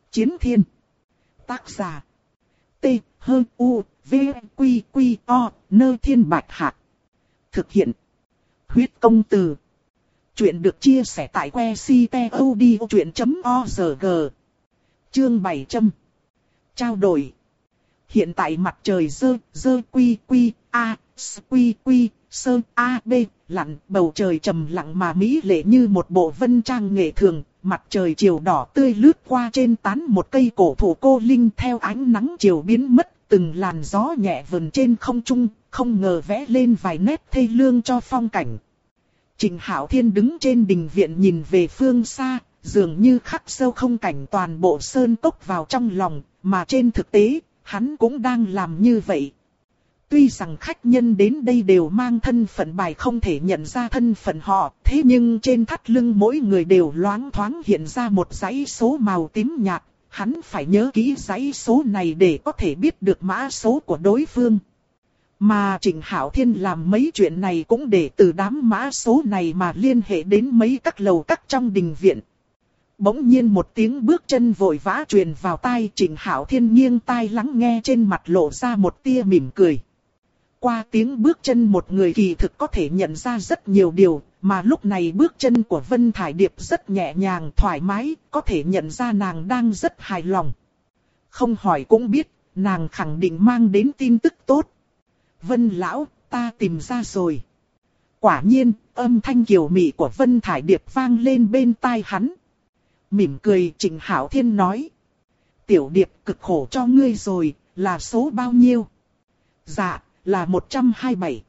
Chiến thiên. Tác giả. T-H-U-V-Q-Q-O, Thiên Bạch Hạc. Thực hiện. Huyết công từ. Chuyện được chia sẻ tại website.odchuyện.org. Chương 700. Trao đổi. Hiện tại mặt trời lặn, bầu trời trầm lặng mà mỹ lệ như một bộ vân trang nghệ thường, mặt trời chiều đỏ tươi lướt qua trên tán một cây cổ thụ cô linh theo ánh nắng chiều biến mất, từng làn gió nhẹ vần trên không trung, không ngờ vẽ lên vài nét thê lương cho phong cảnh. Trịnh Hạo Thiên đứng trên đình viện nhìn về phương xa, dường như khắc sâu không cảnh toàn bộ sơn cốc vào trong lòng, mà trên thực tế, hắn cũng đang làm như vậy. Tuy rằng khách nhân đến đây đều mang thân phận bài không thể nhận ra thân phận họ, thế nhưng trên thắt lưng mỗi người đều loáng thoáng hiện ra một dãy số màu tím nhạt, hắn phải nhớ kỹ dãy số này để có thể biết được mã số của đối phương. Mà Trịnh Hạo Thiên làm mấy chuyện này cũng để từ đám mã số này mà liên hệ đến mấy các lầu các trong đình viện. Bỗng nhiên một tiếng bước chân vội vã truyền vào tai, Trịnh Hạo Thiên nghiêng tai lắng nghe, trên mặt lộ ra một tia mỉm cười. Qua tiếng bước chân một người kỳ thực có thể nhận ra rất nhiều điều, mà lúc này bước chân của Vân Thải Điệp rất nhẹ nhàng thoải mái, có thể nhận ra nàng đang rất hài lòng. Không hỏi cũng biết, nàng khẳng định mang đến tin tức tốt. Vân lão, ta tìm ra rồi. Quả nhiên, âm thanh kiều mị của Vân Thải Điệp vang lên bên tai hắn. Mỉm cười, Trịnh Hạo Thiên nói. Tiểu Điệp, cực khổ cho ngươi rồi, là số bao nhiêu? Dạ, là 127.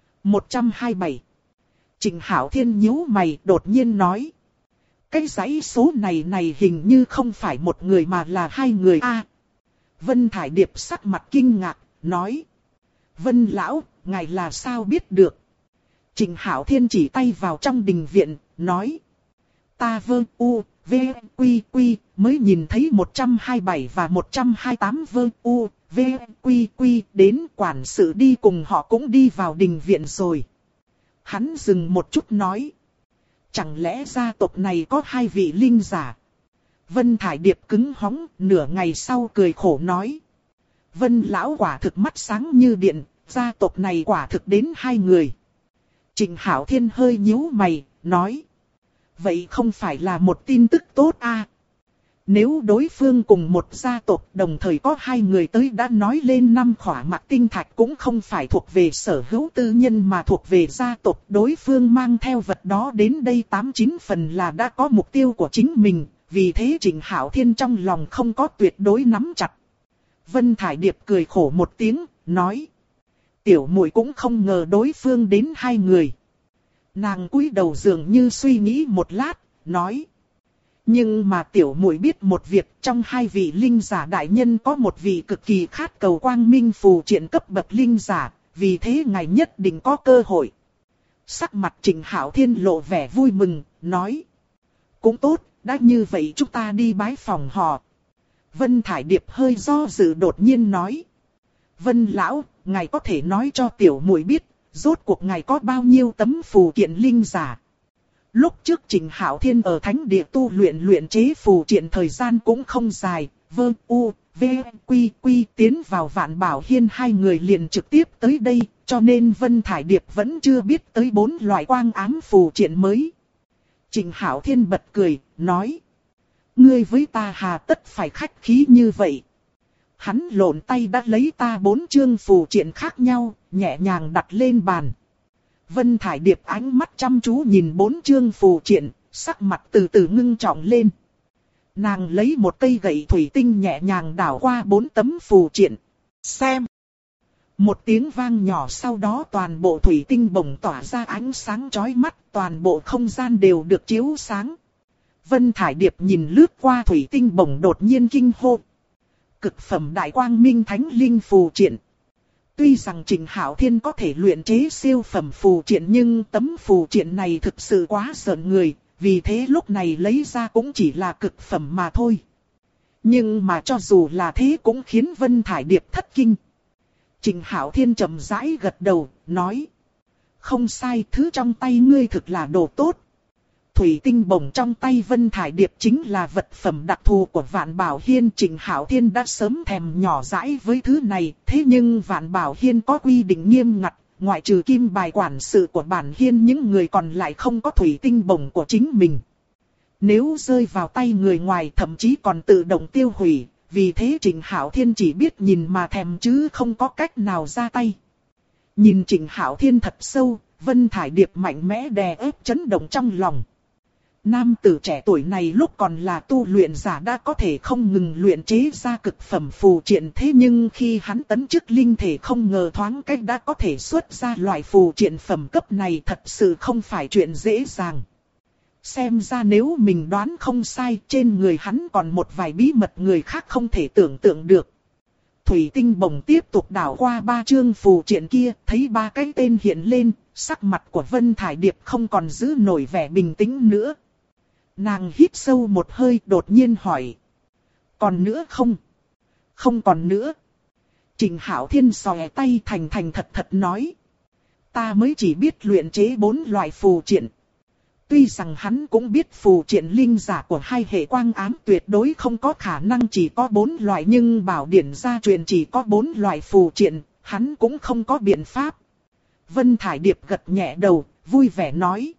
127. Trịnh Hạo Thiên nhíu mày, đột nhiên nói. Cái dãy số này hình như không phải một người mà là hai người a. Vân Thải Điệp sắc mặt kinh ngạc, nói. Vân lão, ngài là sao biết được? Trịnh Hạo Thiên chỉ tay vào trong đình viện, nói. Ta V-U-V-Q-Q mới nhìn thấy 127 và 128 V-U-V-Q-Q đến, quản sự đi cùng họ cũng đi vào đình viện rồi. Hắn dừng một chút nói. Chẳng lẽ gia tộc này có hai vị linh giả? Vân Thải Điệp cứng hóng, nửa ngày sau cười khổ nói. Vân lão quả thực mắt sáng như điện, gia tộc này quả thực đến hai người. Trịnh Hạo Thiên hơi nhíu mày, nói. Vậy không phải là một tin tức tốt a? Nếu đối phương cùng một gia tộc đồng thời có hai người tới đã nói lên 5 khỏa mạc tinh thạch cũng không phải thuộc về sở hữu tư nhân mà thuộc về gia tộc. Đối phương mang theo vật đó đến đây 89 phần là đã có mục tiêu của chính mình, vì thế Trịnh Hạo Thiên trong lòng không có tuyệt đối nắm chặt. Vân Thải Điệp cười khổ một tiếng, nói. Tiểu muội cũng không ngờ đối phương đến hai người. Nàng cúi đầu dường như suy nghĩ một lát, nói. Nhưng mà tiểu muội biết một việc, trong hai vị linh giả đại nhân có một vị cực kỳ khát cầu quang minh phù triện cấp bậc linh giả, vì thế ngài nhất định có cơ hội. Sắc mặt Trịnh Hạo Thiên lộ vẻ vui mừng, nói. Cũng tốt, đã như vậy chúng ta đi bái phòng họ. Vân Thải Điệp hơi do dự đột nhiên nói. Vân lão, ngài có thể nói cho tiểu muội biết, rốt cuộc ngài có bao nhiêu tấm phù kiện linh giả? Lúc trước Trịnh Hạo Thiên ở thánh địa tu luyện chế phù triện thời gian cũng không dài, V-U-V-Q-Q tiến vào Vạn Bảo Hiên hai người liền trực tiếp tới đây, cho nên Vân Thải Điệp vẫn chưa biết tới 4 loại quang ám phù triện mới. Trịnh Hạo Thiên bật cười, nói. Ngươi với ta hà tất phải khách khí như vậy. Hắn lộn tay đã lấy ta 4 chương phù triện khác nhau, nhẹ nhàng đặt lên bàn. Vân Thải Điệp ánh mắt chăm chú nhìn 4 chương phù triện, sắc mặt từ từ ngưng trọng lên. Nàng lấy một cây gậy thủy tinh nhẹ nhàng đảo qua 4 tấm phù triện. Xem! Một tiếng vang nhỏ, sau đó toàn bộ thủy tinh bỗng tỏa ra ánh sáng chói mắt, toàn bộ không gian đều được chiếu sáng. Vân Thải Điệp nhìn lướt qua thủy tinh bỗng đột nhiên kinh hô. Cực phẩm đại quang minh thánh linh phù triện. Tuy rằng Trịnh Hạo Thiên có thể luyện chế siêu phẩm phù triện nhưng tấm phù triện này thực sự quá sợn người, vì thế lúc này lấy ra cũng chỉ là cực phẩm mà thôi. Nhưng mà cho dù là thế cũng khiến Vân Thải Điệp thất kinh. Trịnh Hạo Thiên chậm rãi gật đầu, nói. Không sai, thứ trong tay ngươi thực là đồ tốt. thủy tinh bổng trong tay Vân Thải Điệp chính là vật phẩm đặc thù của Vạn Bảo Hiên. Trịnh Hạo Thiên đã sớm thèm nhỏ dãi với thứ này, thế nhưng Vạn Bảo Hiên có quy định nghiêm ngặt, ngoại trừ kim bài quản sự của bản hiên, những người còn lại không có thủy tinh bổng của chính mình. Nếu rơi vào tay người ngoài thậm chí còn tự động tiêu hủy, vì thế Trịnh Hạo Thiên chỉ biết nhìn mà thèm chứ không có cách nào ra tay. Nhìn Trịnh Hạo Thiên thật sâu, Vân Thải Điệp mạnh mẽ đè ép chấn động trong lòng. Nam tử trẻ tuổi này lúc còn là tu luyện giả đã có thể không ngừng luyện chế ra cực phẩm phù triện, thế nhưng khi hắn tấn chức linh thể không ngờ thoáng cách đã có thể xuất ra loại phù triện phẩm cấp này, thật sự không phải chuyện dễ dàng. Xem ra nếu mình đoán không sai, trên người hắn còn một vài bí mật người khác không thể tưởng tượng được. Thủy tinh bổng tiếp tục đảo qua 3 chương phù triện kia, thấy 3 cái tên hiện lên, sắc mặt của Vân Thải Điệp không còn giữ nổi vẻ bình tĩnh nữa. Nàng hít sâu một hơi đột nhiên hỏi. Còn nữa không? Không còn nữa. Trịnh Hạo Thiên xòe tay thành thật thật nói. Ta mới chỉ biết luyện chế 4 loại phù triện. Tuy rằng hắn cũng biết phù triện linh giả của hai hệ quang ám tuyệt đối không có khả năng chỉ có 4 loại, nhưng bảo điển gia truyền chỉ có 4 loại phù triện, hắn cũng không có biện pháp. Vân Thải Điệp gật nhẹ đầu, vui vẻ nói.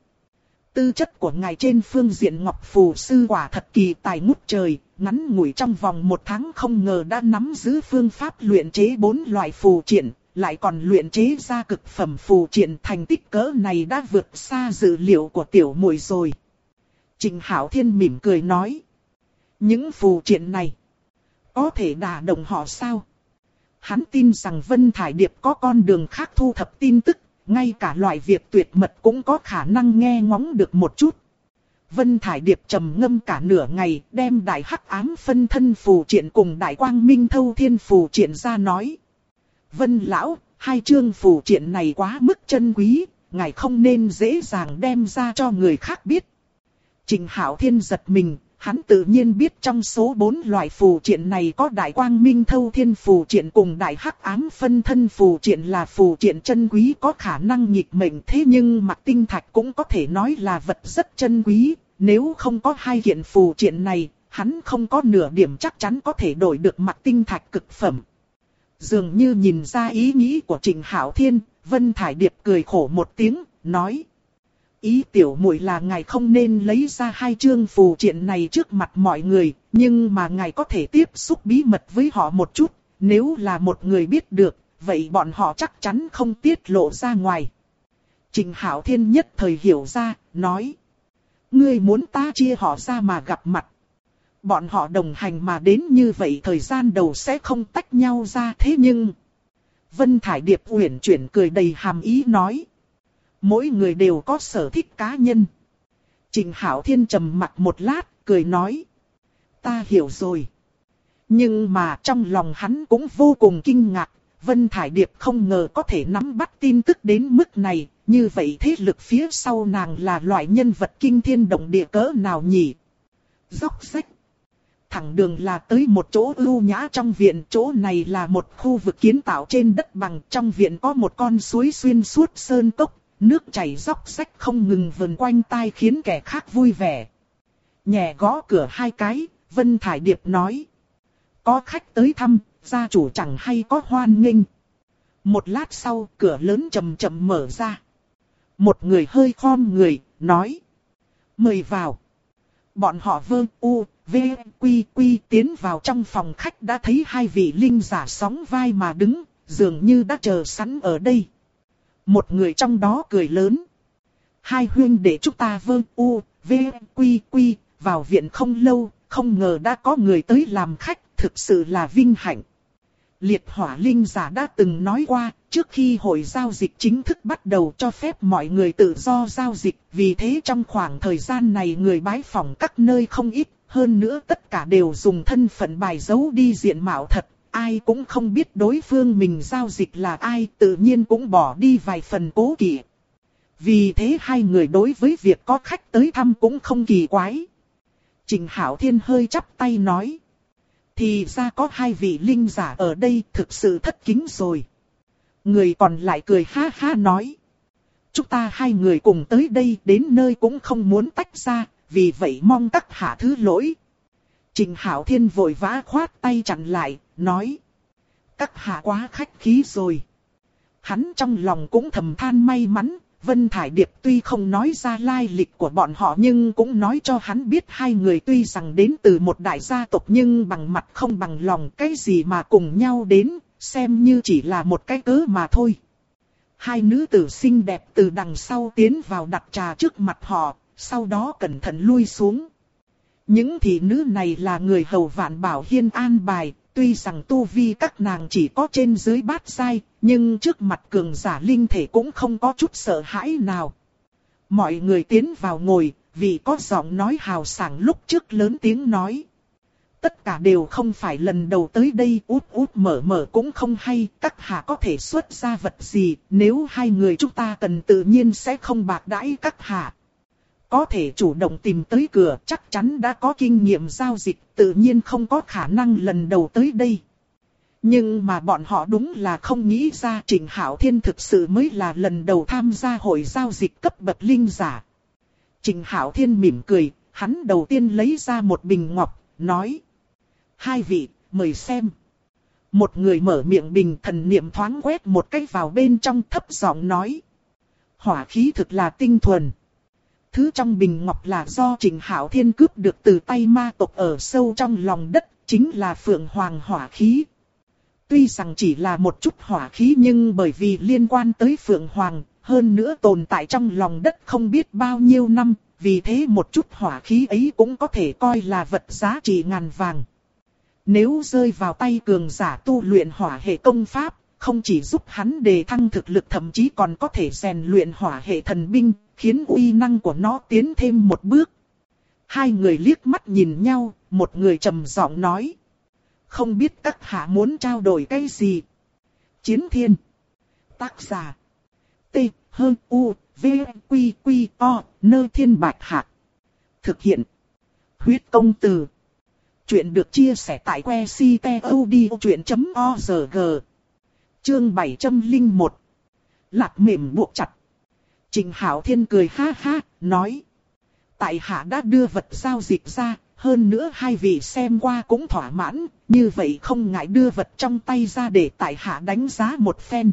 Tư chất của ngài trên phương diện Ngọc Phù Sư quả thật kỳ tài ngút trời, ngắn ngủi trong vòng 1 tháng không ngờ đã nắm giữ phương pháp luyện chế 4 loại phù triện, lại còn luyện chế ra cực phẩm phù triện, thành tích cỡ này đã vượt xa dự liệu của tiểu muội rồi. Trịnh Hạo Thiên mỉm cười nói. Những phù triện này có thể đả động họ sao? Hắn tin rằng Vân Thải Điệp có con đường khác thu thập tin tức, ngay cả loại việc tuyệt mật cũng có khả năng nghe ngóng được một chút. Vân Thải Điệp trầm ngâm cả nửa ngày, đem đại hắc ám phân thân phù triện cùng đại quang minh thâu thiên phù triện ra nói. Vân lão, 2 chương phù triện này quá mức chân quý, ngài không nên dễ dàng đem ra cho người khác biết. Trịnh Hạo Thiên giật mình, hắn tự nhiên biết trong số 4 loại phù triện này có đại quang minh thâu thiên phù triện cùng đại hắc ám phân thân phù triện là phù triện chân quý có khả năng nghịch mệnh, thế nhưng Mạc Tinh Thạch cũng có thể nói là vật rất chân quý, nếu không có 2 kiện phù triện này, hắn không có nửa điểm chắc chắn có thể đổi được Mạc Tinh Thạch cực phẩm. Dường như nhìn ra ý nghĩ của Trịnh Hạo Thiên, Vân Thải Điệp cười khổ một tiếng, nói. Ý tiểu muội là ngài không nên lấy ra 2 chương phù triện này trước mặt mọi người, nhưng mà ngài có thể tiếp xúc bí mật với họ một chút, nếu là một người biết được, vậy bọn họ chắc chắn không tiết lộ ra ngoài. Trịnh Hạo Thiên nhất thời hiểu ra, nói. Ngươi muốn ta chia họ ra mà gặp mặt. Bọn họ đồng hành mà đến như vậy thời gian đầu sẽ không tách nhau ra, thế nhưng... Vân Thải Điệp uyển chuyển cười đầy hàm ý nói. Mỗi người đều có sở thích cá nhân. Trịnh Hạo Thiên trầm mặt một lát, cười nói. Ta hiểu rồi. Nhưng mà trong lòng hắn cũng vô cùng kinh ngạc. Vân Thải Điệp không ngờ có thể nắm bắt tin tức đến mức này. Như vậy thế lực phía sau nàng là loại nhân vật kinh thiên động địa cỡ nào nhỉ? Dốc sách. Thẳng đường là tới một chỗ ưu nhã trong viện. Chỗ này là một khu vực kiến tạo trên đất bằng. Trong viện có một con suối xuyên suốt sơn cốc. Nước chảy róc rách không ngừng vần quanh tai khiến kẻ khác vui vẻ. Nhẹ gõ cửa 2 cái, Vân Thải Điệp nói. Có khách tới thăm, gia chủ chẳng hay có hoan nghênh. Một lát sau, cửa lớn chậm chậm mở ra. Một người hơi khom người, nói. Mời vào. Bọn họ quy tiến vào trong phòng khách đã thấy 2 vị linh giả sóng vai mà đứng, dường như đã chờ sẵn ở đây. Một người trong đó cười lớn. 2 huynh đệ chúng ta quy vào viện không lâu, không ngờ đã có người tới làm khách, thực sự là vinh hạnh. Liệt hỏa linh giả đã từng nói qua, trước khi hội giao dịch chính thức bắt đầu cho phép mọi người tự do giao dịch, vì thế trong khoảng thời gian này người bái phỏng các nơi không ít, hơn nữa tất cả đều dùng thân phận bài giấu đi diện mạo thật. Ai cũng không biết đối phương mình giao dịch là ai, tự nhiên cũng bỏ đi vài phần cố kỵ. Vì thế 2 người đối với việc có khách tới thăm cũng không kỳ quái. Trịnh Hạo Thiên hơi chắp tay nói. Thì ra có 2 vị linh giả ở đây, thực sự thất kính rồi. Người còn lại cười ha ha nói. Chúng ta hai người cùng tới đây, đến nơi cũng không muốn tách ra, vì vậy mong các hạ thứ lỗi. Trình Hạo Thiên vội vã khoát tay chặn lại, nói. Các hạ quá khách khí rồi. Hắn trong lòng cũng thầm than may mắn, Vân Thải Điệp tuy không nói ra lai lịch của bọn họ nhưng cũng nói cho hắn biết hai người tuy rằng đến từ một đại gia tộc nhưng bằng mặt không bằng lòng, cái gì mà cùng nhau đến, xem như chỉ là một cái cớ mà thôi. Hai nữ tử xinh đẹp từ đằng sau tiến vào đặt trà trước mặt họ, sau đó cẩn thận lui xuống. Những thị nữ này là người hầu Vạn Bảo Hiên an bài, tuy rằng tu vi các nàng chỉ có trên dưới bát giai, nhưng trước mặt cường giả linh thể cũng không có chút sợ hãi nào. Mọi người tiến vào ngồi, vì có giọng nói hào sảng lúc trước lớn tiếng nói. Tất cả đều không phải lần đầu tới đây, út út mở mở cũng không hay, các hạ có thể xuất ra vật gì, nếu hai người chúng ta cần tự nhiên sẽ không bạc đãi các hạ. Có thể chủ động tìm tới cửa, chắc chắn đã có kinh nghiệm giao dịch, tự nhiên không có khả năng lần đầu tới đây. Nhưng mà bọn họ đúng là không nghĩ ra Trình Hạo Thiên thực sự mới là lần đầu tham gia hội giao dịch cấp bậc linh giả. Trình Hạo Thiên mỉm cười, hắn đầu tiên lấy ra một bình ngọc, nói. Hai vị, mời xem. Một người mở miệng, bình thần niệm thoáng quét một cái vào bên trong, thấp giọng nói. Hỏa khí thực là tinh thuần. Thứ trong bình ngọc là do Trình Hạo Thiên cướp được từ tay ma tộc ở sâu trong lòng đất, chính là Phượng Hoàng hỏa khí. Tuy rằng chỉ là một chút hỏa khí nhưng bởi vì liên quan tới Phượng Hoàng, hơn nữa tồn tại trong lòng đất không biết bao nhiêu năm, vì thế một chút hỏa khí ấy cũng có thể coi là vật giá trị ngàn vàng. Nếu rơi vào tay cường giả tu luyện hỏa hệ công pháp, không chỉ giúp hắn đề thăng thực lực, thậm chí còn có thể rèn luyện hỏa hệ thần binh, khiến uy năng của nó tiến thêm một bước. Hai người liếc mắt nhìn nhau, một người trầm giọng nói. Không biết các hạ muốn trao đổi cái gì? Chiến Thiên. Tác giả. T, H, U, V, Quy, Quy, O, Nơ Thiên Bạch Hạc. Thực hiện. Huyết Công Từ. Chuyện được chia sẻ tại que ctod.org. Chương 701. Lạc mềm buộc chặt. Trình Hạo Thiên cười ha ha, nói. Tại hạ đã đưa vật giao dịch ra, hơn nữa hai vị xem qua cũng thỏa mãn, như vậy không ngại đưa vật trong tay ra để tại hạ đánh giá một phen.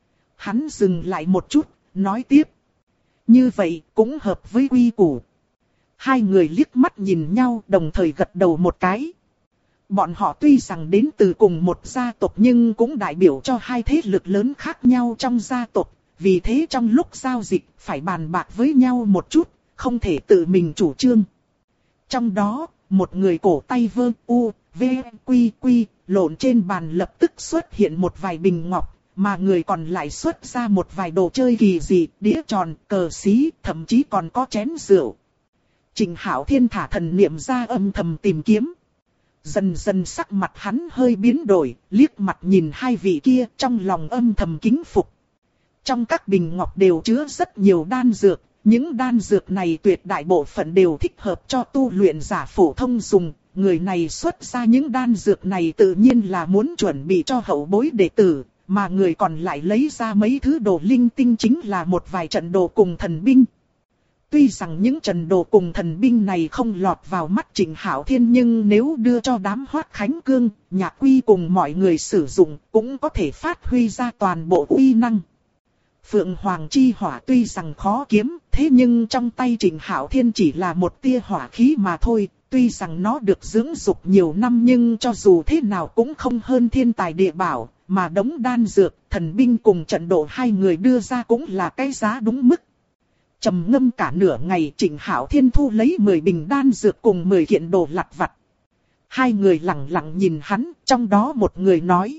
Hắn dừng lại một chút, nói tiếp. Như vậy cũng hợp với quy củ. Hai người liếc mắt nhìn nhau, đồng thời gật đầu một cái. Bọn họ tuy rằng đến từ cùng một gia tộc nhưng cũng đại biểu cho hai thế lực lớn khác nhau trong gia tộc. Vì thế trong lúc giao dịch phải bàn bạc với nhau một chút, không thể tự mình chủ trương. Trong đó, một người cổ tay vơ u, v, quy quy, lộn trên bàn lập tức xuất hiện một vài bình ngọc, mà người còn lại xuất ra một vài đồ chơi kỳ dị, đĩa tròn, cờ xí, thậm chí còn có chén rượu. Trình Hạo Thiên thả thần niệm ra âm thầm tìm kiếm. Dần dần sắc mặt hắn hơi biến đổi, liếc mặt nhìn hai vị kia, trong lòng âm thầm kính phục. Trong các bình ngọc đều chứa rất nhiều đan dược, những đan dược này tuyệt đại bộ phận đều thích hợp cho tu luyện giả phổ thông dùng. Người này xuất ra những đan dược này tự nhiên là muốn chuẩn bị cho hậu bối đệ tử, mà người còn lại lấy ra mấy thứ đồ linh tinh chính là một vài trận đồ cùng thần binh. Tuy rằng những trận đồ cùng thần binh này không lọt vào mắt Trình Hạo Thiên nhưng nếu đưa cho đám Hoát Khánh Cương, Nhạc Quy cùng mọi người sử dụng cũng có thể phát huy ra toàn bộ uy năng. Phượng Hoàng chi hỏa tuy rằng khó kiếm, thế nhưng trong tay Trình Hạo Thiên chỉ là một tia hỏa khí mà thôi. Tuy rằng nó được dưỡng dục nhiều năm nhưng cho dù thế nào cũng không hơn thiên tài địa bảo, mà đống đan dược, thần binh cùng trận đồ hai người đưa ra cũng là cái giá đúng mức. Trầm ngâm cả nửa ngày, Trình Hạo Thiên thu lấy 10 bình đan dược cùng 10 kiện đồ lặt vặt. Hai người lặng lặng nhìn hắn, trong đó một người nói.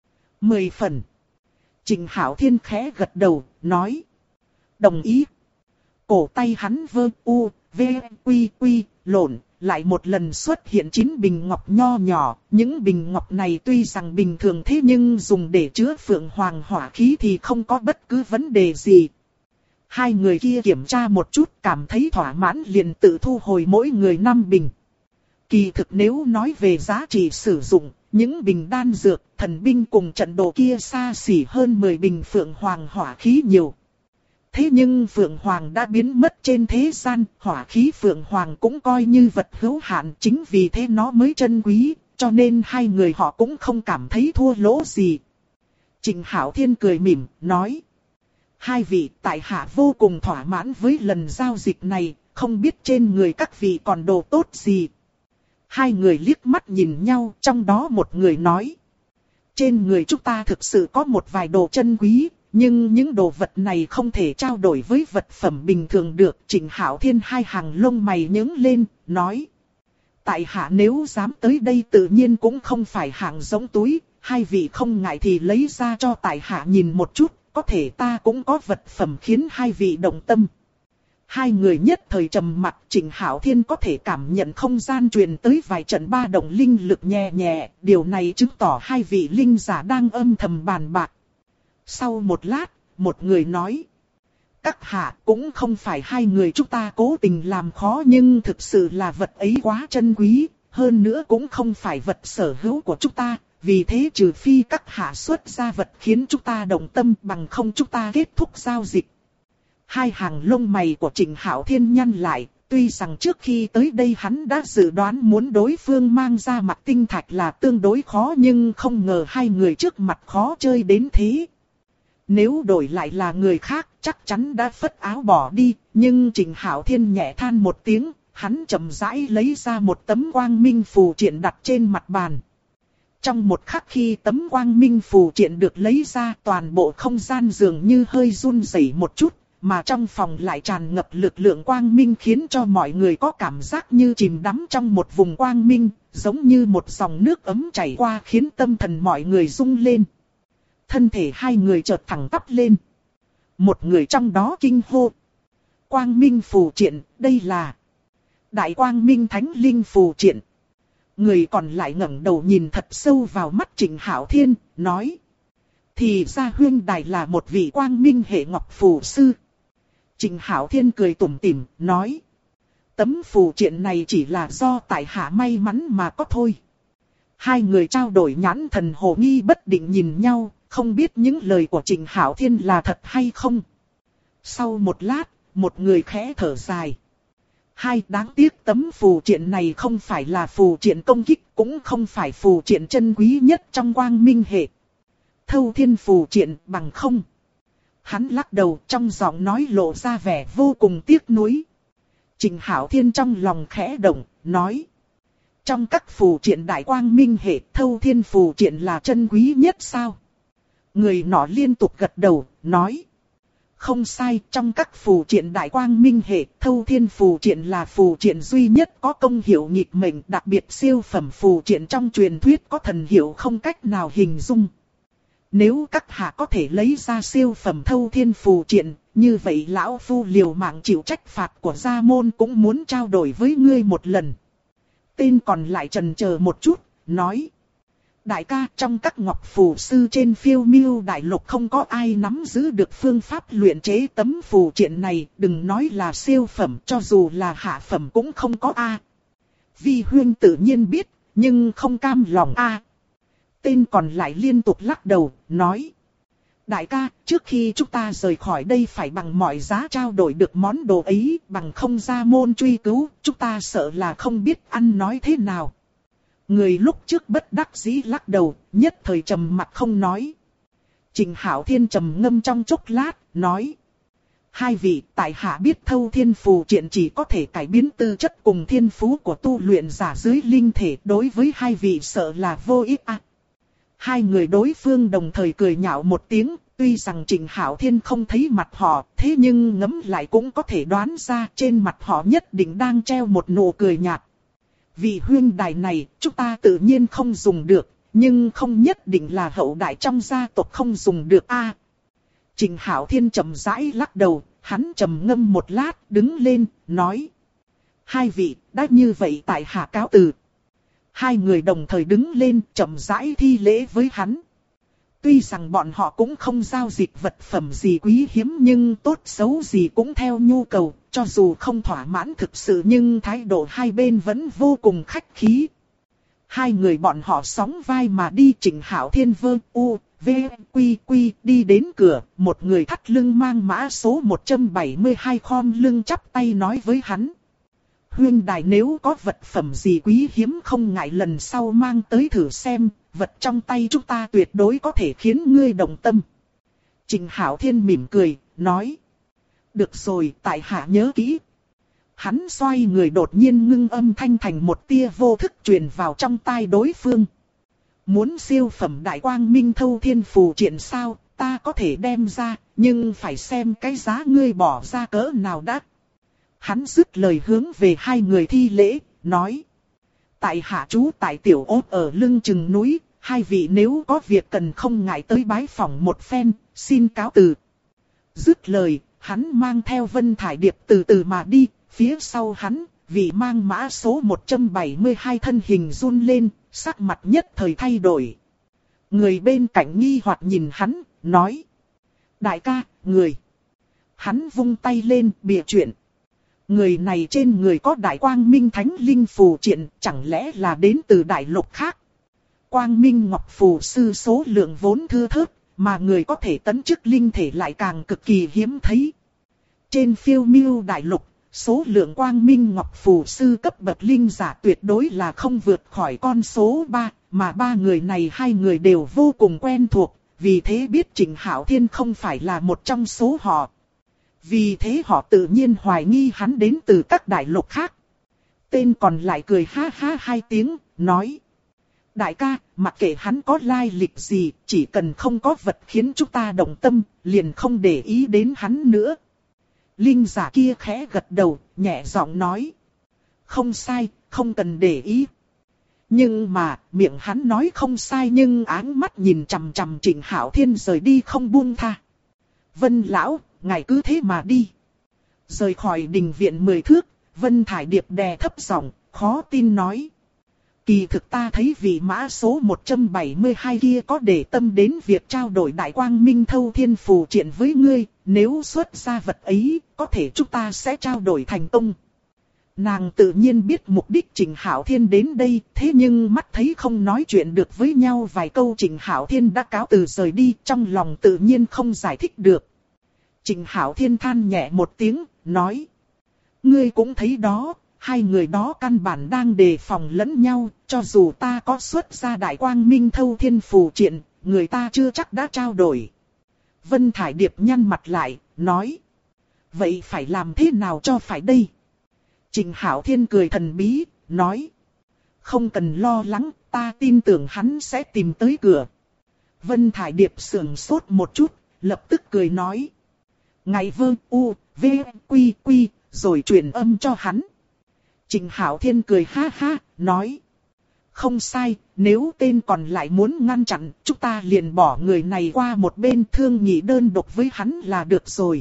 10 phần. Trình Hạo Thiên khẽ gật đầu, nói. Đồng ý. Cổ tay hắn vơ u, v, quy quy, lộn, lại một lần xuất hiện 9 bình ngọc nho nhỏ. Những bình ngọc này tuy rằng bình thường thế nhưng dùng để chứa Phượng Hoàng hỏa khí thì không có bất cứ vấn đề gì. Hai người kia kiểm tra một chút, cảm thấy thỏa mãn liền tự thu hồi mỗi người 5 bình. Kỳ thực nếu nói về giá trị sử dụng, những bình đan dược, thần binh cùng trận đồ kia xa xỉ hơn 10 bình Phượng Hoàng hỏa khí nhiều. Thế nhưng Phượng Hoàng đã biến mất trên thế gian, hỏa khí Phượng Hoàng cũng coi như vật hữu hạn, chính vì thế nó mới trân quý, cho nên hai người họ cũng không cảm thấy thua lỗ gì. Trịnh Hạo Thiên cười mỉm, nói. Hai vị, tại hạ vô cùng thỏa mãn với lần giao dịch này, không biết trên người các vị còn đồ tốt gì. Hai người liếc mắt nhìn nhau, trong đó một người nói. Trên người chúng ta thực sự có một vài đồ chân quý, nhưng những đồ vật này không thể trao đổi với vật phẩm bình thường được. Trịnh Hạo Thiên hai hàng lông mày nhướng lên, nói. Tại hạ nếu dám tới đây tự nhiên cũng không phải hạng giống túi, hai vị không ngại thì lấy ra cho tại hạ nhìn một chút, có thể ta cũng có vật phẩm khiến hai vị động tâm. Hai người nhất thời trầm mặc, Trịnh Hạo Thiên có thể cảm nhận không gian truyền tới vài trận ba động linh lực nhẹ nhẹ, điều này chứng tỏ hai vị linh giả đang âm thầm bàn bạc. Sau một lát, một người nói. Các hạ, cũng không phải hai người chúng ta cố tình làm khó, nhưng thực sự là vật ấy quá chân quý, hơn nữa cũng không phải vật sở hữu của chúng ta, vì thế trừ phi các hạ xuất ra vật khiến chúng ta động tâm, bằng không chúng ta kết thúc giao dịch. Hai hàng lông mày của Trịnh Hạo Thiên nhăn lại, tuy rằng trước khi tới đây hắn đã dự đoán muốn đối phương mang ra mặt tinh thạch là tương đối khó, nhưng không ngờ hai người trước mặt khó chơi đến thế. Nếu đổi lại là người khác, chắc chắn đã phất áo bỏ đi, nhưng Trịnh Hạo Thiên nhẹ than một tiếng, hắn chậm rãi lấy ra một tấm quang minh phù triện đặt trên mặt bàn. Trong một khắc khi tấm quang minh phù triện được lấy ra, toàn bộ không gian dường như hơi run rẩy một chút, mà trong phòng lại tràn ngập lực lượng quang minh khiến cho mọi người có cảm giác như chìm đắm trong một vùng quang minh, giống như một dòng nước ấm chảy qua khiến tâm thần mọi người rung lên. Thân thể hai người chợt thẳng tắp lên. Một người trong đó kinh hô. Quang minh phù triện, đây là Đại Quang Minh Thánh Linh phù triện. Người còn lại ngẩng đầu nhìn thật sâu vào mắt Trịnh Hạo Thiên, nói. Thì ra huynh đài là một vị quang minh hệ ngọc phù sư. Trịnh Hạo Thiên cười tủm tỉm, nói. Tấm phù triện này chỉ là do tại hạ may mắn mà có thôi. Hai người trao đổi nhãn thần hồ nghi bất định nhìn nhau, không biết những lời của Trịnh Hạo Thiên là thật hay không. Sau một lát, một người khẽ thở dài. Hai, đáng tiếc tấm phù triện này không phải là phù triện công kích, cũng không phải phù triện chân quý nhất trong quang minh hệ. Thâu thiên phù triện bằng không. Hắn lắc đầu, trong giọng nói lộ ra vẻ vô cùng tiếc nuối. Trịnh Hạo Thiên trong lòng khẽ động, nói. Trong các phù triện đại quang minh hệ, thâu thiên phù triện là chân quý nhất sao? Người nọ liên tục gật đầu, nói. Không sai, trong các phù triện đại quang minh hệ, thâu thiên phù triện là phù triện duy nhất có công hiệu nghịch mệnh, đặc biệt siêu phẩm phù triện trong truyền thuyết có thần hiệu không cách nào hình dung. Nếu các hạ có thể lấy ra siêu phẩm thâu thiên phù triện, như vậy lão phu liều mạng chịu trách phạt của gia môn cũng muốn trao đổi với ngươi một lần. Tên còn lại chần chờ một chút, nói. Đại ca, trong các ngọc phù sư trên Phiêu Miêu đại lục không có ai nắm giữ được phương pháp luyện chế tấm phù triện này, đừng nói là siêu phẩm, cho dù là hạ phẩm cũng không có a. Vi huynh tự nhiên biết, nhưng không cam lòng a. Tên còn lại liên tục lắc đầu, nói. Đại ca, trước khi chúng ta rời khỏi đây phải bằng mọi giá trao đổi được món đồ ấy, bằng không ra môn truy cứu, chúng ta sợ là không biết ăn nói thế nào. Người lúc trước bất đắc dĩ lắc đầu, nhất thời trầm mặt không nói. Trịnh Hạo Thiên trầm ngâm trong chốc lát, nói. Hai vị, tại hạ biết thâu thiên phù triện chỉ có thể cải biến tư chất cùng thiên phú của tu luyện giả dưới linh thể, đối với hai vị sợ là vô ích à. Hai người đối phương đồng thời cười nhạo một tiếng, tuy rằng Trịnh Hạo Thiên không thấy mặt họ, thế nhưng ngẫm lại cũng có thể đoán ra trên mặt họ nhất định đang treo một nụ cười nhạt. Vị huynh đài này, chúng ta tự nhiên không dùng được, nhưng không nhất định là hậu đại trong gia tộc không dùng được a. Trịnh Hạo Thiên chậm rãi lắc đầu, hắn trầm ngâm một lát, đứng lên, nói. Hai vị, đã như vậy tại hạ cáo từ. Hai người đồng thời đứng lên, chậm rãi thi lễ với hắn. Tuy rằng bọn họ cũng không giao dịch vật phẩm gì quý hiếm, nhưng tốt xấu gì cũng theo nhu cầu, cho dù không thỏa mãn thực sự nhưng thái độ hai bên vẫn vô cùng khách khí. Hai người bọn họ sóng vai mà đi. Trịnh Hạo Thiên vơ u, V, Quy Quy đi đến cửa, một người thắt lưng mang mã số 172 khom lưng chắp tay nói với hắn. Huynh đài nếu có vật phẩm gì quý hiếm không ngại lần sau mang tới thử xem, vật trong tay chúng ta tuyệt đối có thể khiến ngươi động tâm. Trịnh Hạo Thiên mỉm cười, nói. Được rồi, tại hạ nhớ kỹ. Hắn xoay người đột nhiên ngưng âm thanh thành một tia vô thức truyền vào trong tai đối phương. Muốn siêu phẩm đại quang minh thâu thiên phù triện sao, ta có thể đem ra, nhưng phải xem cái giá ngươi bỏ ra cỡ nào đã. Hắn dứt lời hướng về hai người thi lễ, nói. Tại hạ trú tại tiểu ốt ở lưng chừng núi, hai vị nếu có việc cần không ngại tới bái phỏng một phen, xin cáo từ. Dứt lời, hắn mang theo Vân Thải Điệp từ từ mà đi, phía sau hắn, vị mang mã số 172 thân hình run lên, sắc mặt nhất thời thay đổi. Người bên cạnh nghi hoặc nhìn hắn, nói. Đại ca, người. Hắn vung tay lên, bịa chuyện. Người này trên người có đại quang minh thánh linh phù triện, chẳng lẽ là đến từ đại lục khác. Quang minh ngọc phù sư số lượng vốn thưa thớt, mà người có thể tấn chức linh thể lại càng cực kỳ hiếm thấy. Trên phiêu miêu đại lục, số lượng quang minh ngọc phù sư cấp bậc linh giả tuyệt đối là không vượt khỏi con số 3, mà ba người này hai người đều vô cùng quen thuộc, vì thế biết Trịnh Hạo Thiên không phải là một trong số họ. Vì thế họ tự nhiên hoài nghi hắn đến từ các đại lục khác. Tên còn lại cười ha ha hai tiếng, nói. Đại ca, mặc kệ hắn có lai lịch gì, chỉ cần không có vật khiến chúng ta động tâm, liền không để ý đến hắn nữa. Linh giả kia khẽ gật đầu, nhẹ giọng nói. Không sai, không cần để ý. Nhưng mà, miệng hắn nói không sai nhưng áng mắt nhìn chằm chằm Trịnh Hạo Thiên rời đi không buông tha. Vân lão, ngài cứ thế mà đi. Rời khỏi đình viện 10 thước, Vân Thải Điệp đè thấp giọng, khó tin nói. Kỳ thực ta thấy vị mã số 172 kia có để tâm đến việc trao đổi đại quang minh thâu thiên phù triện với ngươi, nếu xuất ra vật ấy, có thể chúng ta sẽ trao đổi thành công. Nàng tự nhiên biết mục đích Trịnh Hạo Thiên đến đây, thế nhưng mắt thấy không nói chuyện được với nhau vài câu Trịnh Hạo Thiên đã cáo từ rời đi, trong lòng tự nhiên không giải thích được. Trịnh Hạo Thiên than nhẹ một tiếng, nói. Ngươi cũng thấy đó, hai người đó căn bản đang đề phòng lẫn nhau, cho dù ta có xuất ra đại quang minh thâu thiên phù triện, người ta chưa chắc đã trao đổi. Vân Thải Điệp nhăn mặt lại, nói. Vậy phải làm thế nào cho phải đây? Trịnh Hạo Thiên cười thần bí, nói. Không cần lo lắng, ta tin tưởng hắn sẽ tìm tới cửa. Vân Thải Điệp sững sốt một chút, lập tức cười nói. Ngày vơ u, v, quy quy, rồi truyền âm cho hắn. Trịnh Hạo Thiên cười ha ha, nói. Không sai, nếu tên còn lại muốn ngăn chặn, chúng ta liền bỏ người này qua một bên thương nghị đơn độc với hắn là được rồi.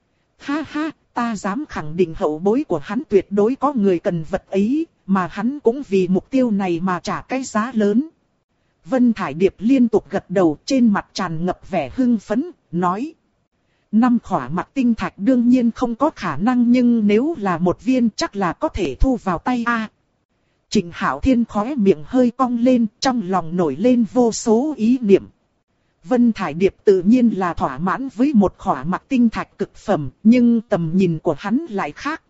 Ha ha, ta dám khẳng định hậu bối của hắn tuyệt đối có người cần vật ấy, mà hắn cũng vì mục tiêu này mà trả cái giá lớn. Vân Thải Điệp liên tục gật đầu, trên mặt tràn ngập vẻ hưng phấn, nói. 5 khỏa mặc tinh thạch đương nhiên không có khả năng, nhưng nếu là một viên chắc là có thể thu vào tay a. Trịnh Hạo Thiên khóe miệng hơi cong lên, trong lòng nổi lên vô số ý niệm. Vân Thải Điệp tự nhiên là thỏa mãn với một khỏa mặc tinh thạch cực phẩm, nhưng tầm nhìn của hắn lại khác.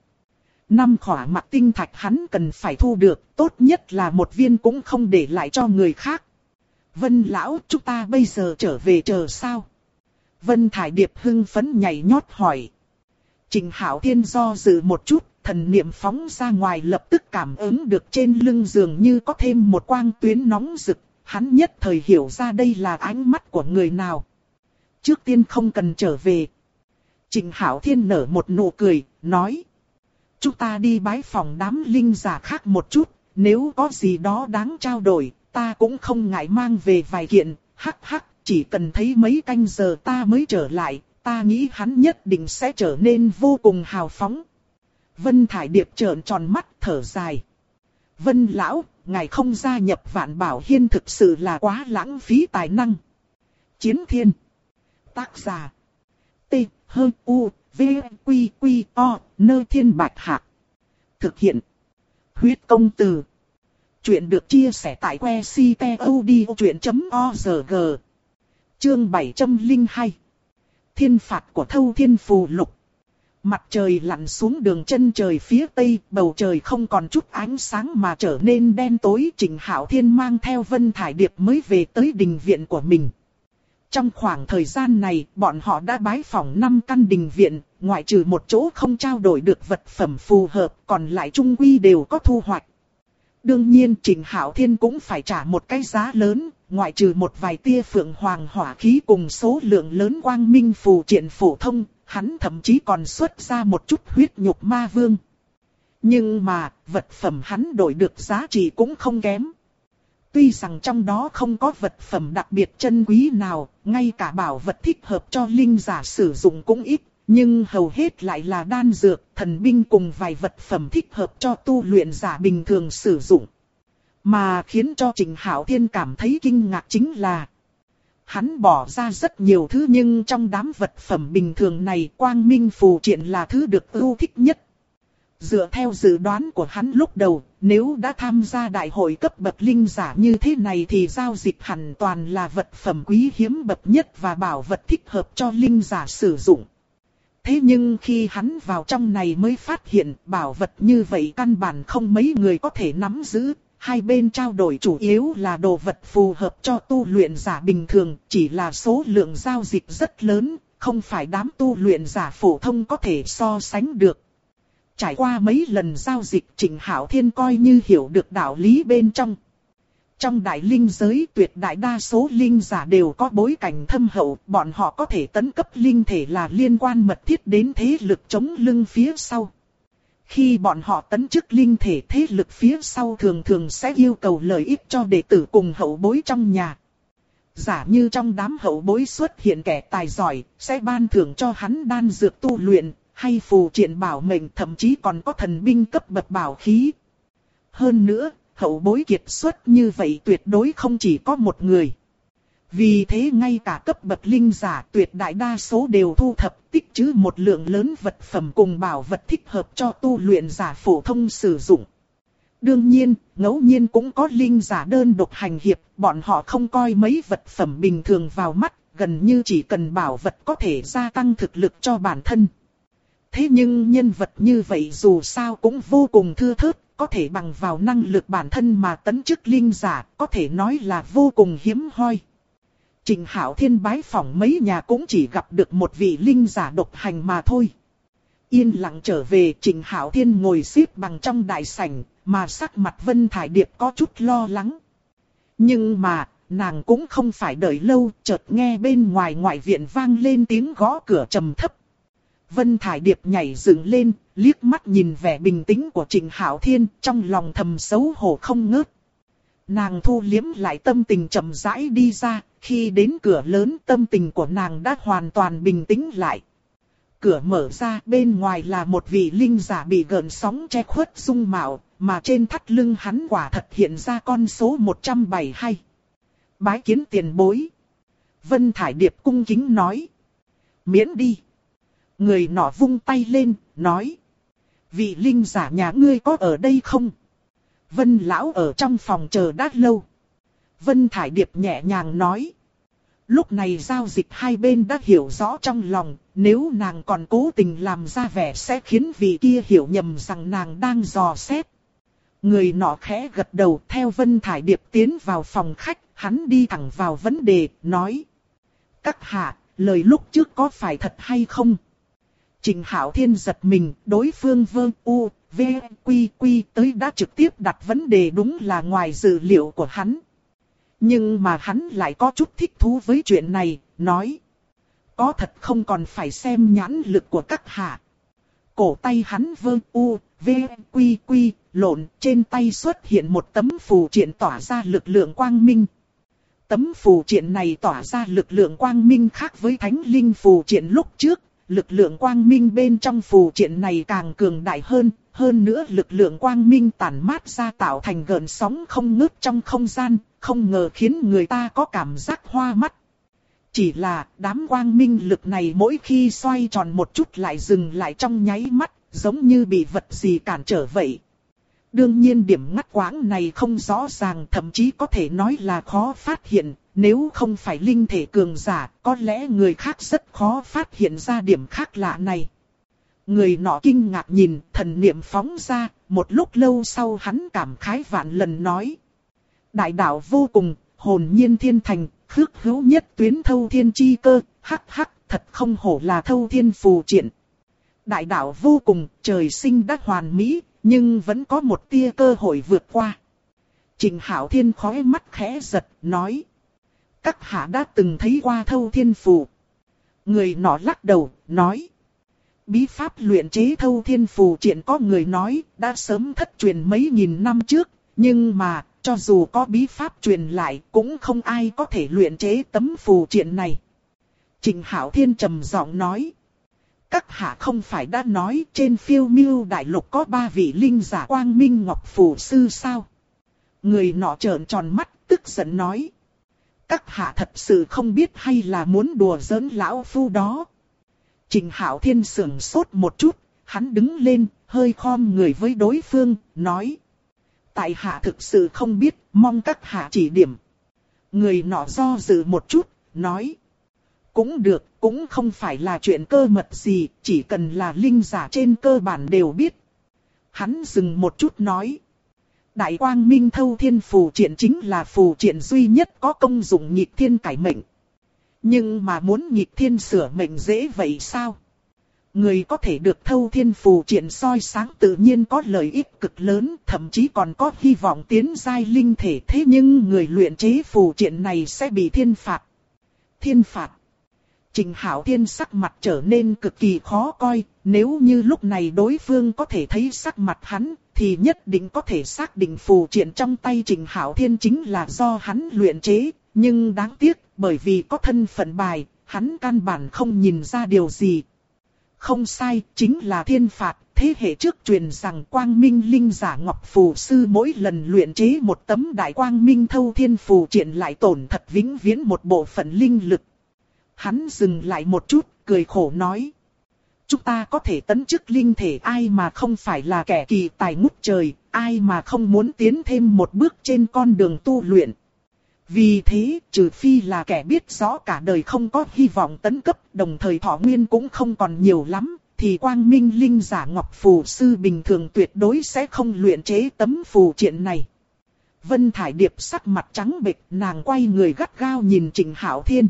5 khỏa mặc tinh thạch hắn cần phải thu được, tốt nhất là một viên cũng không để lại cho người khác. Vân lão, chúng ta bây giờ trở về chờ sao? Vân Thải Điệp hưng phấn nhảy nhót hỏi. Trịnh Hạo Thiên do dự một chút, thần niệm phóng ra ngoài lập tức cảm ứng được trên lưng giường như có thêm một quang tuyến nóng rực. Hắn nhất thời hiểu ra đây là ánh mắt của người nào. Trước tiên không cần trở về. Trịnh Hạo Thiên nở một nụ cười, nói. Chúng ta đi bái phòng đám linh giả khác một chút, nếu có gì đó đáng trao đổi, ta cũng không ngại mang về vài kiện, hắc hắc. Chỉ cần thấy mấy canh giờ ta mới trở lại, ta nghĩ hắn nhất định sẽ trở nên vô cùng hào phóng. Vân Thải Điệp trợn tròn mắt thở dài. Vân lão, ngài không gia nhập Vạn Bảo Hiên thực sự là quá lãng phí tài năng. Chiến Thiên. Tác giả. T, H, U, V, Quy, Quy, O, Nơ Thiên Bạch Hạc. Thực hiện. Huyết Công Từ. Chuyện được chia sẻ tại que ctod.org. Chương 702. Thiên phạt của Thâu Thiên Phù Lục. Mặt trời lặn xuống đường chân trời phía tây, bầu trời không còn chút ánh sáng mà trở nên đen tối. Trịnh Hạo Thiên mang theo Vân Thải Điệp mới về tới đình viện của mình. Trong khoảng thời gian này, bọn họ đã bái phỏng 5 căn đình viện, ngoại trừ một chỗ không trao đổi được vật phẩm phù hợp, còn lại chung quy đều có thu hoạch. Đương nhiên Trịnh Hạo Thiên cũng phải trả một cái giá lớn, ngoại trừ một vài tia phượng hoàng hỏa khí cùng số lượng lớn quang minh phù triện phổ thông, hắn thậm chí còn xuất ra một chút huyết nhục ma vương. Nhưng mà, vật phẩm hắn đổi được giá trị cũng không kém. Tuy rằng trong đó không có vật phẩm đặc biệt chân quý nào, ngay cả bảo vật thích hợp cho linh giả sử dụng cũng ít, nhưng hầu hết lại là đan dược, thần binh cùng vài vật phẩm thích hợp cho tu luyện giả bình thường sử dụng. Mà khiến cho Trịnh Hạo Thiên cảm thấy kinh ngạc chính là hắn bỏ ra rất nhiều thứ, nhưng trong đám vật phẩm bình thường này quang minh phù triện là thứ được ưu thích nhất. Dựa theo dự đoán của hắn lúc đầu, nếu đã tham gia đại hội cấp bậc linh giả như thế này thì giao dịch hẳn toàn là vật phẩm quý hiếm bậc nhất và bảo vật thích hợp cho linh giả sử dụng. Thế nhưng khi hắn vào trong này mới phát hiện bảo vật như vậy căn bản không mấy người có thể nắm giữ. Hai bên trao đổi chủ yếu là đồ vật phù hợp cho tu luyện giả bình thường, chỉ là số lượng giao dịch rất lớn, không phải đám tu luyện giả phổ thông có thể so sánh được. Trải qua mấy lần giao dịch, Trịnh Hạo Thiên coi như hiểu được đạo lý bên trong. Trong đại linh giới tuyệt đại đa số linh giả đều có bối cảnh thâm hậu, bọn họ có thể tấn cấp linh thể là liên quan mật thiết đến thế lực chống lưng phía sau. Khi bọn họ tấn chức linh thể, thế lực phía sau thường thường sẽ yêu cầu lợi ích cho đệ tử cùng hậu bối trong nhà. Giả như trong đám hậu bối xuất hiện kẻ tài giỏi, sẽ ban thưởng cho hắn đan dược tu luyện, hay phù triện bảo mệnh, thậm chí còn có thần binh cấp bậc bảo khí. Hơn nữa, hậu bối kiệt xuất như vậy tuyệt đối không chỉ có một người. Vì thế ngay cả cấp bậc linh giả tuyệt đại đa số đều thu thập tích trữ một lượng lớn vật phẩm cùng bảo vật thích hợp cho tu luyện giả phổ thông sử dụng. Đương nhiên, ngẫu nhiên cũng có linh giả đơn độc hành hiệp, bọn họ không coi mấy vật phẩm bình thường vào mắt, gần như chỉ cần bảo vật có thể gia tăng thực lực cho bản thân. Thế nhưng nhân vật như vậy dù sao cũng vô cùng thưa thớt, có thể bằng vào năng lực bản thân mà tấn chức linh giả, có thể nói là vô cùng hiếm hoi. Trịnh Hạo Thiên bái phỏng mấy nhà cũng chỉ gặp được một vị linh giả độc hành mà thôi. Yên lặng trở về, Trịnh Hạo Thiên ngồi xếp bằng trong đại sảnh, mà sắc mặt Vân Thải Điệp có chút lo lắng. Nhưng mà, nàng cũng không phải đợi lâu, chợt nghe bên ngoài ngoại viện vang lên tiếng gõ cửa trầm thấp. Vân Thải Điệp nhảy dựng lên, liếc mắt nhìn vẻ bình tĩnh của Trịnh Hạo Thiên, trong lòng thầm xấu hổ không ngớt. Nàng thu liếm lại tâm tình chậm rãi đi ra, khi đến cửa lớn tâm tình của nàng đã hoàn toàn bình tĩnh lại. Cửa mở ra, bên ngoài là một vị linh giả bị gợn sóng che khuất dung mạo, mà trên thắt lưng hắn quả thật hiện ra con số 172. Bái kiến tiền bối. Vân Thải Điệp cung kính nói. Miễn đi. Người nọ vung tay lên, nói. Vị linh giả nhà ngươi có ở đây không? Vân lão ở trong phòng chờ đã lâu. Vân Thải Điệp nhẹ nhàng nói. Lúc này giao dịch hai bên đã hiểu rõ trong lòng, nếu nàng còn cố tình làm ra vẻ sẽ khiến vị kia hiểu nhầm rằng nàng đang dò xét. Người nọ khẽ gật đầu, theo Vân Thải Điệp tiến vào phòng khách, hắn đi thẳng vào vấn đề, nói. Các hạ, lời lúc trước có phải thật hay không? Trịnh Hạo Thiên giật mình, đối phương quy tới đã trực tiếp đặt vấn đề, đúng là ngoài dự liệu của hắn. Nhưng mà hắn lại có chút thích thú với chuyện này, nói. Có thật không còn phải xem nhãn lực của các hạ. Cổ tay hắn quy lộn, trên tay xuất hiện một tấm phù triện tỏa ra lực lượng quang minh. Tấm phù triện này tỏa ra lực lượng quang minh khác với thánh linh phù triện lúc trước. Lực lượng quang minh bên trong phù triện này càng cường đại hơn nữa lực lượng quang minh tản mát ra tạo thành gợn sóng không ngớt trong không gian, không ngờ khiến người ta có cảm giác hoa mắt. Chỉ là đám quang minh lực này mỗi khi xoay tròn một chút lại dừng lại trong nháy mắt, giống như bị vật gì cản trở vậy. Đương nhiên điểm ngắt quãng này không rõ ràng, thậm chí có thể nói là khó phát hiện, Nếu không phải linh thể cường giả, có lẽ người khác rất khó phát hiện ra điểm khác lạ này. Người nọ kinh ngạc nhìn, thần niệm phóng ra, một lúc lâu sau hắn cảm khái vạn lần nói. Đại đạo vô cùng, hồn nhiên thiên thành, khước hữu nhất tuyến thâu thiên chi cơ, hắc hắc, thật không hổ là thâu thiên phù triện. Đại đạo vô cùng, trời sinh đã hoàn mỹ, nhưng vẫn có một tia cơ hội vượt qua. Trịnh Hạo Thiên khóe mắt khẽ giật, nói. Các hạ đã từng thấy qua thâu thiên phù. Người nọ lắc đầu, nói. Bí pháp luyện chế thâu thiên phù triện có người nói, đã sớm thất truyền mấy nghìn năm trước, nhưng mà, cho dù có bí pháp truyền lại, cũng không ai có thể luyện chế tấm phù triện này. Trịnh Hạo Thiên trầm giọng nói. Các hạ không phải đã nói trên Phiêu Miêu đại lục có 3 vị linh giả Quang Minh Ngọc Phù Sư sao? Người nọ trợn tròn mắt, tức giận nói. Các hạ thật sự không biết hay là muốn đùa giỡn lão phu đó? Trịnh Hạo Thiên sững sốt một chút, hắn đứng lên, hơi khom người với đối phương, nói. Tại hạ thực sự không biết, mong các hạ chỉ điểm. Người nọ do dự một chút, nói. Cũng được, cũng không phải là chuyện cơ mật gì, chỉ cần là linh giả trên cơ bản đều biết. Hắn dừng một chút nói. Đại Quang Minh Thâu Thiên Phù Triện chính là phù triện duy nhất có công dụng nghịch thiên cải mệnh. Nhưng mà muốn nghịch thiên sửa mệnh dễ vậy sao? Người có thể được Thâu Thiên Phù Triện soi sáng tự nhiên có lợi ích cực lớn, thậm chí còn có hy vọng tiến giai linh thể. Thế nhưng người luyện chế phù triện này sẽ bị thiên phạt. Thiên phạt. Trịnh Hạo Thiên sắc mặt trở nên cực kỳ khó coi, nếu như lúc này đối phương có thể thấy sắc mặt hắn, thì nhất định có thể xác định phù triện trong tay Trịnh Hạo Thiên chính là do hắn luyện chế, nhưng đáng tiếc, bởi vì có thân phận bài, hắn căn bản không nhìn ra điều gì. Không sai, chính là thiên phạt, thế hệ trước truyền rằng Quang Minh linh giả Ngọc Phù Sư mỗi lần luyện chế một tấm Đại Quang Minh Thâu Thiên Phù Triện lại tổn thất vĩnh viễn một bộ phận linh lực. Hắn dừng lại một chút, cười khổ nói. Chúng ta có thể tấn chức linh thể, ai mà không phải là kẻ kỳ tài ngút trời, ai mà không muốn tiến thêm một bước trên con đường tu luyện. Vì thế, trừ phi là kẻ biết rõ cả đời không có hy vọng tấn cấp, đồng thời thọ nguyên cũng không còn nhiều lắm, thì Quang Minh linh giả Ngọc Phù Sư bình thường tuyệt đối sẽ không luyện chế tấm phù triện này. Vân Thải Điệp sắc mặt trắng bệch, nàng quay người gắt gao nhìn Trịnh Hạo Thiên.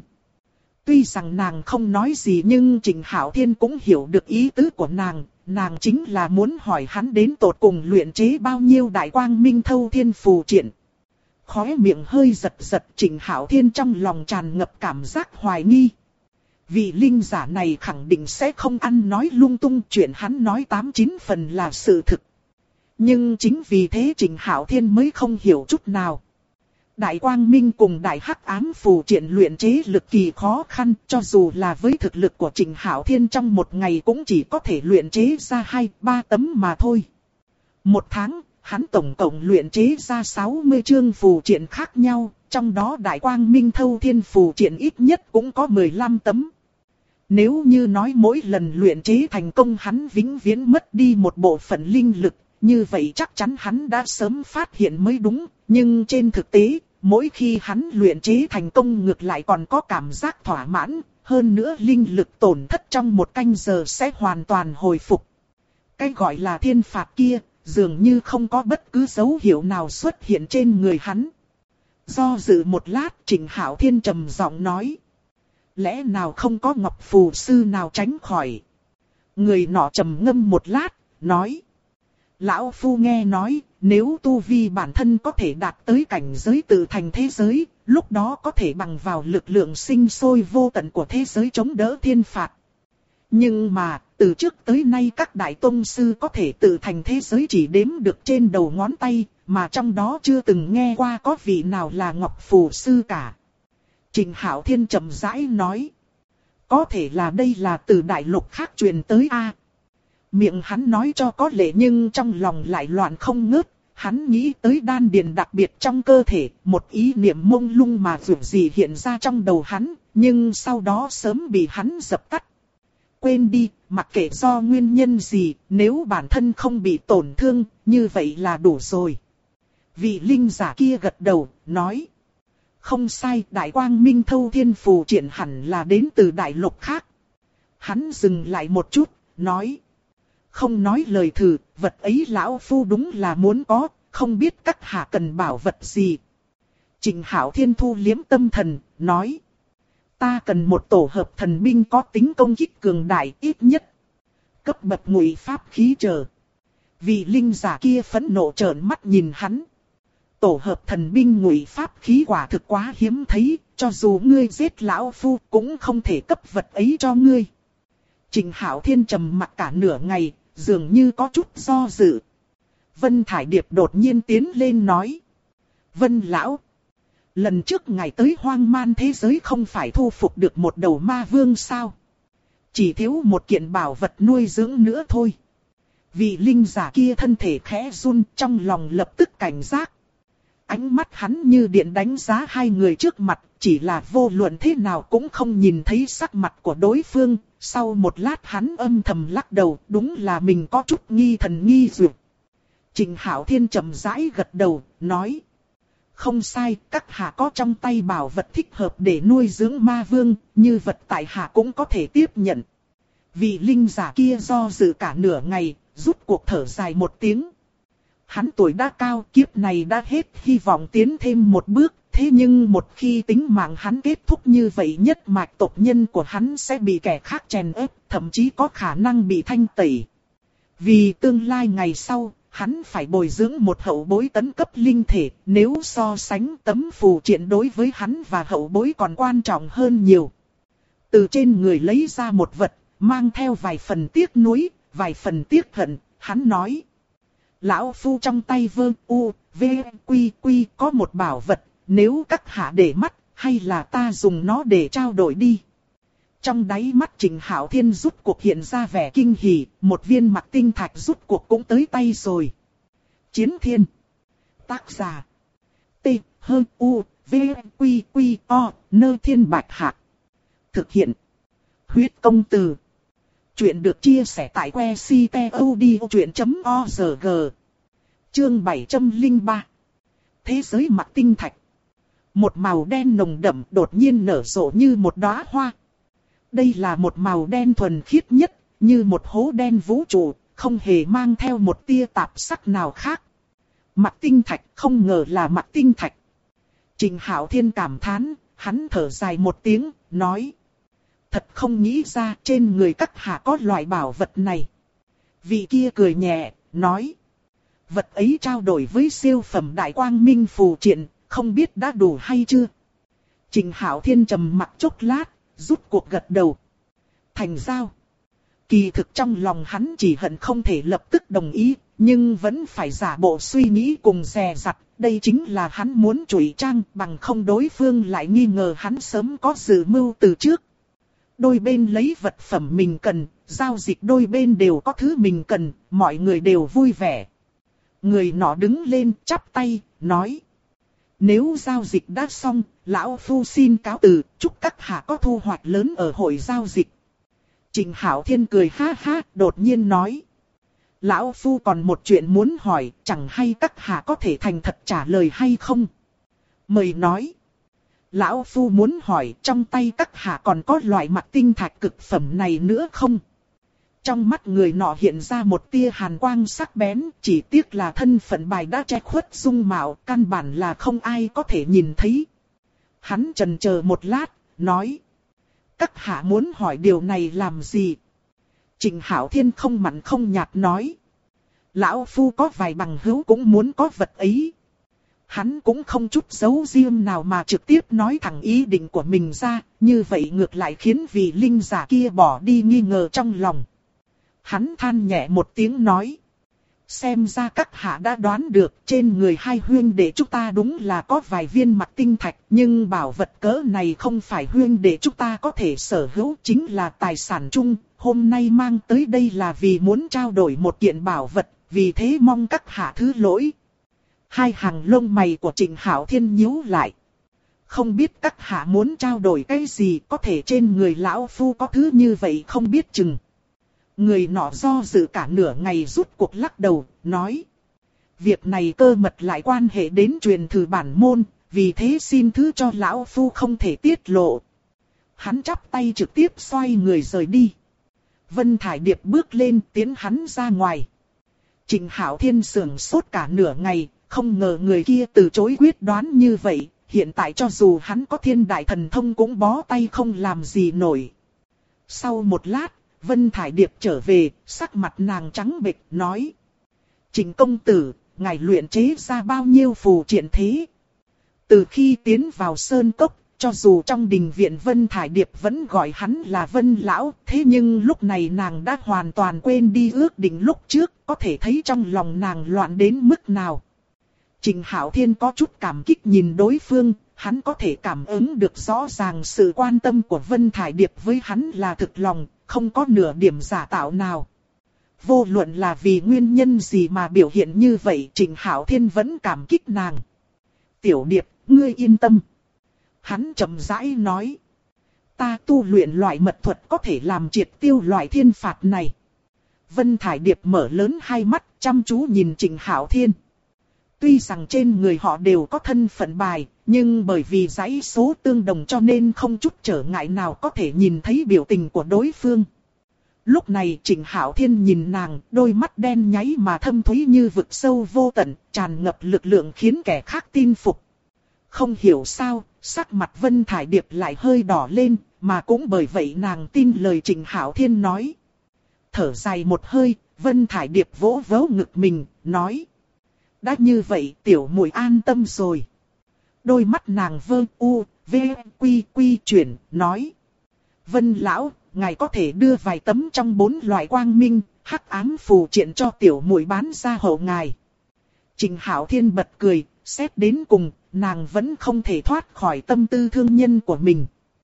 Tuy rằng nàng không nói gì nhưng Trịnh Hạo Thiên cũng hiểu được ý tứ của nàng chính là muốn hỏi hắn đến tột cùng luyện chế bao nhiêu Đại Quang Minh Thâu Thiên Phù Triện. Khóe miệng hơi giật giật, Trịnh Hạo Thiên trong lòng tràn ngập cảm giác hoài nghi. Vị linh giả này khẳng định sẽ không ăn nói lung tung, chuyện hắn nói 89 phần là sự thực. Nhưng chính vì thế Trịnh Hạo Thiên mới không hiểu chút nào. Đại Quang Minh cùng Đại Hắc Ám Phù Triện luyện chế lực kỳ khó khăn, cho dù là với thực lực của Trịnh Hạo Thiên trong một ngày cũng chỉ có thể luyện chế ra 2-3 tấm mà thôi. Một tháng, hắn tổng cộng luyện chế ra 60 chương phù triện khác nhau, trong đó Đại Quang Minh Thâu Thiên Phù Triện ít nhất cũng có 15 tấm. Nếu như nói mỗi lần luyện chế thành công hắn vĩnh viễn mất đi một bộ phận linh lực, như vậy chắc chắn hắn đã sớm phát hiện mới đúng, nhưng trên thực tế, mỗi khi hắn luyện chế thành công ngược lại còn có cảm giác thỏa mãn, hơn nữa linh lực tổn thất trong một canh giờ sẽ hoàn toàn hồi phục. Cái gọi là thiên phạt kia, dường như không có bất cứ dấu hiệu nào xuất hiện trên người hắn. Do dự một lát, Trịnh Hạo Thiên trầm giọng nói. Lẽ nào không có Ngọc Phù Sư nào tránh khỏi? Người nọ trầm ngâm một lát, nói. Lão Phu nghe nói, nếu tu vi bản thân có thể đạt tới cảnh giới tự thành thế giới, lúc đó có thể bằng vào lực lượng sinh sôi vô tận của thế giới chống đỡ thiên phạt. Nhưng mà, từ trước tới nay các đại tông sư có thể tự thành thế giới chỉ đếm được trên đầu ngón tay, mà trong đó chưa từng nghe qua có vị nào là Ngọc Phù Sư cả. Trịnh Hạo Thiên chậm rãi nói. Có thể là đây là từ đại lục khác truyền tới a. Miệng hắn nói cho có lệ nhưng trong lòng lại loạn không ngớt. Hắn nghĩ tới đan điền đặc biệt trong cơ thể, một ý niệm mông lung mà dù gì hiện ra trong đầu hắn, nhưng sau đó sớm bị hắn dập tắt. Quên đi, mặc kệ do nguyên nhân gì, nếu bản thân không bị tổn thương, như vậy là đủ rồi. Vị linh giả kia gật đầu, nói. Không sai, Đại Quang Minh Thâu Thiên phù triện hẳn là đến từ đại lục khác. Hắn dừng lại một chút, nói. Không nói lời thử, vật ấy lão phu đúng là muốn có, không biết các hạ cần bảo vật gì. Trịnh Hạo Thiên thu liếm tâm thần, nói. Ta cần một tổ hợp thần binh có tính công kích cường đại ít nhất. Cấp bậc ngụy pháp khí chờ. Vị linh giả kia phẫn nộ trợn mắt nhìn hắn. Tổ hợp thần binh ngụy pháp khí quả thực quá hiếm thấy, cho dù ngươi giết lão phu cũng không thể cấp vật ấy cho ngươi. Trịnh Hạo Thiên trầm mặc cả nửa ngày, dường như có chút do dự. Vân Thải Điệp đột nhiên tiến lên nói. Vân lão, lần trước ngài tới hoang man thế giới không phải thu phục được một đầu ma vương sao? Chỉ thiếu một kiện bảo vật nuôi dưỡng nữa thôi. Vị linh giả kia thân thể khẽ run, trong lòng lập tức cảnh giác. Ánh mắt hắn như điện đánh giá hai người trước mặt, chỉ là vô luận thế nào cũng không nhìn thấy sắc mặt của đối phương. Sau một lát hắn âm thầm lắc đầu, đúng là mình có chút nghi thần nghi dược. Trịnh Hạo Thiên chậm rãi gật đầu, nói. Không sai, các hạ có trong tay bảo vật thích hợp để nuôi dưỡng ma vương, như vật tại hạ cũng có thể tiếp nhận. Vị linh giả kia do dự cả nửa ngày, rút cuộc thở dài một tiếng. Hắn tuổi đã cao, kiếp này đã hết, hy vọng tiến thêm một bước. Thế nhưng một khi tính mạng hắn kết thúc như vậy, nhất mạch tộc nhân của hắn sẽ bị kẻ khác chèn ép, thậm chí có khả năng bị thanh tẩy. Vì tương lai ngày sau, hắn phải bồi dưỡng một hậu bối tấn cấp linh thể, nếu so sánh tấm phù triện đối với hắn và hậu bối còn quan trọng hơn nhiều. Từ trên người lấy ra một vật, mang theo vài phần tiếc nuối, vài phần tiếc hận, hắn nói. Lão phu trong tay vơ u, v, quy quy có một bảo vật, nếu các hạ để mắt, hay là ta dùng nó để trao đổi đi. Trong đáy mắt Trịnh Hạo Thiên rút cuộc hiện ra vẻ kinh hỉ, một viên mặc tinh thạch rút cuộc cũng tới tay rồi. Chiến Thiên. Tác giả. T, H, U, V, Quy, Quy, O, Nơ Thiên Bạch Hạc. Thực hiện. Huyết công từ. Chuyện được chia sẻ tại que ctod.org. Chương 703. Thế giới mặc tinh thạch. Một màu đen nồng đậm đột nhiên nở rộ như một đóa hoa. Đây là một màu đen thuần khiết nhất, như một hố đen vũ trụ, không hề mang theo một tia tạp sắc nào khác. Mặc tinh thạch, không ngờ là mặc tinh thạch. Trịnh Hạo Thiên cảm thán, hắn thở dài một tiếng, nói. Thật không nghĩ ra trên người các hạ có loại bảo vật này. Vị kia cười nhẹ, nói. Vật ấy trao đổi với siêu phẩm Đại Quang Minh phù triện, không biết đã đủ hay chưa? Trịnh Hạo Thiên trầm mặc chốc lát, rút cuộc gật đầu. Thành giao. Kỳ thực trong lòng hắn chỉ hận không thể lập tức đồng ý, nhưng vẫn phải giả bộ suy nghĩ cùng dè dặt. Đây chính là hắn muốn chửi trang, bằng không đối phương lại nghi ngờ hắn sớm có dự mưu từ trước. Đôi bên lấy vật phẩm mình cần, giao dịch đôi bên đều có thứ mình cần, mọi người đều vui vẻ. Người nọ đứng lên chắp tay, nói. Nếu giao dịch đã xong, lão phu xin cáo từ, chúc các hạ có thu hoạch lớn ở hội giao dịch. Trịnh Hạo Thiên cười ha ha, đột nhiên nói. Lão phu còn một chuyện muốn hỏi, chẳng hay các hạ có thể thành thật trả lời hay không? Mời nói. Lão phu muốn hỏi trong tay các hạ còn có loại mặc tinh thạch cực phẩm này nữa không? Trong mắt người nọ hiện ra một tia hàn quang sắc bén, chỉ tiếc là thân phận bài đã che khuất dung mạo, căn bản là không ai có thể nhìn thấy. Hắn chần chờ một lát, nói. Các hạ muốn hỏi điều này làm gì? Trịnh Hạo Thiên không mặn không nhạt nói. Lão phu có vài bằng hữu cũng muốn có vật ấy. Hắn cũng không chút giấu riêng nào mà trực tiếp nói thẳng ý định của mình ra, như vậy ngược lại khiến vị linh giả kia bỏ đi nghi ngờ trong lòng. Hắn than nhẹ một tiếng nói. Xem ra các hạ đã đoán được trên người hai huyên đệ chúng ta đúng là có vài viên mặc tinh thạch. Nhưng bảo vật cỡ này không phải huyên đệ chúng ta có thể sở hữu, chính là tài sản chung. Hôm nay mang tới đây là vì muốn trao đổi một kiện bảo vật, vì thế mong các hạ thứ lỗi. Hai hàng lông mày của Trịnh Hạo Thiên nhíu lại. Không biết các hạ muốn trao đổi cái gì, có thể trên người lão phu có thứ như vậy không biết chừng. Người nọ do dự cả nửa ngày rút cuộc lắc đầu, nói. Việc này cơ mật lại quan hệ đến truyền thử bản môn, vì thế xin thứ cho lão phu không thể tiết lộ. Hắn chắp tay trực tiếp xoay người rời đi. Vân Thải Điệp bước lên tiến hắn ra ngoài. Trịnh Hạo Thiên sững sốt cả nửa ngày, không ngờ người kia từ chối quyết đoán như vậy. Hiện tại cho dù hắn có thiên đại thần thông cũng bó tay không làm gì nổi. Sau một lát, Vân Thải Điệp trở về, sắc mặt nàng trắng bệch nói. Trịnh công tử, ngài luyện chế ra bao nhiêu phù triện thế? Từ khi tiến vào Sơn Cốc, cho dù trong đình viện Vân Thải Điệp vẫn gọi hắn là Vân Lão, thế nhưng lúc này nàng đã hoàn toàn quên đi ước định lúc trước, có thể thấy trong lòng nàng loạn đến mức nào. Trịnh Hạo Thiên có chút cảm kích nhìn đối phương, hắn có thể cảm ứng được rõ ràng sự quan tâm của Vân Thải Điệp với hắn là thực lòng, không có nửa điểm giả tạo nào. Vô luận là vì nguyên nhân gì mà biểu hiện như vậy, Trịnh Hạo Thiên vẫn cảm kích nàng. Tiểu Điệp, ngươi yên tâm. Hắn chậm rãi nói. Ta tu luyện loại mật thuật có thể làm triệt tiêu loại thiên phạt này. Vân Thải Điệp mở lớn hai mắt chăm chú nhìn Trịnh Hạo Thiên. Tuy rằng trên người họ đều có thân phận bài, nhưng bởi vì dãy số tương đồng cho nên không chút trở ngại nào có thể nhìn thấy biểu tình của đối phương. Lúc này Trịnh Hạo Thiên nhìn nàng, đôi mắt đen nháy mà thâm thúy như vực sâu vô tận, tràn ngập lực lượng khiến kẻ khác tin phục. Không hiểu sao, sắc mặt Vân Thải Điệp lại hơi đỏ lên, mà cũng bởi vậy nàng tin lời Trịnh Hạo Thiên nói. Thở dài một hơi, Vân Thải Điệp vỗ vỗ ngực mình, nói. Đã như vậy tiểu muội an tâm rồi. Đôi mắt nàng vơ u, v, quy quy chuyển, nói. Vân lão, ngài có thể đưa vài tấm trong 4 loại quang minh, hắc ám phù triện cho tiểu muội bán ra hậu ngài. Trịnh Hạo Thiên bật cười, xét đến cùng, nàng vẫn không thể thoát khỏi tâm tư thương nhân của mình.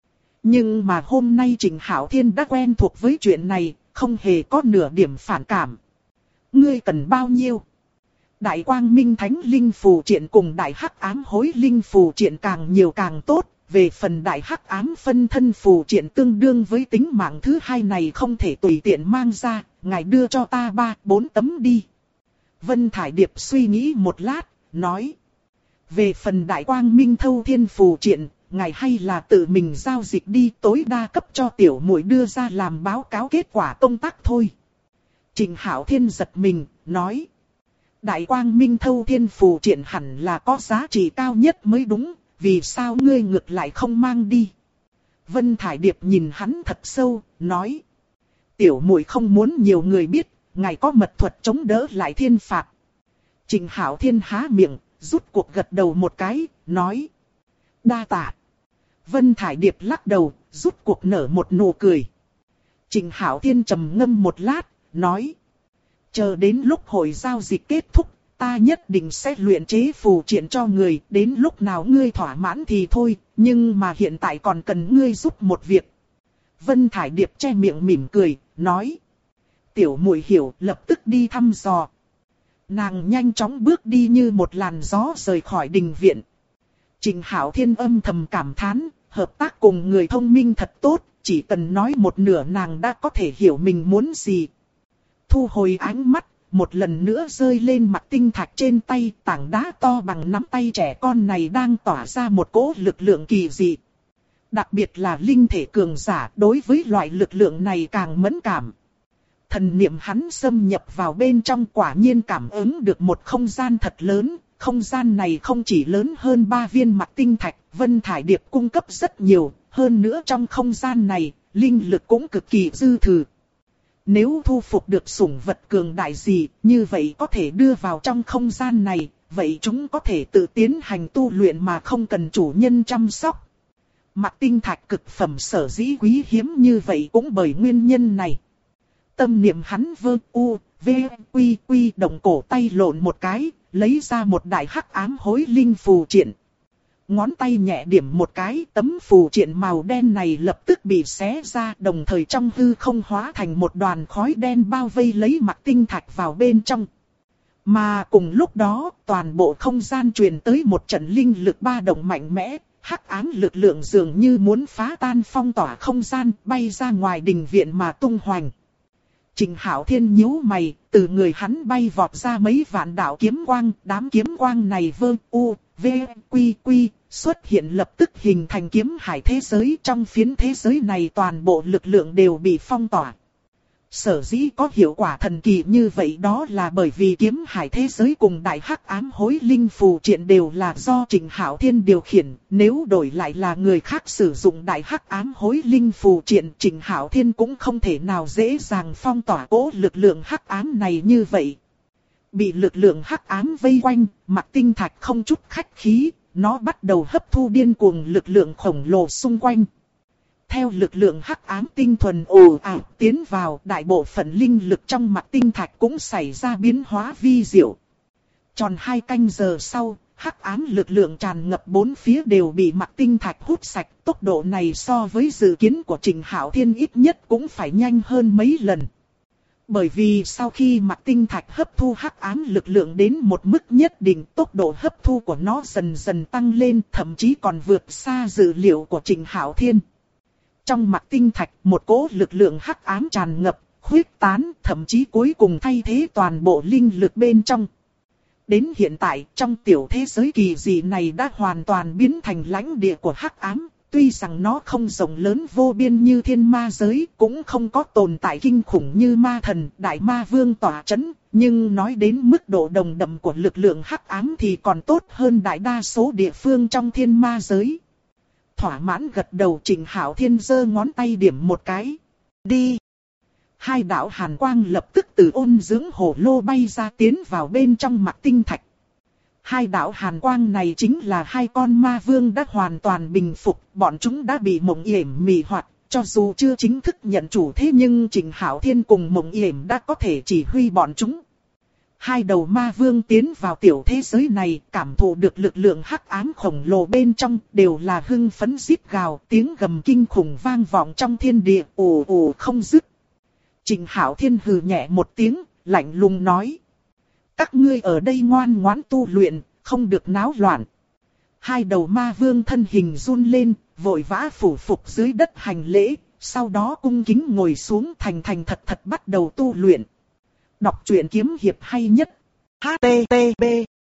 Nhưng mà hôm nay Trịnh Hạo Thiên đã quen thuộc với chuyện này, không hề có nửa điểm phản cảm. Ngươi cần bao nhiêu? Đại quang minh thánh linh phù triện cùng đại hắc ám hối linh phù triện càng nhiều càng tốt. Về phần đại hắc ám phân thân phù triện tương đương với tính mạng thứ hai này không thể tùy tiện mang ra, ngài đưa cho ta 3-4 tấm đi. Vân Thải Điệp suy nghĩ một lát, nói. Về phần đại quang minh thâu thiên phù triện, ngài hay là tự mình giao dịch đi, tối đa cấp cho tiểu muội đưa ra làm báo cáo kết quả công tác thôi. Trịnh Hạo Thiên giật mình, nói. Đại quang minh thâu thiên phù triện hẳn là có giá trị cao nhất mới đúng, vì sao ngươi ngược lại không mang đi? Vân Thải Điệp nhìn hắn thật sâu, nói. Tiểu muội không muốn nhiều người biết, ngài có mật thuật chống đỡ lại thiên phạt. Trịnh Hạo Thiên há miệng, rút cuộc gật đầu một cái, nói. Đa tạ. Vân Thải Điệp lắc đầu, rút cuộc nở một nụ cười. Trịnh Hạo Thiên trầm ngâm một lát, nói. Chờ đến lúc hội giao dịch kết thúc, ta nhất định sẽ luyện chế phù triện cho người, đến lúc nào ngươi thỏa mãn thì thôi, nhưng mà hiện tại còn cần ngươi giúp một việc. Vân Thải Điệp che miệng mỉm cười, nói. Tiểu muội hiểu, lập tức đi thăm dò. Nàng nhanh chóng bước đi như một làn gió rời khỏi đình viện. Trịnh Hạo Thiên âm thầm cảm thán, hợp tác cùng người thông minh thật tốt, chỉ cần nói một nửa nàng đã có thể hiểu mình muốn gì. Thu hồi ánh mắt, một lần nữa rơi lên mặt tinh thạch trên tay, tảng đá to bằng nắm tay trẻ con này đang tỏa ra một cỗ lực lượng kỳ dị. Đặc biệt là linh thể cường giả đối với loại lực lượng này càng mẫn cảm. Thần niệm hắn xâm nhập vào bên trong, quả nhiên cảm ứng được một không gian thật lớn. Không gian này không chỉ lớn hơn 3 viên mặt tinh thạch, Vân Thải Điệp cung cấp rất nhiều, hơn nữa trong không gian này, linh lực cũng cực kỳ dư thừa. Nếu thu phục được sủng vật cường đại gì, như vậy có thể đưa vào trong không gian này, vậy chúng có thể tự tiến hành tu luyện mà không cần chủ nhân chăm sóc. Mặt tinh thạch cực phẩm sở dĩ quý hiếm như vậy cũng bởi nguyên nhân này. Tâm niệm hắn vơ u, v, quy quy động cổ tay lộn một cái, lấy ra một đại hắc ám hối linh phù triện. Ngón tay nhẹ điểm một cái, tấm phù triện màu đen này lập tức bị xé ra, đồng thời trong hư không hóa thành một đoàn khói đen bao vây lấy mặt tinh thạch vào bên trong. Mà cùng lúc đó, toàn bộ không gian truyền tới một trận linh lực ba động mạnh mẽ, hắc ám lực lượng dường như muốn phá tan phong tỏa không gian, bay ra ngoài đình viện mà tung hoành. Trịnh Hạo Thiên nhíu mày, từ người hắn bay vọt ra mấy vạn đạo kiếm quang, đám kiếm quang này vơ u, v, quy quy, xuất hiện lập tức hình thành kiếm hải thế giới. Trong phiến thế giới này toàn bộ lực lượng đều bị phong tỏa. Sở dĩ có hiệu quả thần kỳ như vậy đó là bởi vì kiếm hải thế giới cùng đại hắc ám hối linh phù triện đều là do Trịnh Hạo Thiên điều khiển. Nếu đổi lại là người khác sử dụng đại hắc ám hối linh phù triện, Trịnh Hạo Thiên cũng không thể nào dễ dàng phong tỏa cố lực lượng hắc ám này như vậy. Bị lực lượng hắc ám vây quanh, Mạc Tinh Thạch không chút khách khí, nó bắt đầu hấp thu điên cuồng lực lượng khổng lồ xung quanh. Theo lực lượng hắc ám tinh thuần ồ ạt tiến vào, đại bộ phận linh lực trong Mạc Tinh Thạch cũng xảy ra biến hóa vi diệu. Tròn 2 canh giờ sau, hắc ám lực lượng tràn ngập bốn phía đều bị Mạc Tinh Thạch hút sạch. Tốc độ này so với dự kiến của Trịnh Hạo Thiên ít nhất cũng phải nhanh hơn mấy lần. Bởi vì sau khi Mạc Tinh Thạch hấp thu hắc ám lực lượng đến một mức nhất định, tốc độ hấp thu của nó dần dần tăng lên, thậm chí còn vượt xa dự liệu của Trịnh Hạo Thiên. Trong Mạc Tinh Thạch, một cỗ lực lượng hắc ám tràn ngập, khuếch tán, thậm chí cuối cùng thay thế toàn bộ linh lực bên trong. Đến hiện tại, trong tiểu thế giới kỳ dị này đã hoàn toàn biến thành lãnh địa của hắc ám. Tuy rằng nó không rộng lớn vô biên như thiên ma giới, cũng không có tồn tại kinh khủng như ma thần, đại ma vương tỏa chấn, nhưng nói đến mức độ đồng đậm của lực lượng hắc ám thì còn tốt hơn đại đa số địa phương trong thiên ma giới. Thỏa mãn gật đầu, Trịnh Hạo Thiên giơ ngón tay điểm một cái. Đi! 2 đạo hàn quang lập tức từ ôn dưỡng hồ lô bay ra tiến vào bên trong Mạc Tinh Thạch. 2 đạo hàn quang này chính là 2 con ma vương đã hoàn toàn bình phục, bọn chúng đã bị Mộng Yểm mì hoặc, cho dù chưa chính thức nhận chủ thế nhưng Trịnh Hạo Thiên cùng Mộng Yểm đã có thể chỉ huy bọn chúng. 2 đầu ma vương tiến vào tiểu thế giới này, cảm thụ được lực lượng hắc ám khổng lồ bên trong, đều là hưng phấn rít gào, tiếng gầm kinh khủng vang vọng trong thiên địa, ồ ồ không dứt. Trịnh Hạo Thiên hừ nhẹ một tiếng, lạnh lùng nói: các ngươi ở đây ngoan ngoãn tu luyện, không được náo loạn. 2 đầu ma vương thân hình run lên, vội vã phủ phục dưới đất hành lễ, sau đó cung kính ngồi xuống thành thật thật bắt đầu tu luyện. Đọc truyện kiếm hiệp hay nhất. HTTP.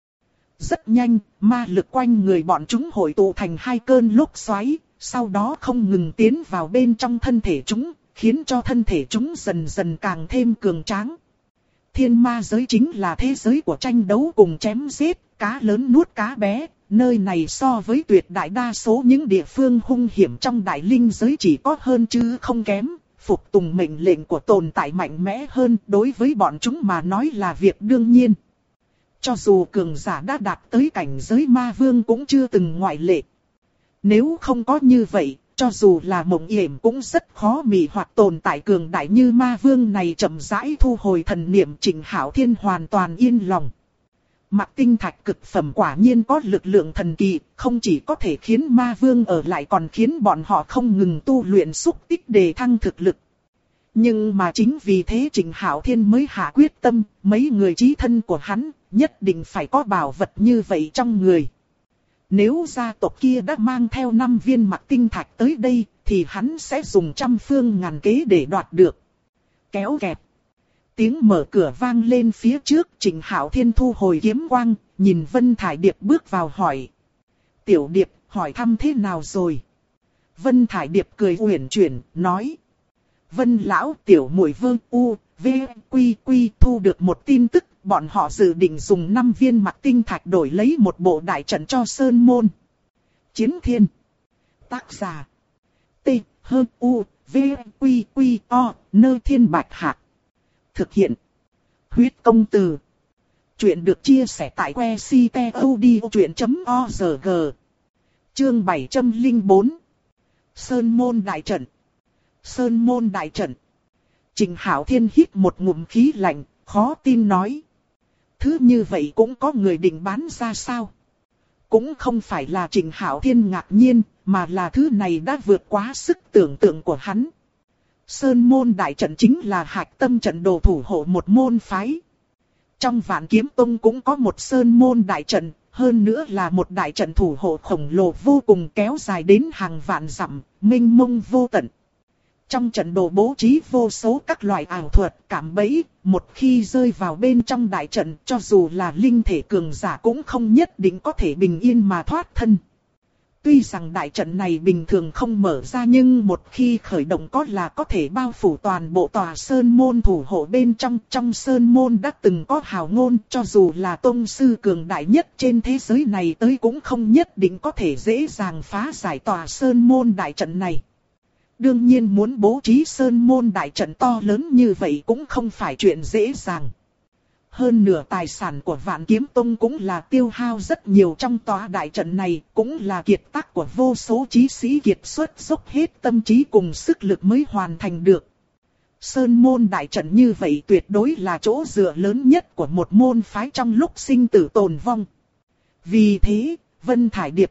Rất nhanh, ma lực quanh người bọn chúng hội tụ thành 2 cơn lốc xoáy, sau đó không ngừng tiến vào bên trong thân thể chúng, khiến cho thân thể chúng dần dần càng thêm cường tráng. Thiên ma giới chính là thế giới của tranh đấu cùng chém giết, cá lớn nuốt cá bé. Nơi này so với tuyệt đại đa số những địa phương hung hiểm trong đại linh giới chỉ có hơn chứ không kém. Phục tùng mệnh lệnh của tồn tại mạnh mẽ hơn, đối với bọn chúng mà nói là việc đương nhiên. Cho dù cường giả đã đạt tới cảnh giới ma vương cũng chưa từng ngoại lệ. Nếu không có như vậy, cho dù là Mộng Yểm cũng rất khó mị hoặc tồn tại cường đại như ma vương này chậm rãi thu hồi thần niệm. Trịnh Hạo Thiên hoàn toàn yên lòng. Mạc Tinh Thạch cực phẩm quả nhiên có lực lượng thần kỳ, không chỉ có thể khiến ma vương ở lại còn khiến bọn họ không ngừng tu luyện xúc tích để thăng thực lực. Nhưng mà chính vì thế Trịnh Hạo Thiên mới hạ quyết tâm, mấy người chí thân của hắn nhất định phải có bảo vật như vậy trong người. Nếu gia tộc kia đã mang theo 5 viên Mạc Tinh Thạch tới đây, thì hắn sẽ dùng trăm phương ngàn kế để đoạt được. Kéo kẹt. Tiếng mở cửa vang lên phía trước, Trịnh Hạo Thiên thu hồi kiếm quang, nhìn Vân Thải Điệp bước vào hỏi. Tiểu Điệp, hỏi thăm thế nào rồi? Vân Thải Điệp cười uyển chuyển, nói. Vân lão, tiểu muội Vương U, V, Quy Quy thu được một tin tức, bọn họ dự định dùng 5 viên Mạc Tinh Thạch đổi lấy một bộ đại trận cho Sơn Môn. Chiến Thiên. Tác giả. T, H, U, V, Quy Quy, O, Nơ Thiên Bạch Hạc. Thực hiện. Huyết công từ. Chuyện được chia sẻ tại que ctod.org. Chương 704. Sơn Môn Đại Trận. Sơn Môn Đại Trận. Trịnh Hạo Thiên hít một ngụm khí lạnh, khó tin nói. Thứ như vậy cũng có người định bán ra sao? Cũng không phải là Trịnh Hạo Thiên ngạc nhiên, mà là thứ này đã vượt quá sức tưởng tượng của hắn. Sơn Môn Đại Trận chính là hạch tâm trận đồ thủ hộ một môn phái. Trong Vạn Kiếm Tông cũng có một Sơn Môn Đại Trận, hơn nữa là một đại trận thủ hộ khổng lồ vô cùng kéo dài đến hàng vạn dặm, mênh mông vô tận. Trong trận đồ bố trí vô số các loại ảo thuật, cảm bẫy, một khi rơi vào bên trong đại trận, cho dù là linh thể cường giả cũng không nhất định có thể bình yên mà thoát thân. Tuy rằng đại trận này bình thường không mở ra nhưng một khi khởi động có thể bao phủ toàn bộ tòa sơn môn thủ hộ bên trong. Trong sơn môn đã từng có hào ngôn, cho dù là tông sư cường đại nhất trên thế giới này tới cũng không nhất định có thể dễ dàng phá giải tòa sơn môn đại trận này. Đương nhiên muốn bố trí sơn môn đại trận to lớn như vậy cũng không phải chuyện dễ dàng. Hơn nửa tài sản của Vạn Kiếm Tông cũng là tiêu hao rất nhiều trong tòa đại trận này, cũng là kiệt tác của vô số chí sĩ kiệt xuất dốc hết tâm trí cùng sức lực mới hoàn thành được. Sơn môn đại trận như vậy tuyệt đối là chỗ dựa lớn nhất của một môn phái trong lúc sinh tử tồn vong. Vì thế, Vân Thải Điệp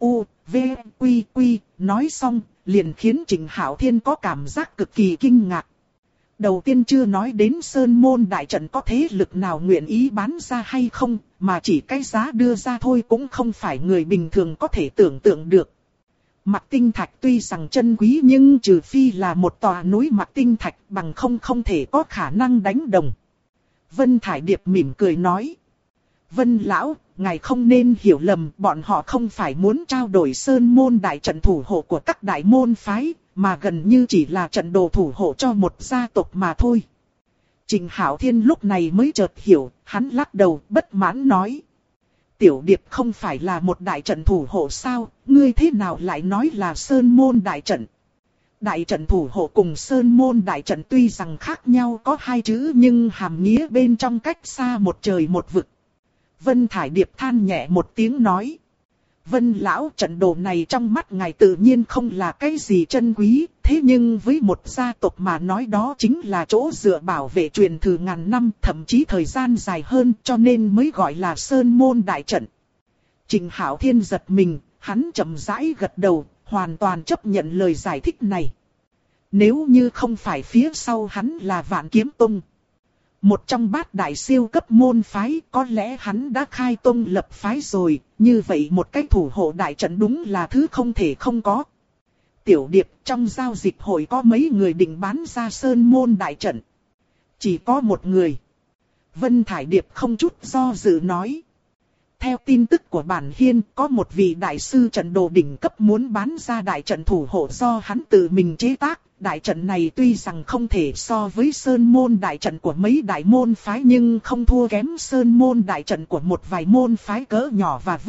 nói xong, liền khiến Trịnh Hạo Thiên có cảm giác cực kỳ kinh ngạc. Đầu tiên chưa nói đến sơn môn đại trận có thế lực nào nguyện ý bán ra hay không, mà chỉ cái giá đưa ra thôi cũng không phải người bình thường có thể tưởng tượng được. Mặc tinh thạch tuy rằng chân quý nhưng trừ phi là một tòa núi mặc tinh thạch bằng không thể có khả năng đánh đồng. Vân Thải Điệp mỉm cười nói. Vân lão, ngài không nên hiểu lầm, bọn họ không phải muốn trao đổi sơn môn đại trận thủ hộ của các đại môn phái, mà gần như chỉ là trận đồ thủ hộ cho một gia tộc mà thôi. Trịnh Hạo Thiên lúc này mới chợt hiểu, hắn lắc đầu bất mãn nói. Tiểu Điệp không phải là một đại trận thủ hộ sao, ngươi thế nào lại nói là sơn môn đại trận? Đại trận thủ hộ cùng sơn môn đại trận tuy rằng khác nhau có hai chữ nhưng hàm nghĩa bên trong cách xa một trời một vực. Vân Thải Điệp than nhẹ một tiếng nói. Vân lão, trận đồ này trong mắt ngài tự nhiên không là cái gì chân quý, thế nhưng với một gia tộc mà nói đó chính là chỗ dựa bảo vệ truyền thừa ngàn năm, thậm chí thời gian dài hơn, cho nên mới gọi là sơn môn đại trận. Trịnh Hạo Thiên giật mình, hắn chậm rãi gật đầu, hoàn toàn chấp nhận lời giải thích này. Nếu như không phải phía sau hắn là Vạn Kiếm Tông, một trong bát đại siêu cấp môn phái, có lẽ hắn đã khai tông lập phái rồi, như vậy một cái thủ hộ đại trận đúng là thứ không thể không có. Tiểu Điệp, trong giao dịch hội có mấy người định bán ra sơn môn đại trận? Chỉ có một người. Vân Thải Điệp không chút do dự nói. Theo tin tức của bản hiên, có một vị đại sư trận đồ đỉnh cấp muốn bán ra đại trận thủ hộ do hắn tự mình chế tác. Đại trận này tuy rằng không thể so với sơn môn đại trận của mấy đại môn phái nhưng không thua kém sơn môn đại trận của một vài môn phái cỡ nhỏ và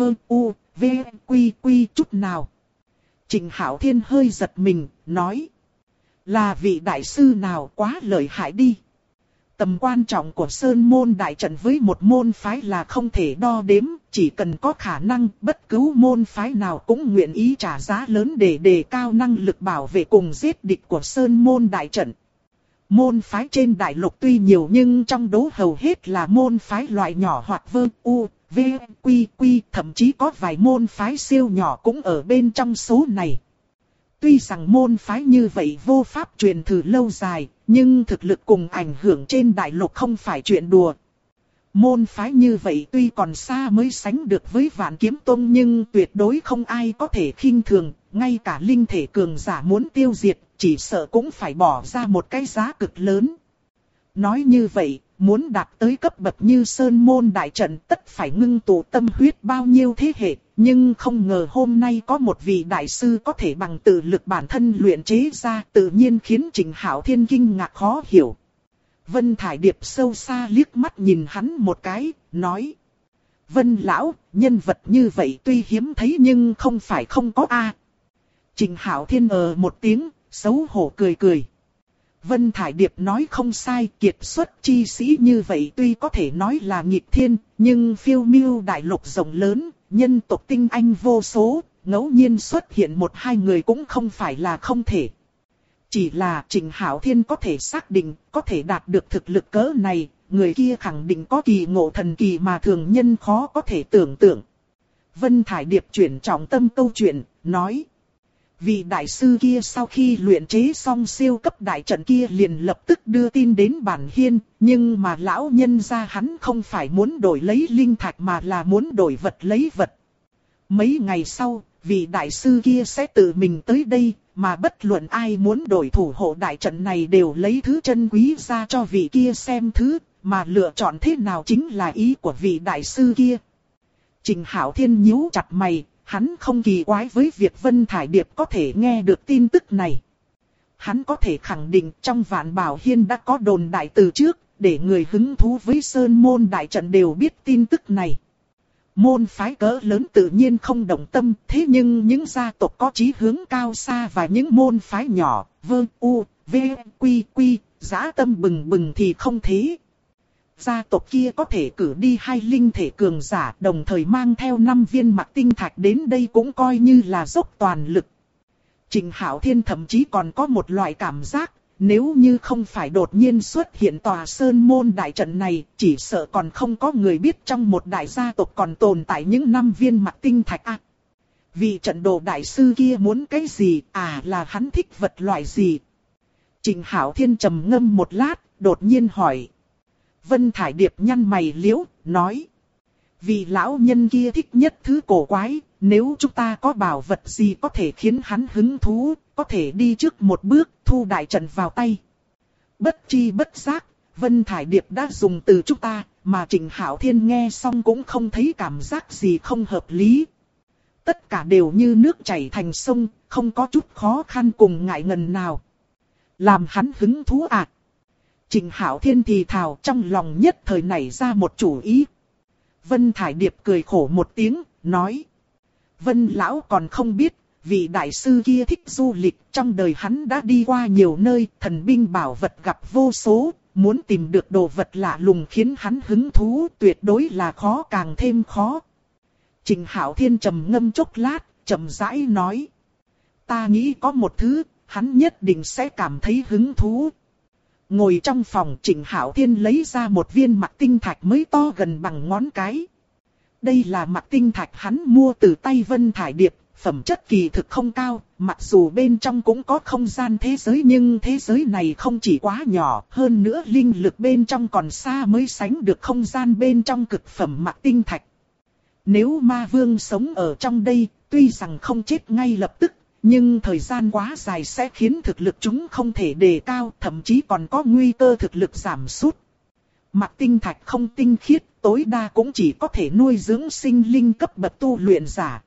chút nào. Trịnh Hạo Thiên hơi giật mình, nói. Là vị đại sư nào quá lợi hại đi. Tầm quan trọng của sơn môn đại trận với một môn phái là không thể đo đếm, chỉ cần có khả năng bất cứ môn phái nào cũng nguyện ý trả giá lớn để đề cao năng lực bảo vệ cùng giết địch của sơn môn đại trận. Môn phái trên đại lục tuy nhiều nhưng trong đó hầu hết là môn phái loại nhỏ hoặc thậm chí có vài môn phái siêu nhỏ cũng ở bên trong số này. Tuy rằng môn phái như vậy vô pháp truyền thừa lâu dài, nhưng thực lực cùng ảnh hưởng trên đại lục không phải chuyện đùa. Môn phái như vậy tuy còn xa mới sánh được với Vạn Kiếm Tông nhưng tuyệt đối không ai có thể khinh thường, ngay cả linh thể cường giả muốn tiêu diệt, chỉ sợ cũng phải bỏ ra một cái giá cực lớn. Nói như vậy, muốn đạt tới cấp bậc như sơn môn đại trận tất phải ngưng tụ tâm huyết bao nhiêu thế hệ, nhưng không ngờ hôm nay có một vị đại sư có thể bằng tự lực bản thân luyện chế ra, tự nhiên khiến Trịnh Hạo Thiên kinh ngạc khó hiểu. Vân Thải Điệp sâu xa liếc mắt nhìn hắn một cái, nói. Vân lão, nhân vật như vậy tuy hiếm thấy nhưng không phải không có a. Trịnh Hạo Thiên một tiếng, xấu hổ cười cười. Vân Thải Điệp nói không sai, kiệt xuất chi sĩ như vậy tuy có thể nói là nghịch thiên, nhưng phiêu miêu đại lục rộng lớn, nhân tộc tinh anh vô số, ngẫu nhiên xuất hiện một hai người cũng không phải là không thể. Chỉ là Trịnh Hạo Thiên có thể xác định, có thể đạt được thực lực cỡ này, người kia khẳng định có kỳ ngộ thần kỳ mà thường nhân khó có thể tưởng tượng. Vân Thải Điệp chuyển trọng tâm câu chuyện, nói. Vị đại sư kia sau khi luyện chế xong siêu cấp đại trận kia liền lập tức đưa tin đến bản hiên, nhưng mà lão nhân gia hắn không phải muốn đổi lấy linh thạch mà là muốn đổi vật lấy vật. Mấy ngày sau, vị đại sư kia sẽ tự mình tới đây, mà bất luận ai muốn đổi thủ hộ đại trận này đều lấy thứ chân quý ra cho vị kia xem thứ, mà lựa chọn thế nào chính là ý của vị đại sư kia. Trình Hạo Thiên nhíu chặt mày, hắn không kỳ quái với việc Vân Thải Điệp có thể nghe được tin tức này. Hắn có thể khẳng định trong Vạn Bảo Hiên đã có đồn đại từ trước, để người hứng thú với Sơn Môn đại trận đều biết tin tức này. Môn phái cỡ lớn tự nhiên không động tâm, thế nhưng những gia tộc có chí hướng cao xa và những môn phái nhỏ, dã tâm bừng bừng thì không thế. Gia tộc kia có thể cử đi 2 linh thể cường giả, đồng thời mang theo 5 viên Mạc Tinh Thạch đến đây cũng coi như là dốc toàn lực. Trình Hạo Thiên thậm chí còn có một loại cảm giác, nếu như không phải đột nhiên xuất hiện tòa Sơn Môn đại trận này, chỉ sợ còn không có người biết trong một đại gia tộc còn tồn tại những 5 viên Mạc Tinh Thạch à. Vì trận đồ đại sư kia muốn cái gì, là hắn thích vật loại gì? Trình Hạo Thiên trầm ngâm một lát, đột nhiên hỏi. Vân Thải Điệp nhăn mày liễu, nói. Vì lão nhân kia thích nhất thứ cổ quái, nếu chúng ta có bảo vật gì có thể khiến hắn hứng thú, có thể đi trước một bước, thu đại trận vào tay. Bất chi bất giác, Vân Thải Điệp đã dùng từ chúng ta, mà Trình Hạo Thiên nghe xong cũng không thấy cảm giác gì không hợp lý. Tất cả đều như nước chảy thành sông, không có chút khó khăn cùng ngại ngần nào. Làm hắn hứng thú à? Trình Hạo Thiên thì thào, trong lòng nhất thời nảy ra một chủ ý. Vân Thải Điệp cười khổ một tiếng, nói. Vân lão còn không biết, vị đại sư kia thích du lịch, trong đời hắn đã đi qua nhiều nơi, thần binh bảo vật gặp vô số, muốn tìm được đồ vật lạ lùng khiến hắn hứng thú, tuyệt đối là khó càng thêm khó. Trình Hạo Thiên trầm ngâm chốc lát, chậm rãi nói. Ta nghĩ có một thứ, hắn nhất định sẽ cảm thấy hứng thú. Ngồi trong phòng, Trình Hạo Thiên lấy ra một viên Mạc Tinh Thạch mới to gần bằng ngón cái. Đây là Mạc Tinh Thạch hắn mua từ tay Vân Thải Điệp, phẩm chất kỳ thực không cao, mặc dù bên trong cũng có không gian thế giới nhưng thế giới này không chỉ quá nhỏ, hơn nữa linh lực bên trong còn xa mới sánh được không gian bên trong cực phẩm Mạc Tinh Thạch. Nếu ma vương sống ở trong đây, tuy rằng không chết ngay lập tức, nhưng thời gian quá dài sẽ khiến thực lực chúng không thể đề cao, thậm chí còn có nguy cơ thực lực giảm sút. Mạc Tinh Thạch không tinh khiết, tối đa cũng chỉ có thể nuôi dưỡng sinh linh cấp bậc tu luyện giả.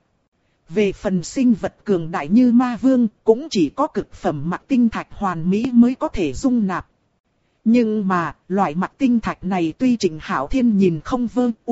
Về phần sinh vật cường đại như ma vương, cũng chỉ có cực phẩm Mạc Tinh Thạch hoàn mỹ mới có thể dung nạp. Nhưng mà, loại Mạc Tinh Thạch này tuy Trình Hạo Thiên nhìn không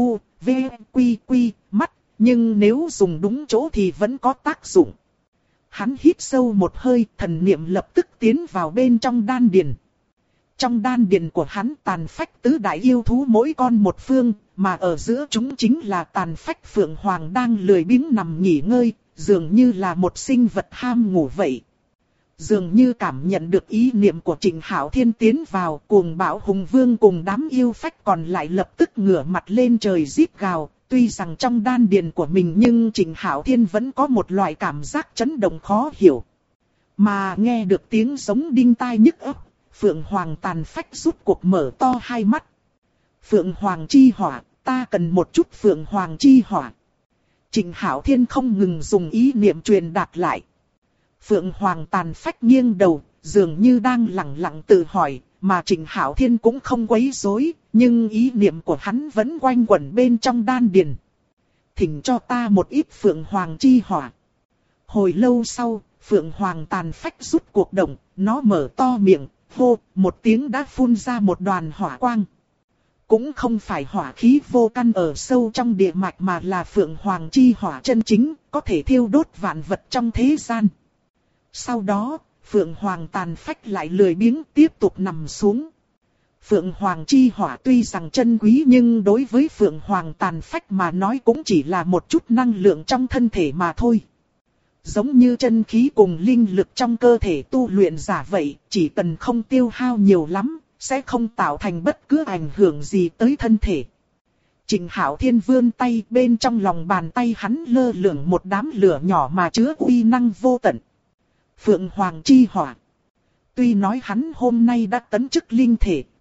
mắt, nhưng nếu dùng đúng chỗ thì vẫn có tác dụng. Hắn hít sâu một hơi, thần niệm lập tức tiến vào bên trong đan điền. Trong đan điền của hắn tàn phách tứ đại yêu thú mỗi con một phương, mà ở giữa chúng chính là tàn phách phượng hoàng đang lười biếng nằm nghỉ ngơi, dường như là một sinh vật ham ngủ vậy. Dường như cảm nhận được ý niệm của Trình Hạo Thiên tiến vào, cuồng bão hùng vương cùng đám yêu phách còn lại lập tức ngửa mặt lên trời rít gào. Tuy rằng trong đan điền của mình nhưng Trình Hạo Thiên vẫn có một loại cảm giác chấn động khó hiểu. Mà nghe được tiếng giống đinh tai nhức óc, Phượng Hoàng tàn phách rút cuộc mở to hai mắt. Phượng Hoàng chi hỏa, ta cần một chút Phượng Hoàng chi hỏa. Trình Hạo Thiên không ngừng dùng ý niệm truyền đạt lại. Phượng Hoàng tàn phách nghiêng đầu, dường như đang lặng lặng tự hỏi, mà Trình Hạo Thiên cũng không quấy rối, nhưng ý niệm của hắn vẫn quanh quẩn bên trong đan điền. Thỉnh cho ta một ít Phượng Hoàng chi hỏa. Hồi lâu sau, Phượng Hoàng tàn phách rút cuộc động, nó mở to miệng, hô, một tiếng đã phun ra một đoàn hỏa quang. Cũng không phải hỏa khí vô căn ở sâu trong địa mạch mà là Phượng Hoàng chi hỏa chân chính, có thể thiêu đốt vạn vật trong thế gian. Sau đó, Phượng Hoàng tàn phách lại lười biếng tiếp tục nằm xuống. Phượng Hoàng chi hỏa tuy rằng chân quý nhưng đối với Phượng Hoàng tàn phách mà nói cũng chỉ là một chút năng lượng trong thân thể mà thôi. Giống như chân khí cùng linh lực trong cơ thể tu luyện giả vậy, chỉ cần không tiêu hao nhiều lắm, sẽ không tạo thành bất cứ ảnh hưởng gì tới thân thể. Trình Hạo Thiên vươn tay, bên trong lòng bàn tay hắn lơ lửng một đám lửa nhỏ mà chứa uy năng vô tận. Phượng Hoàng chi hỏa. Tuy nói hắn hôm nay đã tấn chức linh thể,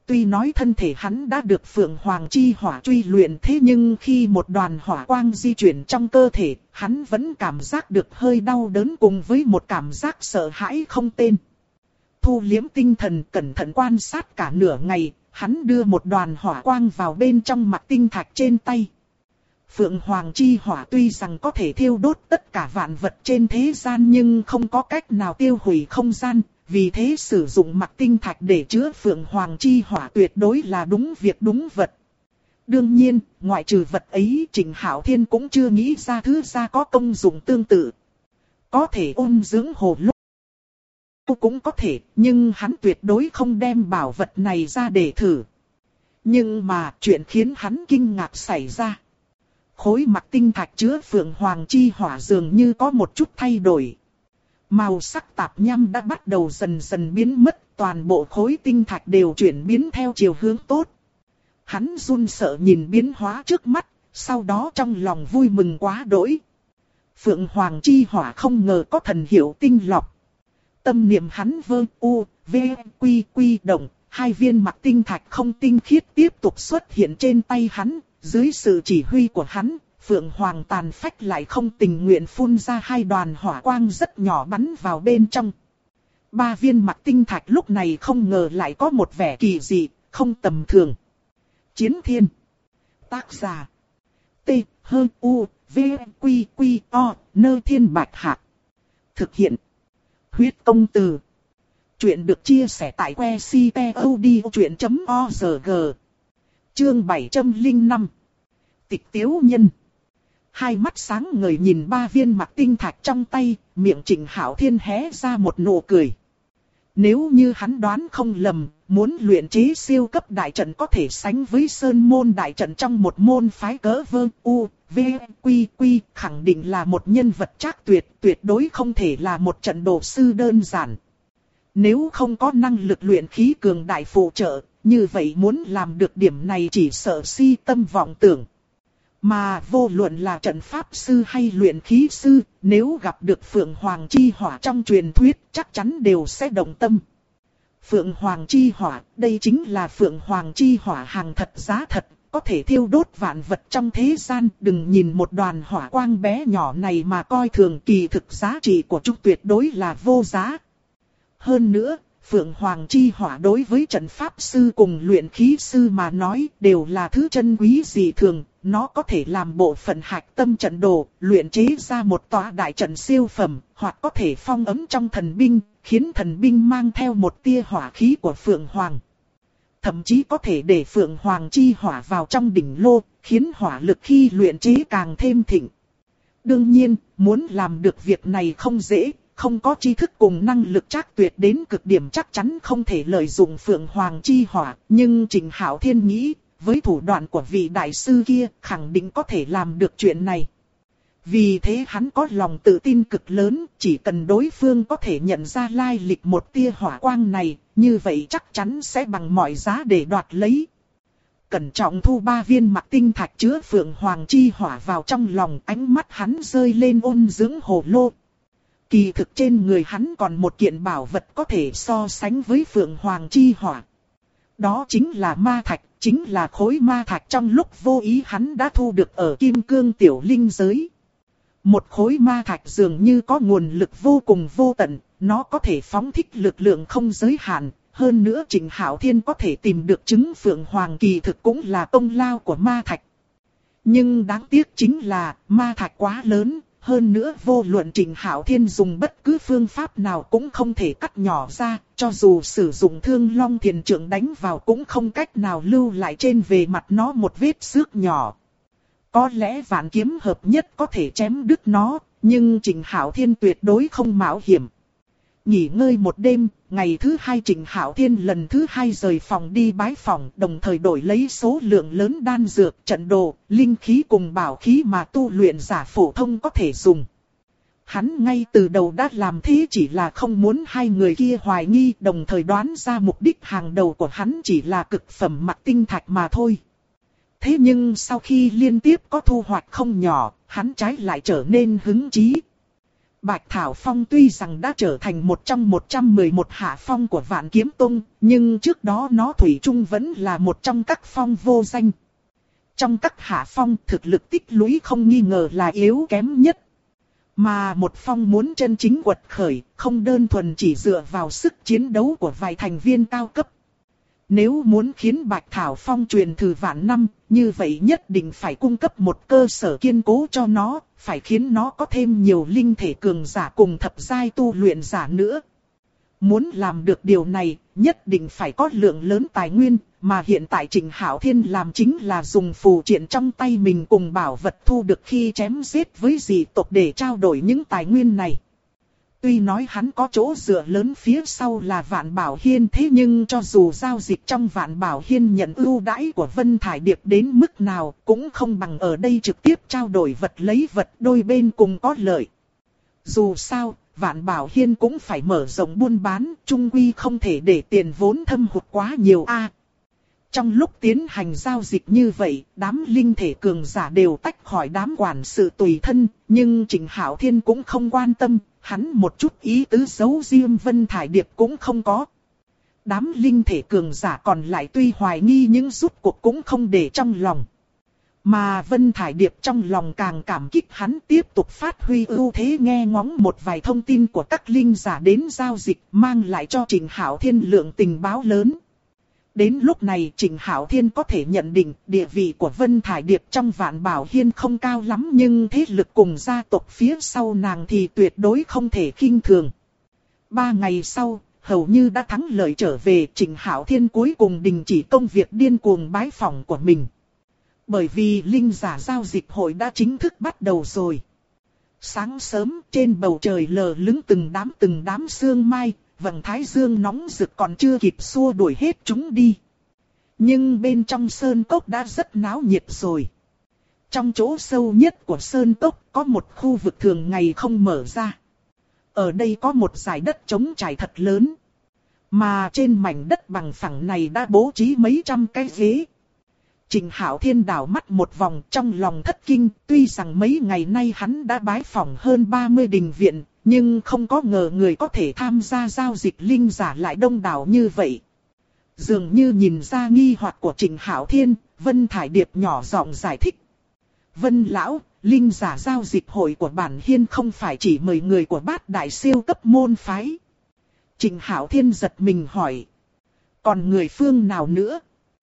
Tuy nói thân thể hắn đã được Phượng Hoàng chi hỏa truy luyện, thế nhưng khi một đoàn hỏa quang di chuyển trong cơ thể, hắn vẫn cảm giác được hơi đau đớn cùng với một cảm giác sợ hãi không tên. Thu liễm tinh thần, cẩn thận quan sát cả nửa ngày, hắn đưa một đoàn hỏa quang vào bên trong mặt tinh thạch trên tay. Phượng Hoàng chi hỏa tuy rằng có thể thiêu đốt tất cả vạn vật trên thế gian nhưng không có cách nào tiêu hủy không gian, vì thế sử dụng mặt tinh thạch để chứa Phượng Hoàng chi hỏa tuyệt đối là đúng việc đúng vật. Đương nhiên, ngoại trừ vật ấy, Trịnh Hạo Thiên cũng chưa nghĩ ra thứ ra có công dụng tương tự. Có thể ôn dưỡng hồ lô cũng có thể, nhưng hắn tuyệt đối không đem bảo vật này ra để thử. Nhưng mà chuyện khiến hắn kinh ngạc xảy ra. Khối mặt tinh thạch chứa Phượng Hoàng chi hỏa dường như có một chút thay đổi. Màu sắc tạp nham đã bắt đầu dần dần biến mất, toàn bộ khối tinh thạch đều chuyển biến theo chiều hướng tốt. Hắn run sợ nhìn biến hóa trước mắt, sau đó trong lòng vui mừng quá đỗi. Phượng Hoàng chi hỏa không ngờ có thần hiệu tinh lọc. Tâm niệm hắn vơ u, v, quy quy động, hai viên mặt tinh thạch không tinh khiết tiếp tục xuất hiện trên tay hắn. Dưới sự chỉ huy của hắn, Phượng Hoàng tàn phách lại không tình nguyện phun ra hai đoàn hỏa quang rất nhỏ bắn vào bên trong. Ba viên mặt tinh thạch lúc này không ngờ lại có một vẻ kỳ dị, không tầm thường. Chiến Thiên. Tác giả. T, H, U, V, Quy, Quy, O, Nơ Thiên Bạch Hạc. Thực hiện. Huyết công từ. Chuyện được chia sẻ tại website.odchuyện.org. Chương 705. Tịch Tiếu Nhân. Hai mắt sáng ngời nhìn ba viên mặt tinh thạch trong tay, miệng Trịnh Hạo Thiên hé ra một nụ cười. Nếu như hắn đoán không lầm, muốn luyện chế siêu cấp đại trận có thể sánh với Sơn Môn đại trận trong một môn phái cỡ vơ u, v, quy quy, khẳng định là một nhân vật trác tuyệt, tuyệt đối không thể là một trận đồ sư đơn giản. Nếu không có năng lực luyện khí cường đại phụ trợ, như vậy muốn làm được điểm này chỉ sợ si tâm vọng tưởng. Mà vô luận là trận pháp sư hay luyện khí sư, nếu gặp được Phượng Hoàng chi hỏa trong truyền thuyết chắc chắn đều sẽ động tâm. Phượng Hoàng chi hỏa, đây chính là Phượng Hoàng chi hỏa hàng thật giá thật, có thể thiêu đốt vạn vật trong thế gian. Đừng nhìn một đoàn hỏa quang bé nhỏ này mà coi thường, kỳ thực giá trị của chúng tuyệt đối là vô giá. Hơn nữa, Phượng Hoàng chi hỏa đối với trận pháp sư cùng luyện khí sư mà nói đều là thứ chân quý dị thường. Nó có thể làm bộ phận hạch tâm trận đồ, luyện chế ra một tòa đại trận siêu phẩm, hoặc có thể phong ấm trong thần binh, khiến thần binh mang theo một tia hỏa khí của Phượng Hoàng. Thậm chí có thể để Phượng Hoàng chi hỏa vào trong đỉnh lô, khiến hỏa lực khi luyện chế càng thêm thịnh. Đương nhiên, muốn làm được việc này không dễ. Không có tri thức cùng năng lực trác tuyệt đến cực điểm chắc chắn không thể lợi dụng Phượng Hoàng chi hỏa. Nhưng Trịnh Hạo Thiên nghĩ, với thủ đoạn của vị đại sư kia, khẳng định có thể làm được chuyện này. Vì thế hắn có lòng tự tin cực lớn, chỉ cần đối phương có thể nhận ra lai lịch một tia hỏa quang này, như vậy chắc chắn sẽ bằng mọi giá để đoạt lấy. Cẩn trọng thu ba viên mặt tinh thạch chứa Phượng Hoàng chi hỏa vào trong lòng, ánh mắt hắn rơi lên ôn dưỡng hồ lô. Kỳ thực trên người hắn còn một kiện bảo vật có thể so sánh với Phượng Hoàng chi hỏa. Đó chính là ma thạch, chính là khối ma thạch trong lúc vô ý hắn đã thu được ở Kim Cương Tiểu Linh giới. Một khối ma thạch dường như có nguồn lực vô cùng vô tận, nó có thể phóng thích lực lượng không giới hạn. Hơn nữa Trịnh Hạo Thiên có thể tìm được trứng Phượng Hoàng kỳ thực cũng là công lao của ma thạch. Nhưng đáng tiếc chính là ma thạch quá lớn. Hơn nữa vô luận Trịnh Hạo Thiên dùng bất cứ phương pháp nào cũng không thể cắt nhỏ ra, cho dù sử dụng Thương Long Thiền Trượng đánh vào cũng không cách nào lưu lại trên bề mặt nó một vết xước nhỏ. Có lẽ vạn kiếm hợp nhất có thể chém đứt nó, nhưng Trịnh Hạo Thiên tuyệt đối không mạo hiểm. Nghỉ ngơi một đêm, ngày thứ hai Trịnh Hạo Thiên lần thứ hai rời phòng đi bái phỏng, đồng thời đổi lấy số lượng lớn đan dược, trận đồ, linh khí cùng bảo khí mà tu luyện giả phổ thông có thể dùng. Hắn ngay từ đầu đã làm thế chỉ là không muốn hai người kia hoài nghi, đồng thời đoán ra mục đích hàng đầu của hắn chỉ là cực phẩm mặt tinh thạch mà thôi. Thế nhưng sau khi liên tiếp có thu hoạch không nhỏ, hắn trái lại trở nên hứng chí. Bạch Thảo Phong tuy rằng đã trở thành một trong 111 hạ phong của Vạn Kiếm Tông, nhưng trước đó nó thủy chung vẫn là một trong các phong vô danh. Trong các hạ phong, thực lực tích lũy không nghi ngờ là yếu kém nhất. Mà một phong muốn chân chính quật khởi, không đơn thuần chỉ dựa vào sức chiến đấu của vài thành viên cao cấp. Nếu muốn khiến Bạch Thảo Phong truyền thừa vạn năm, như vậy nhất định phải cung cấp một cơ sở kiên cố cho nó, phải khiến nó có thêm nhiều linh thể cường giả cùng thập giai tu luyện giả nữa. Muốn làm được điều này, nhất định phải có lượng lớn tài nguyên, mà hiện tại Trịnh Hạo Thiên làm chính là dùng phù triện trong tay mình cùng bảo vật thu được khi chém giết với dị tộc để trao đổi những tài nguyên này. Tuy nói hắn có chỗ dựa lớn phía sau là Vạn Bảo Hiên, thế nhưng cho dù giao dịch trong Vạn Bảo Hiên nhận ưu đãi của Vân Thải Điệp đến mức nào, cũng không bằng ở đây trực tiếp trao đổi vật lấy vật, đôi bên cùng có lợi. Dù sao, Vạn Bảo Hiên cũng phải mở rộng buôn bán, chung quy không thể để tiền vốn thâm hụt quá nhiều a. Trong lúc tiến hành giao dịch như vậy, đám linh thể cường giả đều tách khỏi đám quản sự tùy thân, nhưng Trịnh Hạo Thiên cũng không quan tâm, hắn một chút ý tứ giấu riêng Vân Thải Điệp cũng không có. Đám linh thể cường giả còn lại tuy hoài nghi nhưng rút cuộc cũng không để trong lòng. Mà Vân Thải Điệp trong lòng càng cảm kích, hắn tiếp tục phát huy ưu thế nghe ngóng một vài thông tin của các linh giả đến giao dịch, mang lại cho Trịnh Hạo Thiên lượng tình báo lớn. Đến lúc này Trịnh Hạo Thiên có thể nhận định địa vị của Vân Thải Điệp trong Vạn Bảo Hiên không cao lắm, nhưng thế lực cùng gia tộc phía sau nàng thì tuyệt đối không thể khinh thường. 3 ngày sau, hầu như đã thắng lợi trở về, Trịnh Hạo Thiên cuối cùng đình chỉ công việc điên cuồng bái phỏng của mình. Bởi vì linh giả giao dịch hội đã chính thức bắt đầu rồi. Sáng sớm trên bầu trời lờ lững từng đám sương mai, vầng thái dương nóng rực còn chưa kịp xua đuổi hết chúng đi. Nhưng bên trong sơn cốc đã rất náo nhiệt rồi. Trong chỗ sâu nhất của sơn cốc có một khu vực thường ngày không mở ra. Ở đây có một dải đất trống trải thật lớn. Mà trên mảnh đất bằng phẳng này đã bố trí mấy trăm cái ghế. Trịnh Hạo Thiên đảo mắt một vòng trong lòng thất kinh, tuy rằng mấy ngày nay hắn đã bái phỏng hơn 30 đình viện, nhưng không có ngờ người có thể tham gia giao dịch linh giả lại đông đảo như vậy. Dường như nhìn ra nghi hoặc của Trịnh Hạo Thiên, Vân Thải Điệp nhỏ giọng giải thích. Vân lão, linh giả giao dịch hội của bản hiên không phải chỉ mời người của bát đại siêu cấp môn phái. Trịnh Hạo Thiên giật mình hỏi. Còn người phương nào nữa?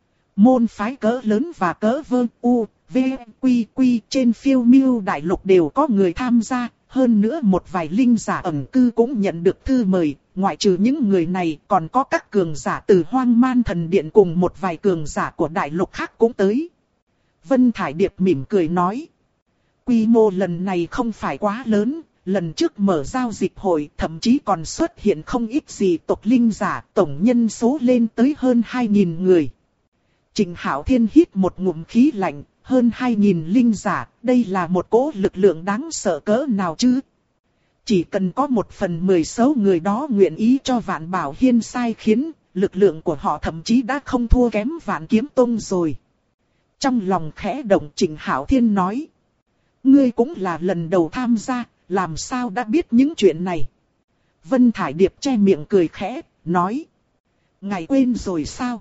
Môn phái cỡ lớn và cỡ vơ u, v, quy quy trên phiêu miêu đại lục đều có người tham gia. Hơn nữa một vài linh giả ẩn cư cũng nhận được thư mời, ngoại trừ những người này còn có các cường giả từ Hoang Man Thần Điện cùng một vài cường giả của đại lục khác cũng tới. Vân Thải Điệp mỉm cười nói. Quy mô lần này không phải quá lớn, lần trước mở giao dịch hội thậm chí còn xuất hiện không ít gì tộc linh giả, tổng nhân số lên tới hơn 2.000 người. Trịnh Hạo Thiên hít một ngụm khí lạnh. Hơn 2.000 linh giả, đây là một cỗ lực lượng đáng sợ cỡ nào chứ? Chỉ cần có 1/10 số người đó nguyện ý cho Vạn Bảo Hiên sai khiến, lực lượng của họ thậm chí đã không thua kém Vạn Kiếm Tông rồi. Trong lòng khẽ động, Trịnh Hạo Thiên nói. Ngươi cũng là lần đầu tham gia, làm sao đã biết những chuyện này? Vân Thải Điệp che miệng cười khẽ, nói. Ngài quên rồi sao?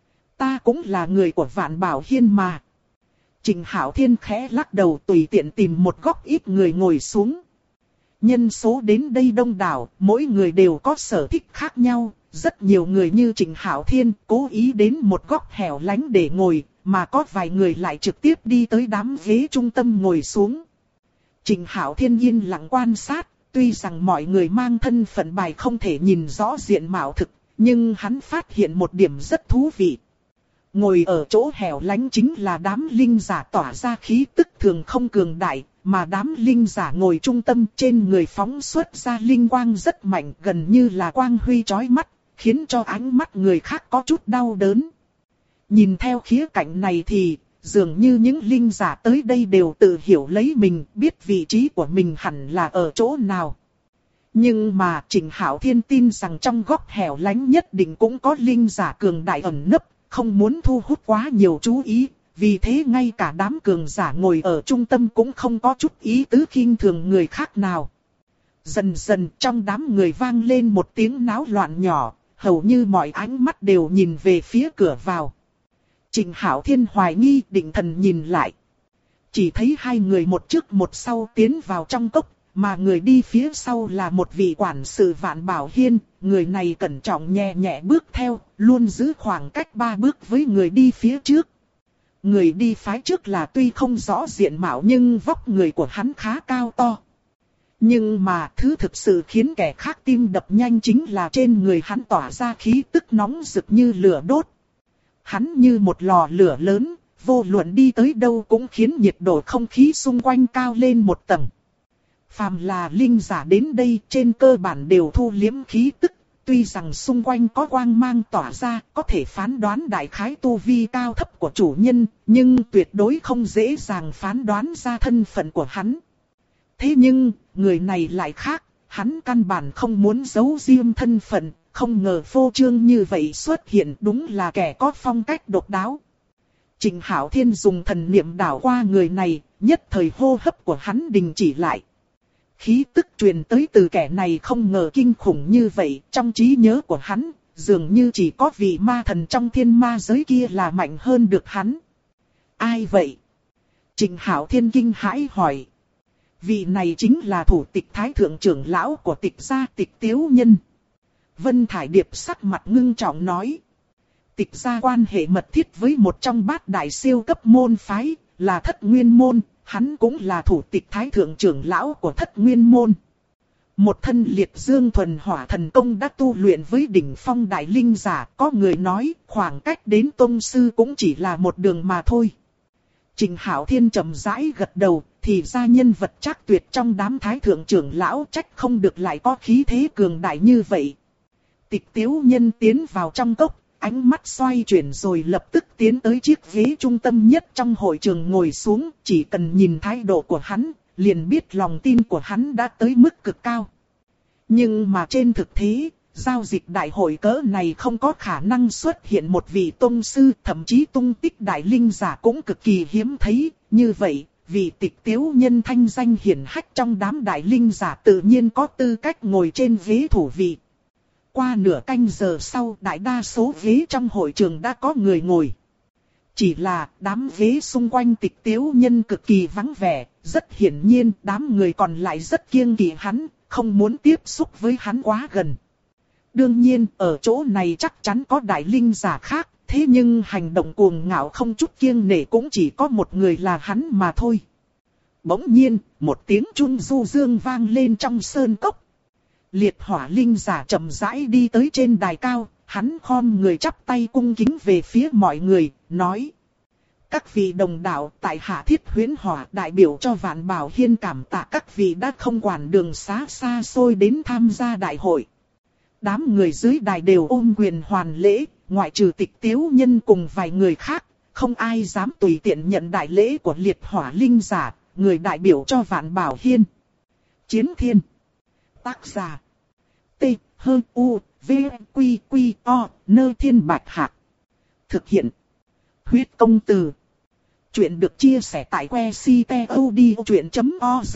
Ta cũng là người của Vạn Bảo Hiên mà. Trịnh Hạo Thiên khẽ lắc đầu, tùy tiện tìm một góc ít người ngồi xuống. Nhân số đến đây đông đảo, mỗi người đều có sở thích khác nhau. Rất nhiều người như Trịnh Hạo Thiên cố ý đến một góc hẻo lánh để ngồi, mà có vài người lại trực tiếp đi tới đám ghế trung tâm ngồi xuống. Trịnh Hạo Thiên yên lặng quan sát, tuy rằng mọi người mang thân phận bài không thể nhìn rõ diện mạo thực, nhưng hắn phát hiện một điểm rất thú vị. Ngồi ở chỗ hẻo lánh chính là đám linh giả tỏa ra khí tức thường không cường đại, mà đám linh giả ngồi trung tâm trên người phóng xuất ra linh quang rất mạnh, gần như là quang huy chói mắt, khiến cho ánh mắt người khác có chút đau đớn. Nhìn theo khía cạnh này thì, dường như những linh giả tới đây đều tự hiểu lấy mình, biết vị trí của mình hẳn là ở chỗ nào. Nhưng mà Trịnh Hạo Thiên tin rằng trong góc hẻo lánh nhất định cũng có linh giả cường đại ẩn nấp, không muốn thu hút quá nhiều chú ý, vì thế ngay cả đám cường giả ngồi ở trung tâm cũng không có chút ý tứ khinh thường người khác nào. Dần dần trong đám người vang lên một tiếng náo loạn nhỏ, hầu như mọi ánh mắt đều nhìn về phía cửa vào. Trịnh Hạo Thiên hoài nghi định thần nhìn lại. Chỉ thấy hai người một trước một sau tiến vào trong cốc, mà người đi phía sau là một vị quản sự Vạn Bảo Hiên. Người này cẩn trọng nhẹ nhẹ bước theo, luôn giữ khoảng cách 3 bước với người đi phía trước. Người đi phái trước là tuy không rõ diện mạo nhưng vóc người của hắn khá cao to. Nhưng mà thứ thực sự khiến kẻ khác tim đập nhanh chính là trên người hắn tỏa ra khí tức nóng rực như lửa đốt. Hắn như một lò lửa lớn, vô luận đi tới đâu cũng khiến nhiệt độ không khí xung quanh cao lên một tầng. Phàm là linh giả đến đây trên cơ bản đều thu liếm khí tức, tuy rằng xung quanh có quang mang tỏa ra, có thể phán đoán đại khái tu vi cao thấp của chủ nhân, nhưng tuyệt đối không dễ dàng phán đoán ra thân phận của hắn. Thế nhưng, người này lại khác, hắn căn bản không muốn giấu riêng thân phận, không ngờ phô trương như vậy xuất hiện, đúng là kẻ có phong cách độc đáo. Trịnh Hạo Thiên dùng thần niệm đảo qua người này, nhất thời hô hấp của hắn đình chỉ lại. Khí tức truyền tới từ kẻ này không ngờ kinh khủng như vậy, trong trí nhớ của hắn, dường như chỉ có vị ma thần trong thiên ma giới kia là mạnh hơn được hắn. Ai vậy? Trịnh Hạo Thiên kinh hãi hỏi. Vị này chính là thủ tịch thái thượng trưởng lão của Tịch gia Tịch Tiếu Nhân. Vân Thải Điệp sắc mặt ngưng trọng nói. Tịch gia quan hệ mật thiết với một trong bát đại siêu cấp môn phái, là Thất Nguyên Môn, hắn cũng là thủ tịch thái thượng trưởng lão của Thất Nguyên Môn. Một thân liệt dương thuần hỏa thần công đã tu luyện với đỉnh phong đại linh giả, có người nói khoảng cách đến tông sư cũng chỉ là một đường mà thôi. Trịnh Hạo Thiên trầm rãi gật đầu, thì ra nhân vật chắc tuyệt trong đám thái thượng trưởng lão, trách không được lại có khí thế cường đại như vậy. Tịch Tiếu Nhân tiến vào trong cốc, ánh mắt xoay chuyển rồi lập tức tiến tới chiếc ghế trung tâm nhất trong hội trường ngồi xuống, chỉ cần nhìn thái độ của hắn, liền biết lòng tin của hắn đã tới mức cực cao. Nhưng mà trên thực tế, giao dịch đại hội cỡ này không có khả năng xuất hiện một vị tông sư, thậm chí tung tích đại linh giả cũng cực kỳ hiếm thấy. Như vậy, vị Tịch Tiếu Nhân thanh danh hiển hách trong đám đại linh giả tự nhiên có tư cách ngồi trên ghế thủ vị. Qua nửa canh giờ sau, đại đa số ghế trong hội trường đã có người ngồi. Chỉ là đám ghế xung quanh Tịch Tiếu Nhân cực kỳ vắng vẻ, rất hiển nhiên đám người còn lại rất kiêng kỵ hắn, không muốn tiếp xúc với hắn quá gần. Đương nhiên, ở chỗ này chắc chắn có đại linh giả khác, thế nhưng hành động cuồng ngạo không chút kiêng nể cũng chỉ có một người là hắn mà thôi. Bỗng nhiên, một tiếng chun du dương vang lên trong sơn cốc. Liệt hỏa linh giả chậm rãi đi tới trên đài cao, hắn khom người chắp tay cung kính về phía mọi người, nói. Các vị đồng đạo, tại hạ Thiết Huyễn Hỏa đại biểu cho Vạn Bảo Hiên cảm tạ các vị đã không quản đường xá xa xôi đến tham gia đại hội. Đám người dưới đài đều ôm quyền hoàn lễ, ngoại trừ Tịch Tiếu Nhân cùng vài người khác, không ai dám tùy tiện nhận đại lễ của liệt hỏa linh giả, người đại biểu cho Vạn Bảo Hiên. Chiến Thiên. Tác giả. T. H. U. V. Quy. Quy. O. Nơ Thiên Bạch Hạc. Thực hiện. Huyết Công Từ. Chuyện được chia sẻ tại que ctod.org.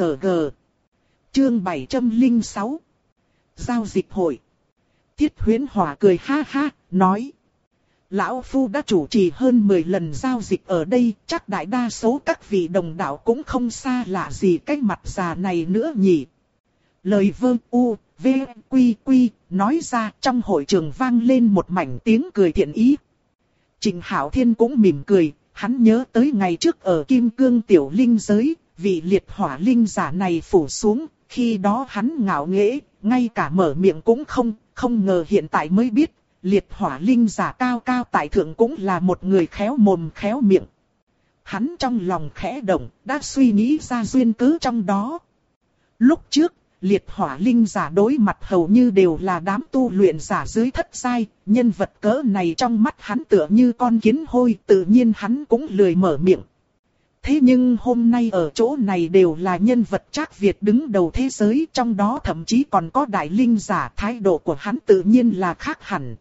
Chương 706. Giao dịch hội. Thiết Huyễn Hỏa cười ha ha, nói. Lão Phu đã chủ trì hơn 10 lần giao dịch ở đây, chắc đại đa số các vị đồng đạo cũng không xa lạ gì cái mặt già này nữa nhỉ. Lời Vương U, V, Quy, Quy, nói ra trong hội trường vang lên một mảnh tiếng cười thiện ý. Trịnh Hạo Thiên cũng mỉm cười, hắn nhớ tới ngày trước ở Kim Cương Tiểu Linh giới, vị liệt hỏa linh giả này phủ xuống, khi đó hắn ngạo nghễ, ngay cả mở miệng cũng không ngờ hiện tại mới biết, liệt hỏa linh giả cao cao tại thượng cũng là một người khéo mồm khéo miệng. Hắn trong lòng khẽ động, đã suy nghĩ ra duyên cớ trong đó. Lúc trước, liệt hỏa linh giả đối mặt hầu như đều là đám tu luyện giả dưới thất giai, nhân vật cỡ này trong mắt hắn tựa như con kiến hôi, tự nhiên hắn cũng lười mở miệng. Thế nhưng hôm nay ở chỗ này đều là nhân vật trác Việt đứng đầu thế giới, trong đó thậm chí còn có đại linh giả, thái độ của hắn tự nhiên là khác hẳn.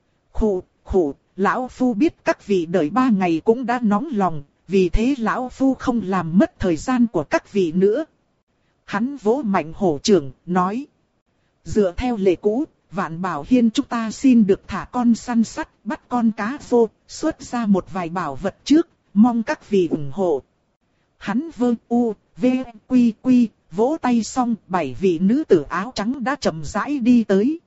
Khụ, lão Phu biết các vị đợi 3 ngày cũng đã nóng lòng, vì thế lão Phu không làm mất thời gian của các vị nữa. hắn vỗ mạnh hổ trưởng, nói. Dựa theo lệ cũ, Vạn Bảo Hiên chúng ta xin được thả con săn sắt, bắt con cá vô, xuất ra một vài bảo vật trước, mong các vị ủng hộ. Hắn vỗ tay xong, 7 vị nữ tử áo trắng đã chậm rãi đi tới.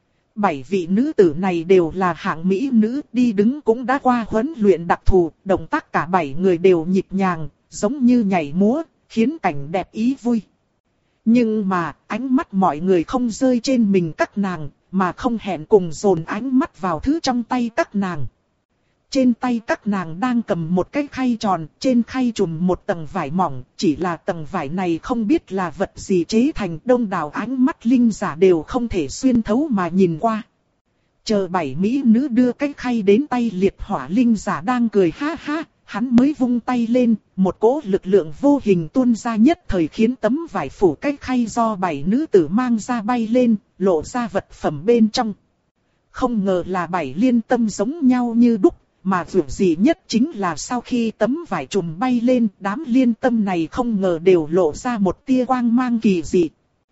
7 vị nữ tử này đều là hạng mỹ nữ, đi đứng cũng đã qua huấn luyện đặc thù, động tác cả 7 người đều nhịp nhàng, giống như nhảy múa, khiến cảnh đẹp ý vui. Nhưng mà, ánh mắt mọi người không rơi trên mình các nàng, mà không hẹn cùng dồn ánh mắt vào thứ trong tay các nàng. Trên tay các nàng đang cầm một cái khay tròn, trên khay trùm một tầng vải mỏng, chỉ là tầng vải này không biết là vật gì chế thành, đông đảo ánh mắt linh giả đều không thể xuyên thấu mà nhìn qua. Chờ 7 mỹ nữ đưa cái khay đến tay liệt hỏa linh giả đang cười ha ha, hắn mới vung tay lên, một cỗ lực lượng vô hình tuôn ra nhất thời khiến tấm vải phủ cái khay do 7 nữ tử mang ra bay lên, lộ ra vật phẩm bên trong. Không ngờ là 7 liên tâm giống nhau như đúc. Mà dù gì nhất chính là sau khi tấm vải trùm bay lên, đám liên tâm này không ngờ đều lộ ra một tia quang mang kỳ dị.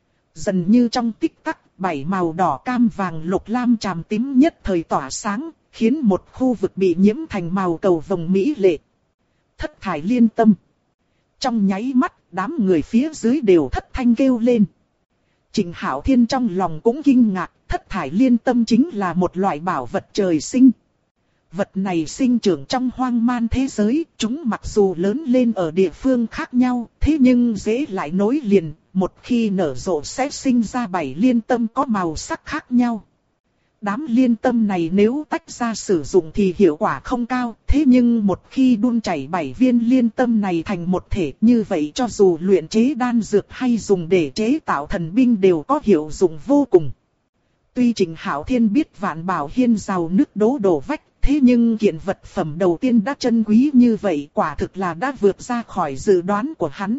Dần như trong tích tắc, 7 màu đỏ cam vàng lục lam tràm tím nhất thời tỏa sáng, khiến một khu vực bị nhiễm thành màu cầu vồng mỹ lệ. Thất thải liên tâm. Trong nháy mắt, đám người phía dưới đều thất thanh kêu lên. Trịnh Hạo Thiên trong lòng cũng kinh ngạc, thất thải liên tâm chính là một loại bảo vật trời sinh. Vật này sinh trưởng trong hoang man thế giới, chúng mặc dù lớn lên ở địa phương khác nhau, thế nhưng dễ lại nối liền, một khi nở rộ sẽ sinh ra 7 liên tâm có màu sắc khác nhau. Đám liên tâm này nếu tách ra sử dụng thì hiệu quả không cao, thế nhưng một khi đun chảy 7 viên liên tâm này thành một thể, như vậy cho dù luyện chế đan dược hay dùng để chế tạo thần binh đều có hiệu dụng vô cùng. Tuy Trịnh Hạo Thiên biết Vạn Bảo Hiên giàu nước đổ vách, thế nhưng kiện vật phẩm đầu tiên đã chân quý như vậy quả thực là đã vượt ra khỏi dự đoán của hắn.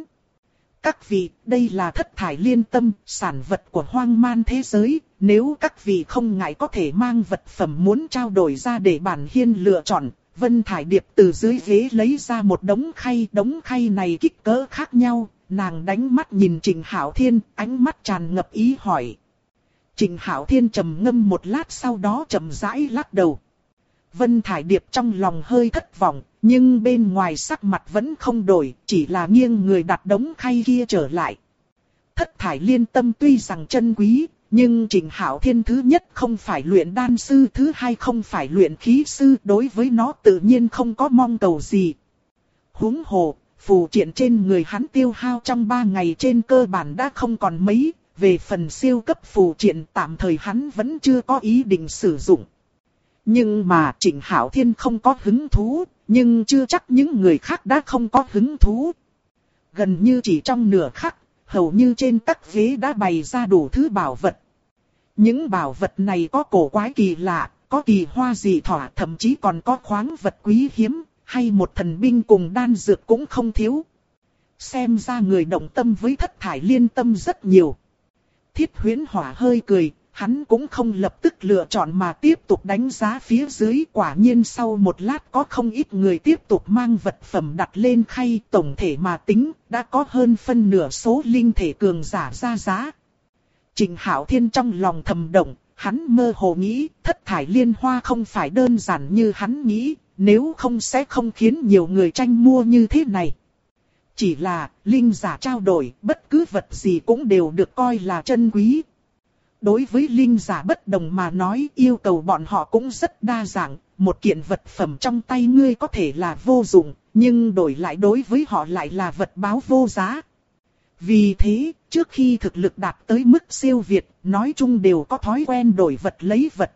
Các vị, đây là thất thải liên tâm, sản vật của hoang man thế giới, nếu các vị không ngại có thể mang vật phẩm muốn trao đổi ra để bản hiên lựa chọn. Vân Thải Điệp từ dưới ghế lấy ra một đống khay này kích cỡ khác nhau, nàng đánh mắt nhìn Trịnh Hạo Thiên, ánh mắt tràn ngập ý hỏi. Trịnh Hạo Thiên trầm ngâm một lát sau đó chậm rãi lắc đầu. Vân Thải Điệp trong lòng hơi thất vọng, nhưng bên ngoài sắc mặt vẫn không đổi, chỉ là nghiêng người đặt đống khay kia trở lại. Thất thải liên tâm tuy rằng chân quý, nhưng Trịnh Hạo Thiên thứ nhất không phải luyện đan sư, thứ hai không phải luyện khí sư, đối với nó tự nhiên không có mong cầu gì. Huống hồ, phù triện trên người hắn tiêu hao trong 3 ngày trên cơ bản đã không còn mấy, về phần siêu cấp phù triện tạm thời hắn vẫn chưa có ý định sử dụng. Nhưng mà Trịnh Hạo Thiên không có hứng thú, nhưng chưa chắc những người khác đã không có hứng thú. Gần như chỉ trong nửa khắc, hầu như trên các ghế đã bày ra đủ thứ bảo vật. Những bảo vật này có cổ quái kỳ lạ, có kỳ hoa dị thỏa, thậm chí còn có khoáng vật quý hiếm, hay một thần binh cùng đan dược cũng không thiếu. Xem ra người động tâm với thất thải liên tâm rất nhiều. Thiết Huyễn Hỏa hơi cười. Hắn cũng không lập tức lựa chọn mà tiếp tục đánh giá phía dưới, quả nhiên sau một lát có không ít người tiếp tục mang vật phẩm đặt lên khay, tổng thể mà tính, đã có hơn phân nửa số linh thể cường giả ra giá. Trịnh Hạo Thiên trong lòng thầm động, hắn mơ hồ nghĩ, thất thải liên hoa không phải đơn giản như hắn nghĩ, nếu không sẽ không khiến nhiều người tranh mua như thế này. Chỉ là, linh giả trao đổi, bất cứ vật gì cũng đều được coi là chân quý. Đối với linh giả bất đồng mà nói, yêu cầu bọn họ cũng rất đa dạng, một kiện vật phẩm trong tay ngươi có thể là vô dụng, nhưng đổi lại đối với họ lại là vật báo vô giá. Vì thế, trước khi thực lực đạt tới mức siêu việt, nói chung đều có thói quen đổi vật lấy vật.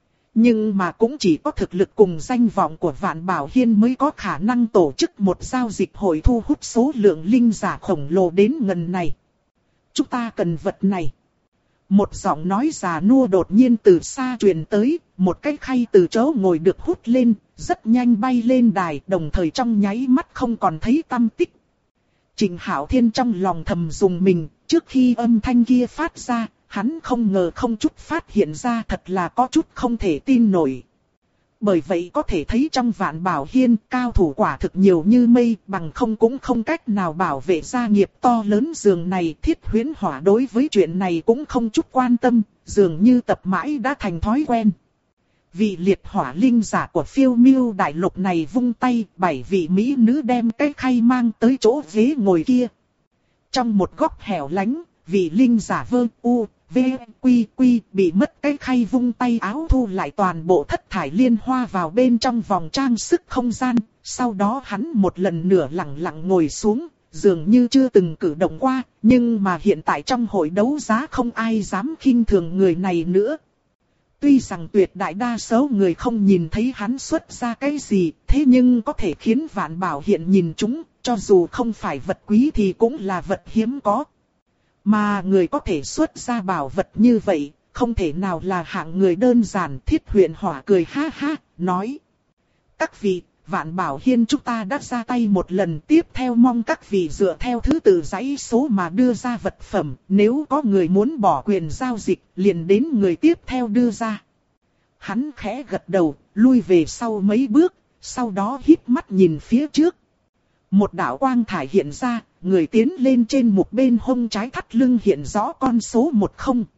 Nhưng mà cũng chỉ có thực lực cùng danh vọng của Vạn Bảo Hiên mới có khả năng tổ chức một giao dịch hội thu hút số lượng linh giả khổng lồ đến ngần này. Chúng ta cần vật này. Một giọng nói già nua đột nhiên từ xa truyền tới, một cái khay từ chỗ ngồi được hút lên, rất nhanh bay lên đài, đồng thời trong nháy mắt không còn thấy tăm tích. Trịnh Hạo Thiên trong lòng thầm dùng mình, trước khi âm thanh kia phát ra, hắn không ngờ không chút phát hiện ra, thật là có chút không thể tin nổi. bởi vậy có thể thấy trong Vạn Bảo Hiên cao thủ quả thực nhiều như mây, bằng không cũng không cách nào bảo vệ gia nghiệp to lớn giường này. Thiết Huyễn Hỏa đối với chuyện này cũng không chút quan tâm, dường như tập mãi đã thành thói quen. Vị liệt hỏa linh giả của Phiêu Miêu đại lục này vung tay, 7 vị mỹ nữ đem cái khay mang tới chỗ ghế ngồi kia. Trong một góc hẻo lánh, vị linh giả Vơ U, V, Quy bị mất cái khay vung tay áo thu lại toàn bộ thất thải liên hoa vào bên trong vòng trang sức không gian. Sau đó hắn một lần nữa lặng lặng ngồi xuống, dường như chưa từng cử động qua, nhưng mà hiện tại trong hội đấu giá không ai dám khinh thường người này nữa. Tuy rằng tuyệt đại đa số người không nhìn thấy hắn xuất ra cái gì, thế nhưng có thể khiến Vạn Bảo Hiện nhìn chúng, cho dù không phải vật quý thì cũng là vật hiếm có. Mà người có thể xuất ra bảo vật như vậy, không thể nào là hạng người đơn giản. Thiết Huyễn Hỏa cười ha ha, nói: các vị, Vạn Bảo Hiên chúng ta đã ra tay một lần, tiếp theo mong các vị dựa theo thứ tự dãy số mà đưa ra vật phẩm. Nếu có người muốn bỏ quyền giao dịch, liền đến người tiếp theo đưa ra. Hắn khẽ gật đầu, lui về sau mấy bước, sau đó híp mắt nhìn phía trước. Một đạo quang thải hiện ra, người tiến lên trên một bên hông trái thắt lưng hiện rõ con số 10.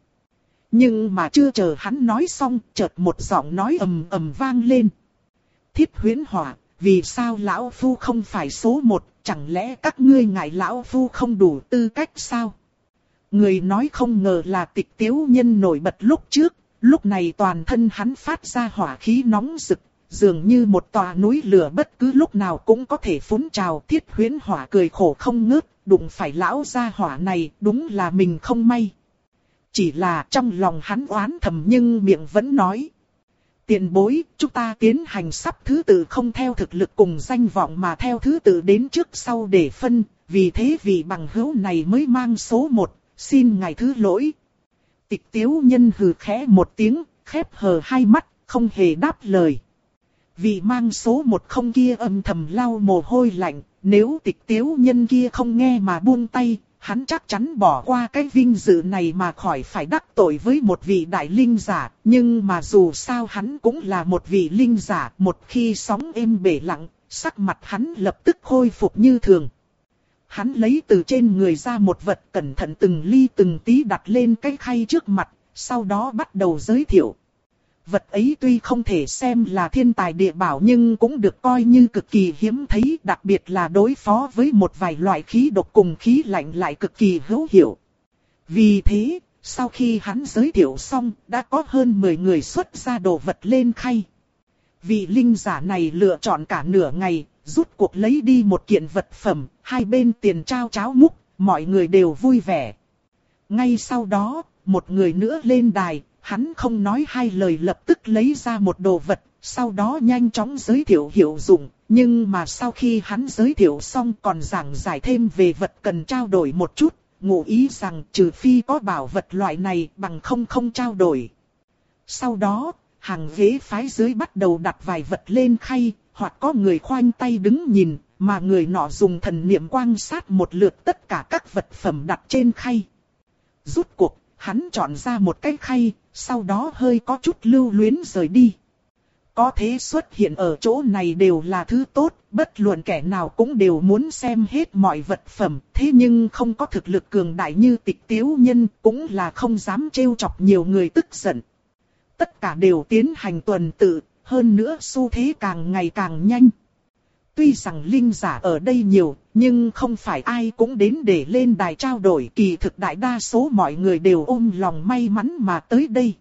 Nhưng mà chưa chờ hắn nói xong, chợt một giọng nói ầm ầm vang lên. Thiết Huyễn Hỏa, vì sao lão phu không phải số 1, chẳng lẽ các ngươi ngại lão phu không đủ tư cách sao? Người nói không ngờ là Tịch Tiếu Nhân nổi bật lúc trước, lúc này toàn thân hắn phát ra hỏa khí nóng rực, dường như một tòa núi lửa bất cứ lúc nào cũng có thể phun trào. Thiết Huyễn Hỏa cười khổ không ngớt, đụng phải lão gia hỏa này, đúng là mình không may. Chỉ là trong lòng hắn oán thầm nhưng miệng vẫn nói: tiền bối, chúng ta tiến hành sắp thứ tự không theo thực lực cùng danh vọng mà theo thứ tự đến trước sau để phân, vì thế vị bằng hữu này mới mang số 1, xin ngài thứ lỗi. Tịch Tiếu Nhân hừ khẽ một tiếng, khép hờ hai mắt, không hề đáp lời. Vị mang số 1 không kia âm thầm lau mồ hôi lạnh, nếu Tịch Tiếu Nhân kia không nghe mà buông tay, hắn chắc chắn bỏ qua cái vinh dự này mà khỏi phải đắc tội với một vị đại linh giả. Nhưng mà dù sao hắn cũng là một vị linh giả, một khi sóng êm bể lặng, sắc mặt hắn lập tức khôi phục như thường. Hắn lấy từ trên người ra một vật, cẩn thận từng ly từng tí đặt lên cái khay trước mặt, sau đó bắt đầu giới thiệu. Vật ấy tuy không thể xem là thiên tài địa bảo nhưng cũng được coi như cực kỳ hiếm thấy, đặc biệt là đối phó với một vài loại khí độc cùng khí lạnh lại cực kỳ hữu hiệu. Vì thế, sau khi hắn giới thiệu xong, đã có hơn 10 người xuất ra đồ vật lên khay. Vị linh giả này lựa chọn cả nửa ngày, rút cuộc lấy đi một kiện vật phẩm, hai bên tiền trao cháo múc, mọi người đều vui vẻ. Ngay sau đó, một người nữa lên đài. Hắn không nói hai lời lập tức lấy ra một đồ vật, sau đó nhanh chóng giới thiệu hiệu dụng. Nhưng mà sau khi hắn giới thiệu xong còn giảng giải thêm về vật cần trao đổi một chút, ngụ ý rằng trừ phi có bảo vật loại này bằng không trao đổi. Sau đó, hàng ghế phái dưới bắt đầu đặt vài vật lên khay, hoặc có người khoanh tay đứng nhìn, mà người nọ dùng thần niệm quan sát một lượt tất cả các vật phẩm đặt trên khay. Rút cuộc, hắn chọn ra một cái khay, sau đó hơi có chút lưu luyến rời đi. Có thế xuất hiện ở chỗ này đều là thứ tốt, bất luận kẻ nào cũng đều muốn xem hết mọi vật phẩm, thế nhưng không có thực lực cường đại như Tịch Tiếu Nhân, cũng là không dám trêu chọc nhiều người tức giận. Tất cả đều tiến hành tuần tự, hơn nữa xu thế càng ngày càng nhanh. Tuy rằng linh giả ở đây nhiều, nhưng không phải ai cũng đến để lên đài trao đổi. Kỳ thực đại đa số mọi người đều ôm lòng may mắn mà tới đây.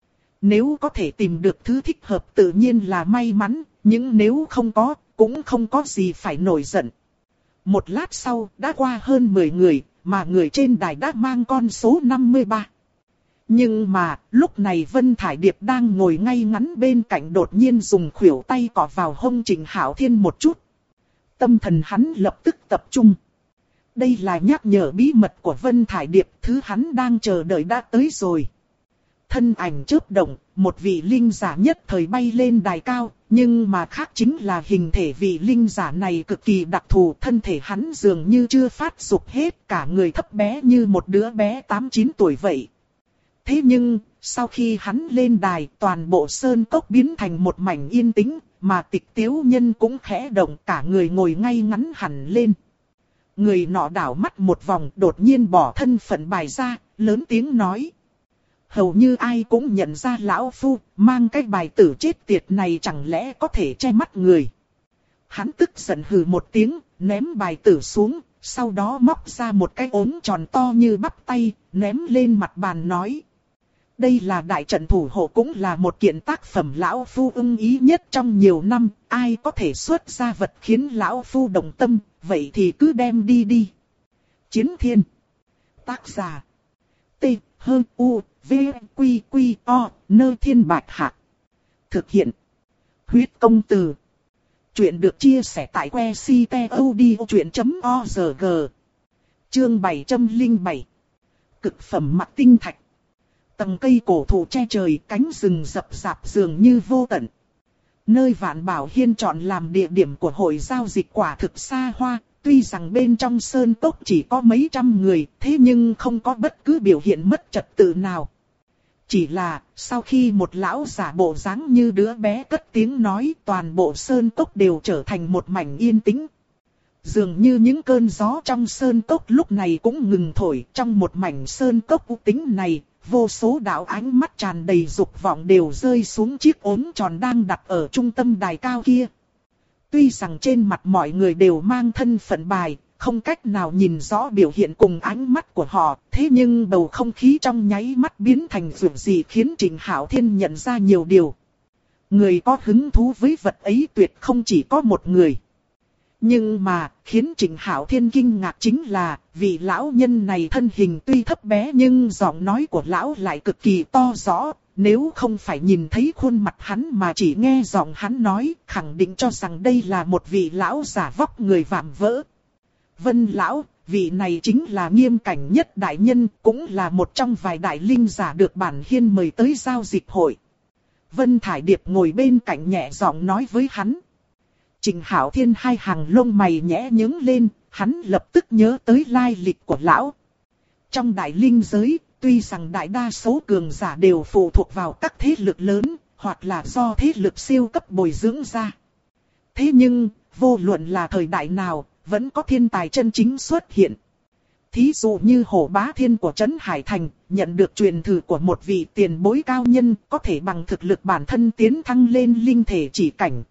Nếu có thể tìm được thứ thích hợp tự nhiên là may mắn, nhưng nếu không có, cũng không có gì phải nổi giận. Một lát sau, đã qua hơn 10 người, mà người trên đài đã mang con số 53. Nhưng mà, lúc này Vân Thải Điệp đang ngồi ngay ngắn bên cạnh đột nhiên dùng khuỷu tay cọ vào hông Trình Hạo Thiên một chút. Tâm thần hắn lập tức tập trung. Đây là nhắc nhở bí mật của Vân Thải Điệp, thứ hắn đang chờ đợi đã tới rồi. Thân ảnh chớp động, một vị linh giả nhất thời bay lên đài cao, nhưng mà khác chính là hình thể vị linh giả này cực kỳ đặc thù, thân thể hắn dường như chưa phát dục hết, cả người thấp bé như một đứa bé 8-9 tuổi vậy. Thế nhưng, sau khi hắn lên đài, toàn bộ sơn cốc biến thành một mảnh yên tĩnh, mà Tịch Tiếu Nhân cũng khẽ động, cả người ngồi ngay ngắn hẳn lên. Người nọ đảo mắt một vòng, đột nhiên bỏ thân phận bài ra, lớn tiếng nói. Hầu như ai cũng nhận ra lão phu, mang cái bài tử chết tiệt này chẳng lẽ có thể che mắt người. Hắn tức giận hừ một tiếng, ném bài tử xuống, sau đó móc ra một cái ốm tròn to như bắp tay, ném lên mặt bàn nói. Đây là đại trận thủ hộ, cũng là một kiện tác phẩm lão phu ưng ý nhất trong nhiều năm, ai có thể xuất ra vật khiến lão phu động tâm, vậy thì cứ đem đi đi. Chiến Thiên. Tác giả. T. U. V. Quy. Quy. O. Nơi Thiên Bạch Hạ. Thực hiện. Huyết Công Từ. Chuyện được chia sẻ tại website.odchuyện.org. Chương 707. Cực phẩm mặc tinh thạch. Tầng cây cổ thụ che trời, cánh rừng rậm rạp dường như vô tận. Nơi Vạn Bảo Hiên chọn làm địa điểm của hội giao dịch quả thực xa hoa, tuy rằng bên trong sơn cốc chỉ có mấy trăm người, thế nhưng không có bất cứ biểu hiện mất trật tự nào. Chỉ là, sau khi một lão giả bộ dáng như đứa bé cất tiếng nói, toàn bộ sơn cốc đều trở thành một mảnh yên tĩnh. Dường như những cơn gió trong sơn cốc lúc này cũng ngừng thổi, trong một mảnh sơn cốc u tĩnh này. Vô số đạo ánh mắt tràn đầy dục vọng đều rơi xuống chiếc ốm tròn đang đặt ở trung tâm đài cao kia. Tuy rằng trên mặt mọi người đều mang thân phận bài, không cách nào nhìn rõ biểu hiện cùng ánh mắt của họ, thế nhưng bầu không khí trong nháy mắt biến thành dường gì khiến Trịnh Hạo Thiên nhận ra nhiều điều. Người có hứng thú với vật ấy tuyệt không chỉ có một người. Nhưng mà, khiến Trịnh Hạo Thiên kinh ngạc chính là, vị lão nhân này thân hình tuy thấp bé nhưng giọng nói của lão lại cực kỳ to rõ. Nếu không phải nhìn thấy khuôn mặt hắn mà chỉ nghe giọng hắn nói, khẳng định cho rằng đây là một vị lão giả vóc người vạm vỡ. Vân lão, vị này chính là Nghiêm Cảnh Nhất đại nhân, cũng là một trong vài đại linh giả được bản hiên mời tới giao dịch hội. Vân Thải Điệp ngồi bên cạnh nhẹ giọng nói với hắn. Trịnh Hạo Thiên hai hàng lông mày nhẽ nhướng lên, hắn lập tức nhớ tới lai lịch của lão. Trong đại linh giới, tuy rằng đại đa số cường giả đều phụ thuộc vào các thế lực lớn, hoặc là do thế lực siêu cấp bồi dưỡng ra. Thế nhưng, vô luận là thời đại nào, vẫn có thiên tài chân chính xuất hiện. Thí dụ như Hổ Bá Thiên của Trấn Hải Thành, nhận được truyền thừa của một vị tiền bối cao nhân, có thể bằng thực lực bản thân tiến thăng lên linh thể chỉ cảnh.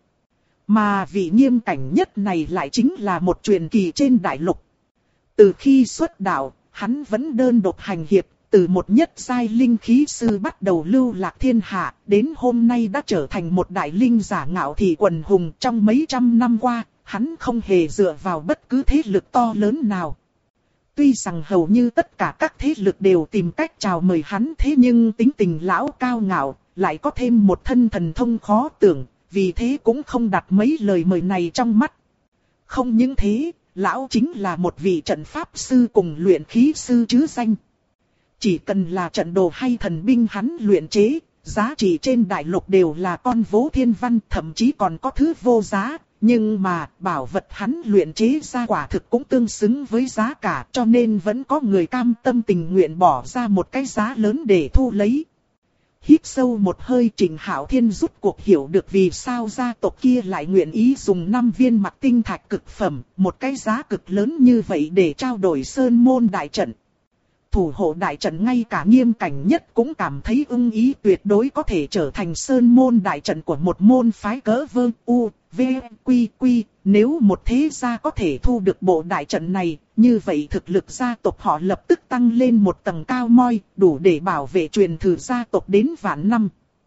Mà vị Nghiêm Cảnh Nhất này lại chính là một truyền kỳ trên đại lục. Từ khi xuất đạo, hắn vẫn đơn độc hành hiệp, từ một nhất giai linh khí sư bắt đầu lưu lạc thiên hạ, đến hôm nay đã trở thành một đại linh giả ngạo thị quần hùng. Trong mấy trăm năm qua, hắn không hề dựa vào bất cứ thế lực to lớn nào. Tuy rằng hầu như tất cả các thế lực đều tìm cách chào mời hắn, thế nhưng tính tình lão cao ngạo, lại có thêm một thân thần thông khó tưởng. Vì thế cũng không đặt mấy lời mời này trong mắt. Không những thế, lão chính là một vị trận pháp sư cùng luyện khí sư chứ danh. Chỉ cần là trận đồ hay thần binh hắn luyện chế, giá trị trên đại lục đều là con vố thiên văn, thậm chí còn có thứ vô giá. Nhưng mà bảo vật hắn luyện chế ra quả thực cũng tương xứng với giá cả, cho nên vẫn có người cam tâm tình nguyện bỏ ra một cái giá lớn để thu lấy. Hít sâu một hơi, Trịnh Hạo Thiên rút cuộc hiểu được vì sao gia tộc kia lại nguyện ý dùng 5 viên mặc tinh thạch cực phẩm, một cái giá cực lớn như vậy để trao đổi sơn môn đại trận. Thủ hộ đại trận ngay cả Nghiêm Cảnh Nhất cũng cảm thấy ưng ý, tuyệt đối có thể trở thành sơn môn đại trận của một môn phái cỡ vơ u, v, quy quy. Nếu một thế gia có thể thu được bộ đại trận này, như vậy thực lực gia tộc họ lập tức tăng lên một tầng cao moi, đủ để bảo vệ truyền thừa gia tộc đến vạn năm.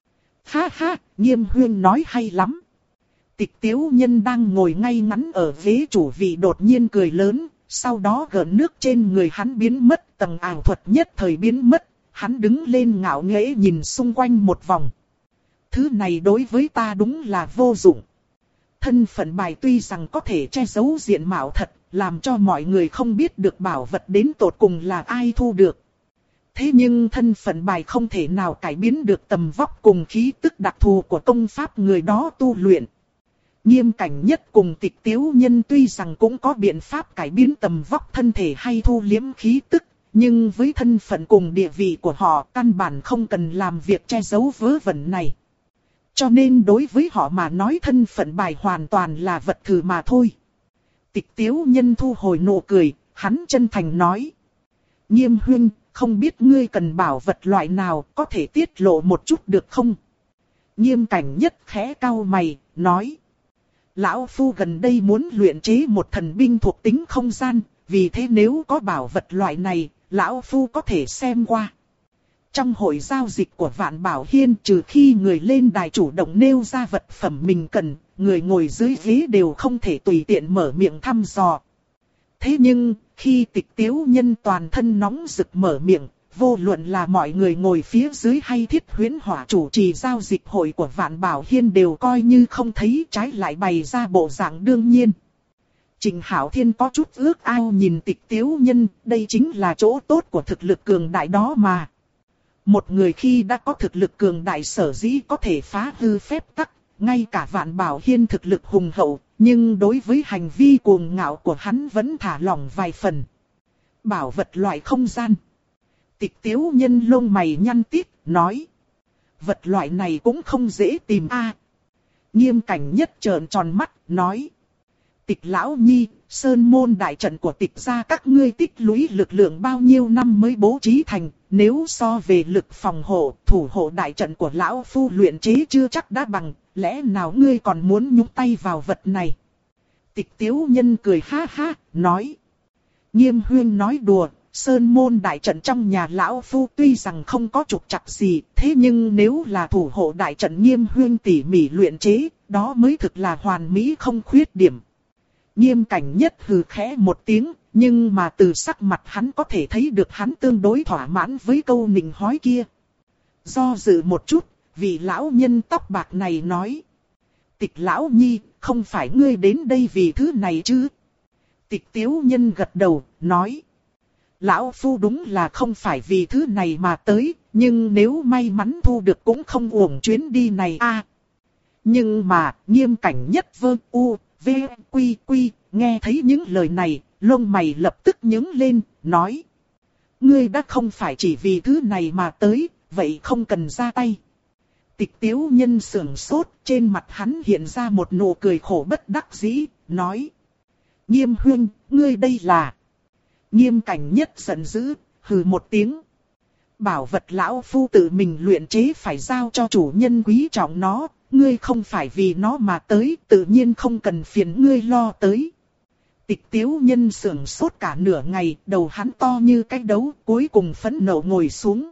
Ha ha, Nghiêm Huyên nói hay lắm. Tịch Tiếu Nhân đang ngồi ngay ngắn ở ghế chủ vị đột nhiên cười lớn, sau đó gợn nước trên người hắn biến mất, tầng ảo thuật nhất thời biến mất, hắn đứng lên ngạo nghễ nhìn xung quanh một vòng. Thứ này đối với ta đúng là vô dụng. Thân phận bài tuy rằng có thể che giấu diện mạo thật, làm cho mọi người không biết được bảo vật đến tột cùng là ai thu được. Thế nhưng thân phận bài không thể nào cải biến được tầm vóc cùng khí tức đặc thù của công pháp người đó tu luyện. Nghiêm Cảnh Nhất cùng Tịch Tiếu Nhân tuy rằng cũng có biện pháp cải biến tầm vóc thân thể hay thu liếm khí tức, Nhưng với thân phận cùng địa vị của họ, căn bản không cần làm việc che giấu vớ vẩn này. Cho nên đối với họ mà nói thân phận bài hoàn toàn là vật thử mà thôi. Tịch Tiếu Nhân thu hồi nụ cười, hắn chân thành nói. Nghiêm huynh, không biết ngươi cần bảo vật loại nào, có thể tiết lộ một chút được không? Nghiêm Cảnh Nhất khẽ cau mày, nói. Lão Phu gần đây muốn luyện chế một thần binh thuộc tính không gian, vì thế nếu có bảo vật loại này, Lão Phu có thể xem qua. Trong hội giao dịch của Vạn Bảo Hiên, trừ khi người lên đài chủ động nêu ra vật phẩm mình cần, người ngồi dưới ghế đều không thể tùy tiện mở miệng thăm dò. Thế nhưng, khi Tịch Tiếu Nhân toàn thân nóng rực mở miệng, vô luận là mọi người ngồi phía dưới hay Thiết Huyễn Hỏa chủ trì giao dịch hội của Vạn Bảo Hiên đều coi như không thấy, trái lại bày ra bộ dạng đương nhiên. Trình Hạo Thiên có chút ước ao nhìn Tịch Tiếu Nhân, đây chính là chỗ tốt của thực lực cường đại đó mà. Một người khi đã có thực lực cường đại sở dĩ có thể phá hư phép tắc, ngay cả Vạn Bảo Hiên thực lực hùng hậu, nhưng đối với hành vi cuồng ngạo của hắn vẫn thả lỏng vài phần. Bảo vật loại không gian. Tịch Tiếu Nhân lông mày nhăn tít, nói. Vật loại này cũng không dễ tìm a. Nghiêm Cảnh Nhất trợn tròn mắt, nói. Tịch Lão Nhi, sơn môn đại trận của tịch gia các ngươi tích lũy lực lượng bao nhiêu năm mới bố trí thành, nếu so về lực phòng hộ, thủ hộ đại trận của Lão Phu luyện chế chưa chắc đã bằng, lẽ nào ngươi còn muốn nhúng tay vào vật này? Tịch Tiếu Nhân cười ha ha, nói. Nghiêm huynh nói đùa, sơn môn đại trận trong nhà Lão Phu tuy rằng không có trục trặc gì, thế nhưng nếu là thủ hộ đại trận Nghiêm huynh tỉ mỉ luyện chế, đó mới thực là hoàn mỹ không khuyết điểm. Nghiêm Cảnh Nhất hừ khẽ một tiếng, nhưng mà từ sắc mặt hắn có thể thấy được hắn tương đối thỏa mãn với câu nịnh hói kia. Do dự một chút, vị lão nhân tóc bạc này nói. Tịch Lão Nhi, không phải ngươi đến đây vì thứ này chứ? Tịch Tiếu Nhân gật đầu, nói. Lão Phu đúng là không phải vì thứ này mà tới, nhưng nếu may mắn thu được cũng không uổng chuyến đi này a. Nhưng mà, Nghiêm Cảnh Nhất vơ u, v, quy quy, nghe thấy những lời này, lông mày lập tức nhướng lên, nói. Ngươi đã không phải chỉ vì thứ này mà tới, vậy không cần ra tay. Tịch Tiếu Nhân sưởng sốt, trên mặt hắn hiện ra một nụ cười khổ bất đắc dĩ, nói. Nghiêm huynh, ngươi đây là... Nghiêm Cảnh Nhất giận dữ, hừ một tiếng. Bảo vật Lão Phu tự mình luyện chế phải giao cho chủ nhân quý trọng nó, ngươi không phải vì nó mà tới, tự nhiên không cần phiền ngươi lo tới. Tịch Tiếu Nhân sưởng sốt cả nửa ngày, đầu hắn to như cái đấu, cuối cùng phẫn nộ ngồi xuống.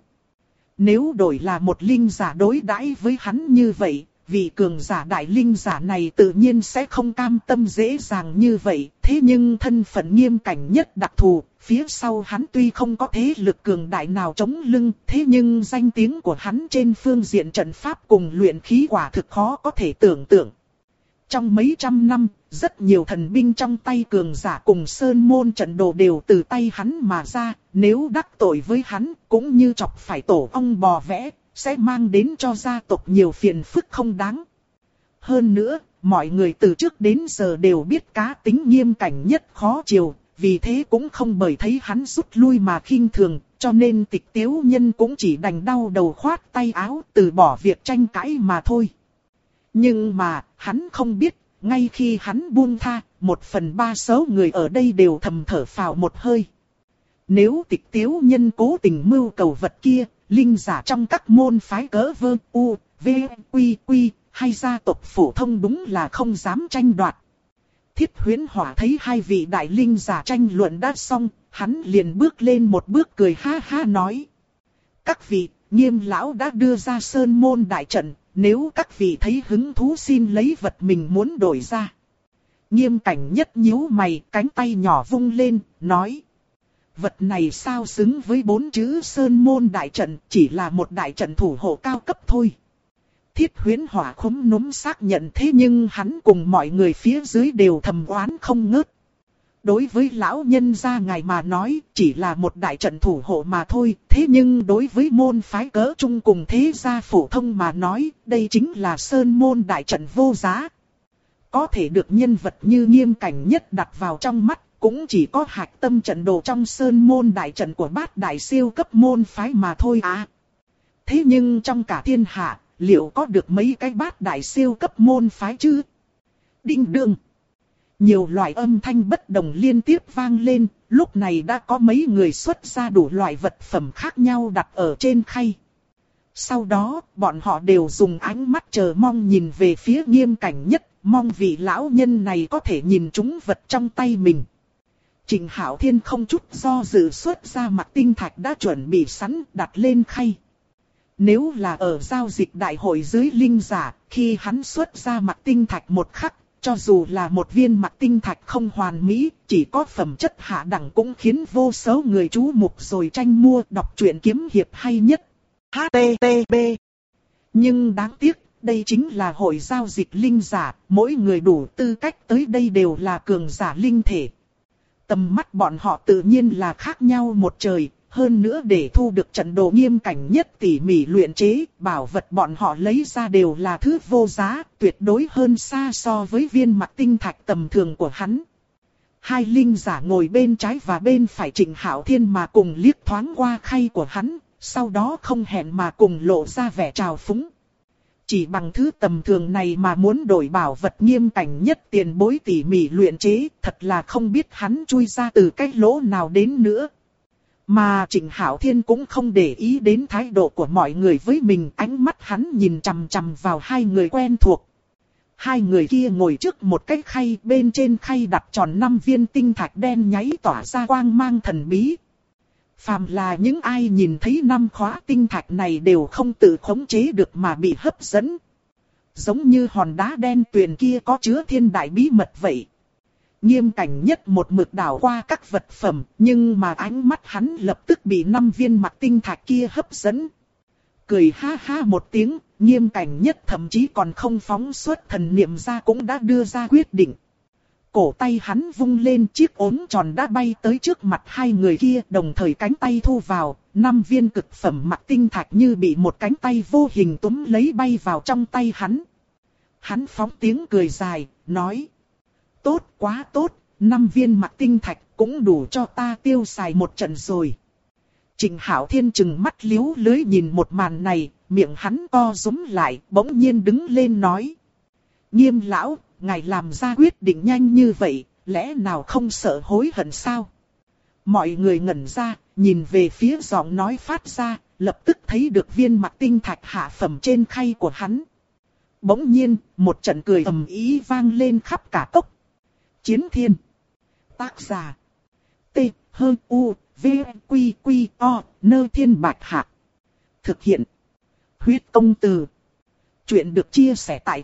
Nếu đổi là một linh giả đối đãi với hắn như vậy, vị cường giả đại linh giả này tự nhiên sẽ không cam tâm dễ dàng như vậy. Thế nhưng thân phận Nghiêm Cảnh Nhất đặc thù, phía sau hắn tuy không có thế lực cường đại nào chống lưng, thế nhưng danh tiếng của hắn trên phương diện trận pháp cùng luyện khí quả thực khó có thể tưởng tượng. Trong mấy trăm năm, rất nhiều thần binh trong tay cường giả cùng sơn môn trận đồ đều từ tay hắn mà ra, nếu đắc tội với hắn cũng như chọc phải tổ ong bò vẽ, sẽ mang đến cho gia tộc nhiều phiền phức không đáng. Hơn nữa, mọi người từ trước đến giờ đều biết cá tính Nghiêm Cảnh Nhất khó chiều, vì thế cũng không bởi thấy hắn rút lui mà khinh thường, cho nên Tịch Tiếu Nhân cũng chỉ đành đau đầu khoát tay áo từ bỏ việc tranh cãi mà thôi. Nhưng mà, hắn không biết, ngay khi hắn buông tha, 1/3 số người ở đây đều thầm thở phào một hơi. Nếu Tịch Tiếu Nhân cố tình mưu cầu vật kia, linh giả trong các môn phái cỡ vơ, u, v, quy, quy, hay gia tộc phổ thông đúng là không dám tranh đoạt. Thiết Huyễn Hỏa thấy hai vị đại linh giả tranh luận đã xong, hắn liền bước lên một bước cười ha ha nói. Các vị, Nghiêm lão đã đưa ra sơn môn đại trận, nếu các vị thấy hứng thú xin lấy vật mình muốn đổi ra. Nghiêm Cảnh Nhất nhíu mày, cánh tay nhỏ vung lên, nói. Vật này sao xứng với 4 chữ sơn môn đại trận, chỉ là một đại trận thủ hộ cao cấp thôi. Thiết Huyễn Hỏa khúm núm xác nhận, thế nhưng hắn cùng mọi người phía dưới đều thầm oán không ngớt. Đối với lão nhân gia ngài mà nói, chỉ là một đại trận thủ hộ mà thôi, thế nhưng đối với môn phái cỡ trung cùng thế gia phổ thông mà nói, đây chính là sơn môn đại trận vô giá. Có thể được nhân vật như Nghiêm Cảnh Nhất đặt vào trong mắt, cũng chỉ có hạch tâm trận đồ trong sơn môn đại trận của bát đại siêu cấp môn phái mà thôi à. Thế nhưng trong cả thiên hạ, liệu có được mấy cái bát đại siêu cấp môn phái chứ? Đinh đương. Nhiều loại âm thanh bất đồng liên tiếp vang lên, lúc này đã có mấy người xuất ra đủ loại vật phẩm khác nhau đặt ở trên khay. Sau đó, bọn họ đều dùng ánh mắt chờ mong nhìn về phía Nghiêm Cảnh Nhất, mong vị lão nhân này có thể nhìn trúng vật trong tay mình. Trịnh Hạo Thiên không chút do dự xuất ra mặt tinh thạch đã chuẩn bị sẵn đặt lên khay. Nếu là ở giao dịch đại hội dưới linh giả, khi hắn xuất ra mặt tinh thạch một khắc, cho dù là một viên mặt tinh thạch không hoàn mỹ, chỉ có phẩm chất hạ đẳng cũng khiến vô số người chú mục rồi tranh mua đọc truyện kiếm hiệp hay nhất. HTTP. Nhưng đáng tiếc, đây chính là hội giao dịch linh giả, mỗi người đủ tư cách tới đây đều là cường giả linh thể. Tầm mắt bọn họ tự nhiên là khác nhau một trời, hơn nữa để thu được trận đồ Nghiêm Cảnh Nhất tỉ mỉ luyện chế, bảo vật bọn họ lấy ra đều là thứ vô giá, tuyệt đối hơn xa so với viên mặt tinh thạch tầm thường của hắn. Hai linh giả ngồi bên trái và bên phải Trịnh Hạo Thiên mà cùng liếc thoáng qua khay của hắn, sau đó không hẹn mà cùng lộ ra vẻ trào phúng. Chỉ bằng thứ tầm thường này mà muốn đổi bảo vật Nghiêm Cảnh Nhất tiền bối tỉ mỉ luyện chế, thật là không biết hắn chui ra từ cái lỗ nào đến nữa. Mà Trịnh Hạo Thiên cũng không để ý đến thái độ của mọi người với mình, ánh mắt hắn nhìn chằm chằm vào hai người quen thuộc. Hai người kia ngồi trước một cái khay, bên trên khay đặt tròn 5 viên tinh thạch đen nháy tỏa ra quang mang thần bí. Phàm là những ai nhìn thấy 5 khóa tinh thạch này đều không tự khống chế được mà bị hấp dẫn. Giống như hòn đá đen tuyền kia có chứa thiên đại bí mật vậy. Nghiêm Cảnh Nhất một mực đảo qua các vật phẩm, nhưng mà ánh mắt hắn lập tức bị 5 viên mặt tinh thạch kia hấp dẫn. Cười ha ha một tiếng, Nghiêm Cảnh Nhất thậm chí còn không phóng xuất thần niệm ra cũng đã đưa ra quyết định. Cổ tay hắn vung lên, chiếc ốm tròn đã bay tới trước mặt hai người kia, đồng thời cánh tay thu vào, 5 viên cực phẩm mặt tinh thạch như bị một cánh tay vô hình túm lấy bay vào trong tay hắn. Hắn phóng tiếng cười dài, nói: tốt, quá tốt, 5 viên mặt tinh thạch cũng đủ cho ta tiêu xài một trận rồi. Trịnh Hạo Thiên trừng mắt liếu lưới nhìn một màn này, miệng hắn co rúm lại, bỗng nhiên đứng lên nói: Nghiêm lão, ngài làm ra quyết định nhanh như vậy, lẽ nào không sợ hối hận sao? Mọi người ngẩn ra, nhìn về phía giọng nói phát ra, lập tức thấy được viên mặt tinh thạch hạ phẩm trên khay của hắn. Bỗng nhiên, một trận cười ầm ĩ vang lên khắp cả cốc. Chiến Thiên. Tác giả: T H U V Q Q O Nơ Thiên Bạch Hạc. Thực hiện: Huyết Công Từ. Chuyện được chia sẻ tại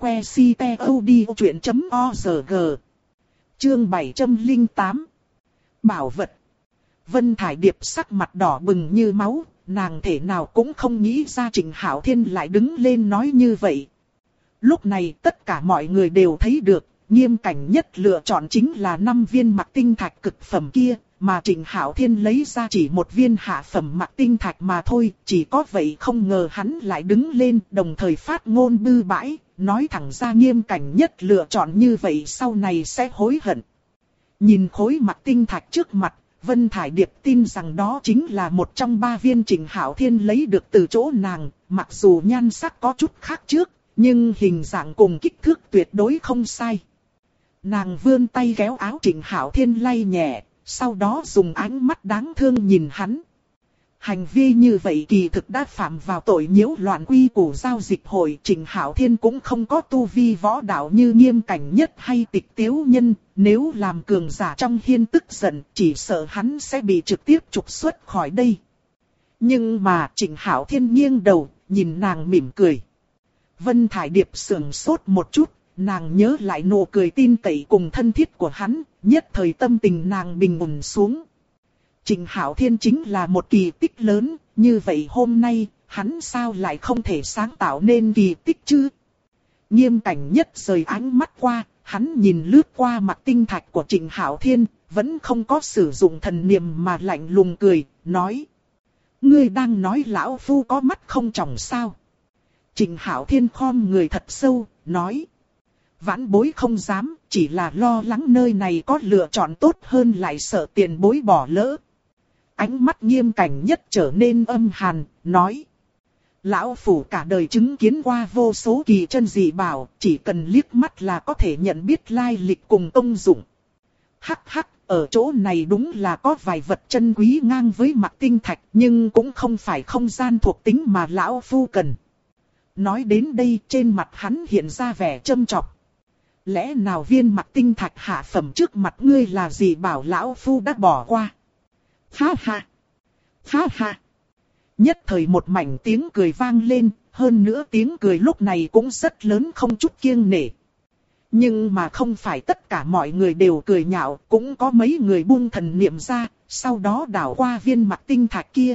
website.odchuyện.org. Chương 708. Bảo vật. Vân Thải Điệp sắc mặt đỏ bừng như máu, nàng thể nào cũng không nghĩ ra Trịnh Hạo Thiên lại đứng lên nói như vậy. Lúc này tất cả mọi người đều thấy được, Nghiêm Cảnh Nhất lựa chọn chính là 5 viên mặt tinh thạch cực phẩm kia, mà Trịnh Hạo Thiên lấy ra chỉ một viên hạ phẩm mặt tinh thạch mà thôi. Chỉ có vậy không ngờ hắn lại đứng lên, đồng thời phát ngôn bư bãi, nói thẳng ra Nghiêm Cảnh Nhất lựa chọn như vậy sau này sẽ hối hận. Nhìn khối mặt tinh thạch trước mặt, Vân Thải Điệp tin rằng đó chính là một trong 3 viên Trịnh Hạo Thiên lấy được từ chỗ nàng, mặc dù nhan sắc có chút khác trước, nhưng hình dạng cùng kích thước tuyệt đối không sai. Nàng vươn tay kéo áo Trịnh Hạo Thiên lay nhẹ, sau đó dùng ánh mắt đáng thương nhìn hắn. Hành vi như vậy kỳ thực đã phạm vào tội nhiễu loạn quy củ giao dịch hội. Trịnh Hạo Thiên cũng không có tu vi võ đạo như Nghiêm Cảnh Nhất hay Tịch Tiếu Nhân, nếu làm cường giả trong hiên tức giận, chỉ sợ hắn sẽ bị trực tiếp trục xuất khỏi đây. Nhưng mà Trịnh Hạo Thiên nghiêng đầu, nhìn nàng mỉm cười. Vân Thải Điệp sững sốt một chút, nàng nhớ lại nụ cười tin cậy cùng thân thiết của hắn, nhất thời tâm tình nàng bình ổn xuống. Trịnh Hạo Thiên chính là một kỳ tích lớn, như vậy hôm nay, hắn sao lại không thể sáng tạo nên kỳ tích chứ? Nghiêm Cảnh Nhất rời ánh mắt qua, hắn nhìn lướt qua mặt tinh thạch của Trịnh Hạo Thiên, vẫn không có sử dụng thần niệm mà lạnh lùng cười, nói: Ngươi đang nói lão phu có mắt không tròng sao? Trịnh Hạo Thiên khom người thật sâu, nói: Vãn bối không dám, chỉ là lo lắng nơi này có lựa chọn tốt hơn lại sợ tiền bối bỏ lỡ. Ánh mắt Nghiêm Cảnh Nhất trở nên âm hàn, nói. Lão Phu cả đời chứng kiến qua vô số kỳ chân dị bảo, chỉ cần liếc mắt là có thể nhận biết lai lịch cùng công dụng. Hắc hắc, ở chỗ này đúng là có vài vật chân quý ngang với Mạc Tinh Thạch, nhưng cũng không phải không gian thuộc tính mà Lão Phu cần. Nói đến đây trên mặt hắn hiện ra vẻ châm chọc. Lẽ nào viên Mạc Tinh Thạch hạ phẩm trước mặt ngươi là gì bảo Lão Phu đã bỏ qua? Ha ha! Ha ha! Nhất thời một mảnh tiếng cười vang lên, hơn nữa tiếng cười lúc này cũng rất lớn không chút kiêng nể. Nhưng mà không phải tất cả mọi người đều cười nhạo, cũng có mấy người buông thần niệm ra, sau đó đảo qua viên Mạc Tinh Thạch kia.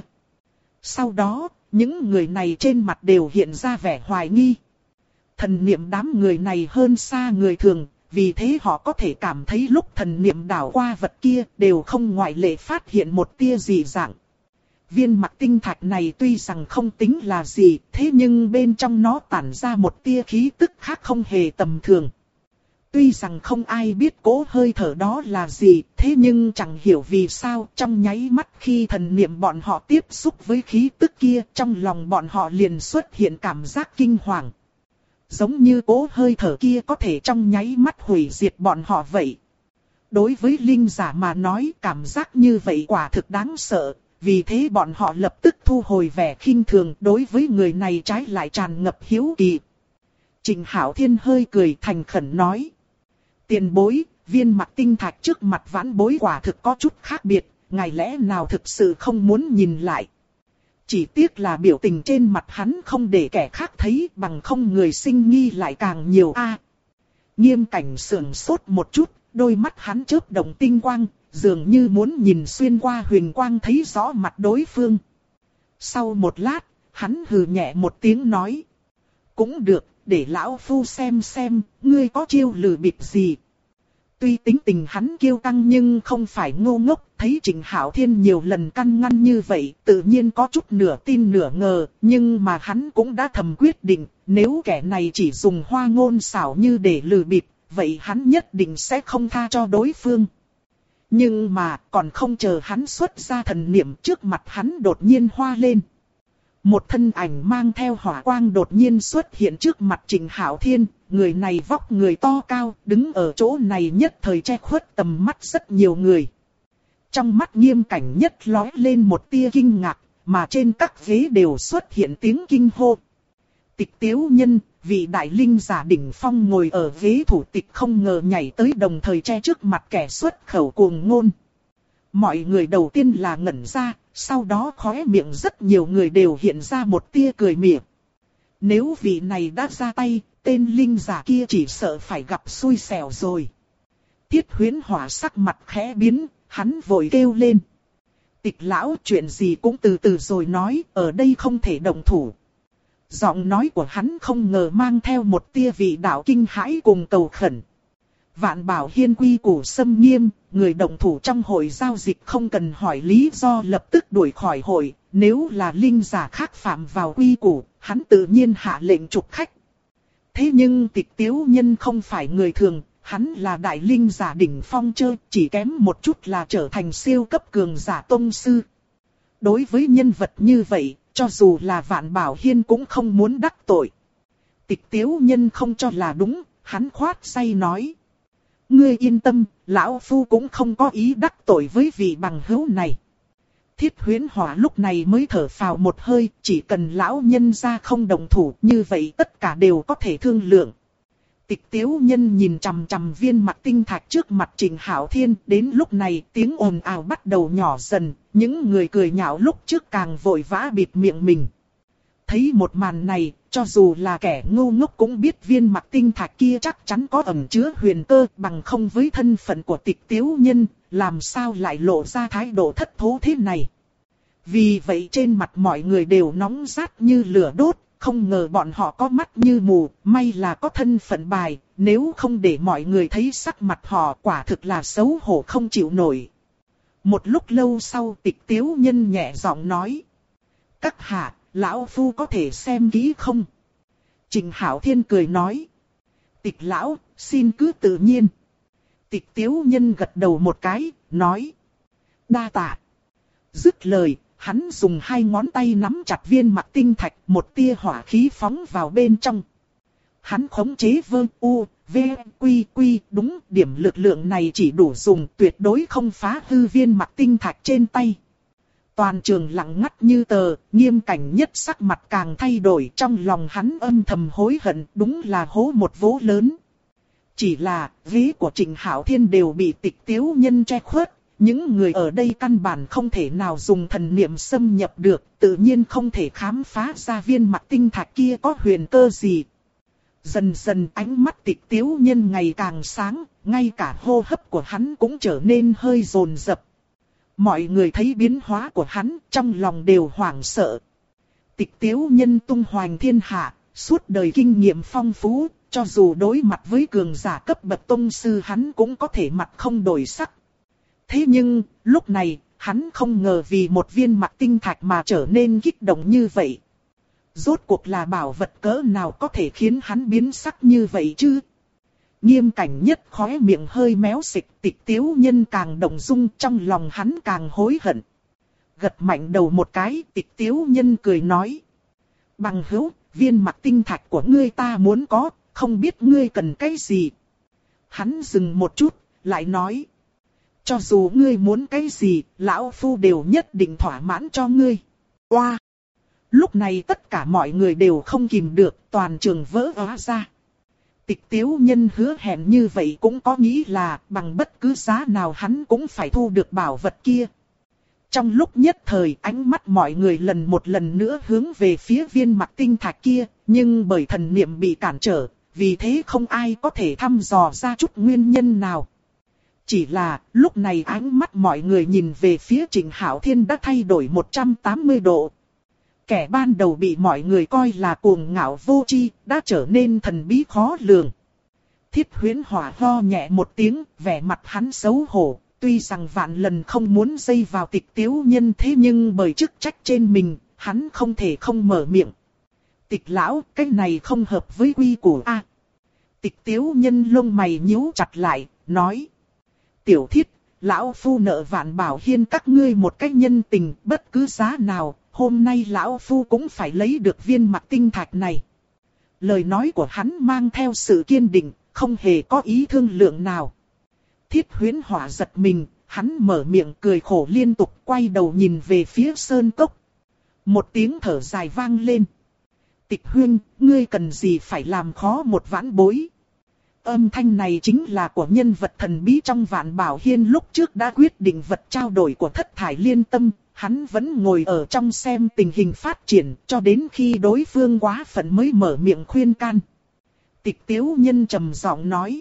Sau đó, những người này trên mặt đều hiện ra vẻ hoài nghi. Thần niệm đám người này hơn xa người thường, vì thế họ có thể cảm thấy lúc thần niệm đảo qua vật kia đều không ngoại lệ phát hiện một tia dị dạng. Viên Mạc Tinh Thạch này tuy rằng không tính là gì, thế nhưng bên trong nó tản ra một tia khí tức khác không hề tầm thường. Tuy rằng không ai biết cỗ hơi thở đó là gì, thế nhưng chẳng hiểu vì sao trong nháy mắt khi thần niệm bọn họ tiếp xúc với khí tức kia, trong lòng bọn họ liền xuất hiện cảm giác kinh hoàng. Giống như cỗ hơi thở kia có thể trong nháy mắt hủy diệt bọn họ vậy. Đối với linh giả mà nói cảm giác như vậy quả thực đáng sợ, vì thế bọn họ lập tức thu hồi vẻ khinh thường, đối với người này trái lại tràn ngập hiếu kỳ. Trình Hạo Thiên hơi cười thành khẩn nói. Tiền bối, viên Mạc Tinh Thạch trước mặt vãn bối quả thực có chút khác biệt, ngài lẽ nào thực sự không muốn nhìn lại. Chỉ tiếc là biểu tình trên mặt hắn không để kẻ khác thấy, bằng không người sinh nghi lại càng nhiều a. Nghiêm Cảnh sườn sốt một chút, đôi mắt hắn chớp động tinh quang, dường như muốn nhìn xuyên qua huyền quang thấy rõ mặt đối phương. Sau một lát, hắn hừ nhẹ một tiếng nói. Cũng được, để lão phu xem, ngươi có chiêu lừa bịp gì. Tuy tính tình hắn kiêu căng nhưng không phải ngu ngốc, thấy Trình Hạo Thiên nhiều lần căn ngăn như vậy, tự nhiên có chút nửa tin nửa ngờ, nhưng mà hắn cũng đã thầm quyết định, nếu kẻ này chỉ dùng hoa ngôn xảo như để lừa bịp, vậy hắn nhất định sẽ không tha cho đối phương. Nhưng mà còn không chờ hắn xuất ra thần niệm, trước mặt hắn đột nhiên hoa lên. Một thân ảnh mang theo hỏa quang đột nhiên xuất hiện trước mặt Trình Hạo Thiên, người này vóc người to cao, đứng ở chỗ này nhất thời che khuất tầm mắt rất nhiều người. Trong mắt Nghiêm Cảnh Nhất lóe lên một tia kinh ngạc, mà trên các ghế đều xuất hiện tiếng kinh hô. Tịch Tiếu Nhân, vị đại linh giả đỉnh phong ngồi ở ghế thủ tịch không ngờ nhảy tới đồng thời che trước mặt kẻ xuất khẩu cuồng ngôn. Mọi người đầu tiên là ngẩn ra, sau đó khóe miệng rất nhiều người đều hiện ra một tia cười mỉa. Nếu vị này đã ra tay, tên linh giả kia chỉ sợ phải gặp xui xẻo rồi. Tiết Huyễn Hỏa sắc mặt khẽ biến, hắn vội kêu lên. Tịch lão, chuyện gì cũng từ từ rồi nói, ở đây không thể động thủ. Giọng nói của hắn không ngờ mang theo một tia vị đạo kinh hãi cùng cầu khẩn. Vạn Bảo Hiên quy củ xâm nghiêm, người động thủ trong hội giao dịch không cần hỏi lý do lập tức đuổi khỏi hội, nếu là linh giả khác phạm vào quy củ, hắn tự nhiên hạ lệnh trục khách. Thế nhưng Tịch Tiếu Nhân không phải người thường, hắn là đại linh giả đỉnh phong chơi, chỉ kém một chút là trở thành siêu cấp cường giả tông sư. Đối với nhân vật như vậy, cho dù là Vạn Bảo Hiên cũng không muốn đắc tội. Tịch Tiếu Nhân không cho là đúng, hắn khoát tay nói. Ngươi yên tâm, lão phu cũng không có ý đắc tội với vị bằng hữu này. Thiết Huyễn Hỏa lúc này mới thở phào một hơi, chỉ cần lão nhân ra không đồng thủ, như vậy tất cả đều có thể thương lượng. Tịch Tiếu Nhân nhìn chằm chằm viên Mạc Tinh Thạch trước mặt Trình Hạo Thiên, đến lúc này tiếng ồn ào bắt đầu nhỏ dần, những người cười nhạo lúc trước càng vội vã bịt miệng mình. Thấy một màn này, cho dù là kẻ ngu ngốc cũng biết viên Mạc Tinh Thạch kia chắc chắn có ẩn chứa huyền cơ, bằng không với thân phận của Tịch Tiếu Nhân, làm sao lại lộ ra thái độ thất thố thế này. Vì vậy trên mặt mọi người đều nóng rát như lửa đốt, không ngờ bọn họ có mắt như mù, may là có thân phận bài, nếu không để mọi người thấy sắc mặt họ quả thực là xấu hổ không chịu nổi. Một lúc lâu sau Tịch Tiếu Nhân nhẹ giọng nói. Các hạ, lão phu có thể xem kỹ không? Trình Hạo Thiên cười nói. Tịch lão, xin cứ tự nhiên. Tịch Tiếu Nhân gật đầu một cái, nói. Đa tạ. Dứt lời, hắn dùng hai ngón tay nắm chặt viên mặc tinh thạch, một tia hỏa khí phóng vào bên trong. Hắn khống chế vơ u, v, quy quy, đúng điểm lực lượng này chỉ đủ dùng, tuyệt đối không phá hư viên mặc tinh thạch trên tay. Toàn trường lặng ngắt như tờ, Nghiêm Cảnh Nhất sắc mặt càng thay đổi, trong lòng hắn âm thầm hối hận, đúng là hố một vố lớn. Chỉ là, ghế của Trịnh Hạo Thiên đều bị Tịch Tiếu Nhân che khuất, những người ở đây căn bản không thể nào dùng thần niệm xâm nhập được, tự nhiên không thể khám phá ra viên mặc tinh thạch kia có huyền cơ gì. Dần dần ánh mắt Tịch Tiếu Nhân ngày càng sáng, ngay cả hô hấp của hắn cũng trở nên hơi dồn dập. Mọi người thấy biến hóa của hắn, trong lòng đều hoảng sợ. Tịch Tiếu Nhân tung hoành thiên hạ, suốt đời kinh nghiệm phong phú, cho dù đối mặt với cường giả cấp bậc tông sư hắn cũng có thể mặt không đổi sắc. Thế nhưng, lúc này, hắn không ngờ vì một viên mặc tinh thạch mà trở nên kích động như vậy. Rốt cuộc là bảo vật cỡ nào có thể khiến hắn biến sắc như vậy chứ? Nghiêm Cảnh Nhất khóe miệng hơi méo xịch, Tịch Tiếu Nhân càng động dung, trong lòng hắn càng hối hận. Gật mạnh đầu một cái, Tịch Tiếu Nhân cười nói. Bằng hữu, viên mặc tinh thạch của ngươi ta muốn có, không biết ngươi cần cái gì. Hắn dừng một chút, lại nói. Cho dù ngươi muốn cái gì, lão phu đều nhất định thỏa mãn cho ngươi. Oa! Lúc này tất cả mọi người đều không kìm được, toàn trường vỡ òa ra. Tịch Tiếu Nhân hứa hẹn như vậy cũng có nghĩ là bằng bất cứ giá nào hắn cũng phải thu được bảo vật kia. Trong lúc nhất thời ánh mắt mọi người một lần nữa hướng về phía viên mặc tinh thạch kia, nhưng bởi thần niệm bị cản trở, vì thế không ai có thể thăm dò ra chút nguyên nhân nào. Chỉ là lúc này ánh mắt mọi người nhìn về phía Trịnh Hạo Thiên đã thay đổi 180 độ. Kẻ ban đầu bị mọi người coi là cuồng ngạo vô tri đã trở nên thần bí khó lường. Thiết Huyễn Hỏa ho nhẹ một tiếng, vẻ mặt hắn xấu hổ. Tuy rằng vạn lần không muốn dây vào Tịch Tiếu Nhân, thế nhưng bởi chức trách trên mình, hắn không thể không mở miệng. Tịch lão, cái này không hợp với quy củ a. Tịch Tiếu Nhân lông mày nhíu chặt lại, nói. Tiểu Thiết, lão phu nợ Vạn Bảo Hiên các ngươi một cách nhân tình, bất cứ giá nào, hôm nay lão phu cũng phải lấy được viên mặc tinh thạch này. Lời nói của hắn mang theo sự kiên định, không hề có ý thương lượng nào. Thiết Huyễn Hỏa giật mình, hắn mở miệng cười khổ liên tục, quay đầu nhìn về phía sơn cốc. Một tiếng thở dài vang lên. Tịch huynh, ngươi cần gì phải làm khó một vãn bối? Âm thanh này chính là của nhân vật thần bí trong Vạn Bảo Hiên lúc trước đã quyết định vật trao đổi của Thất Thải Liên Tâm. Hắn vẫn ngồi ở trong xem tình hình phát triển, cho đến khi đối phương quá phận mới mở miệng khuyên can. Tịch Tiếu Nhân trầm giọng nói.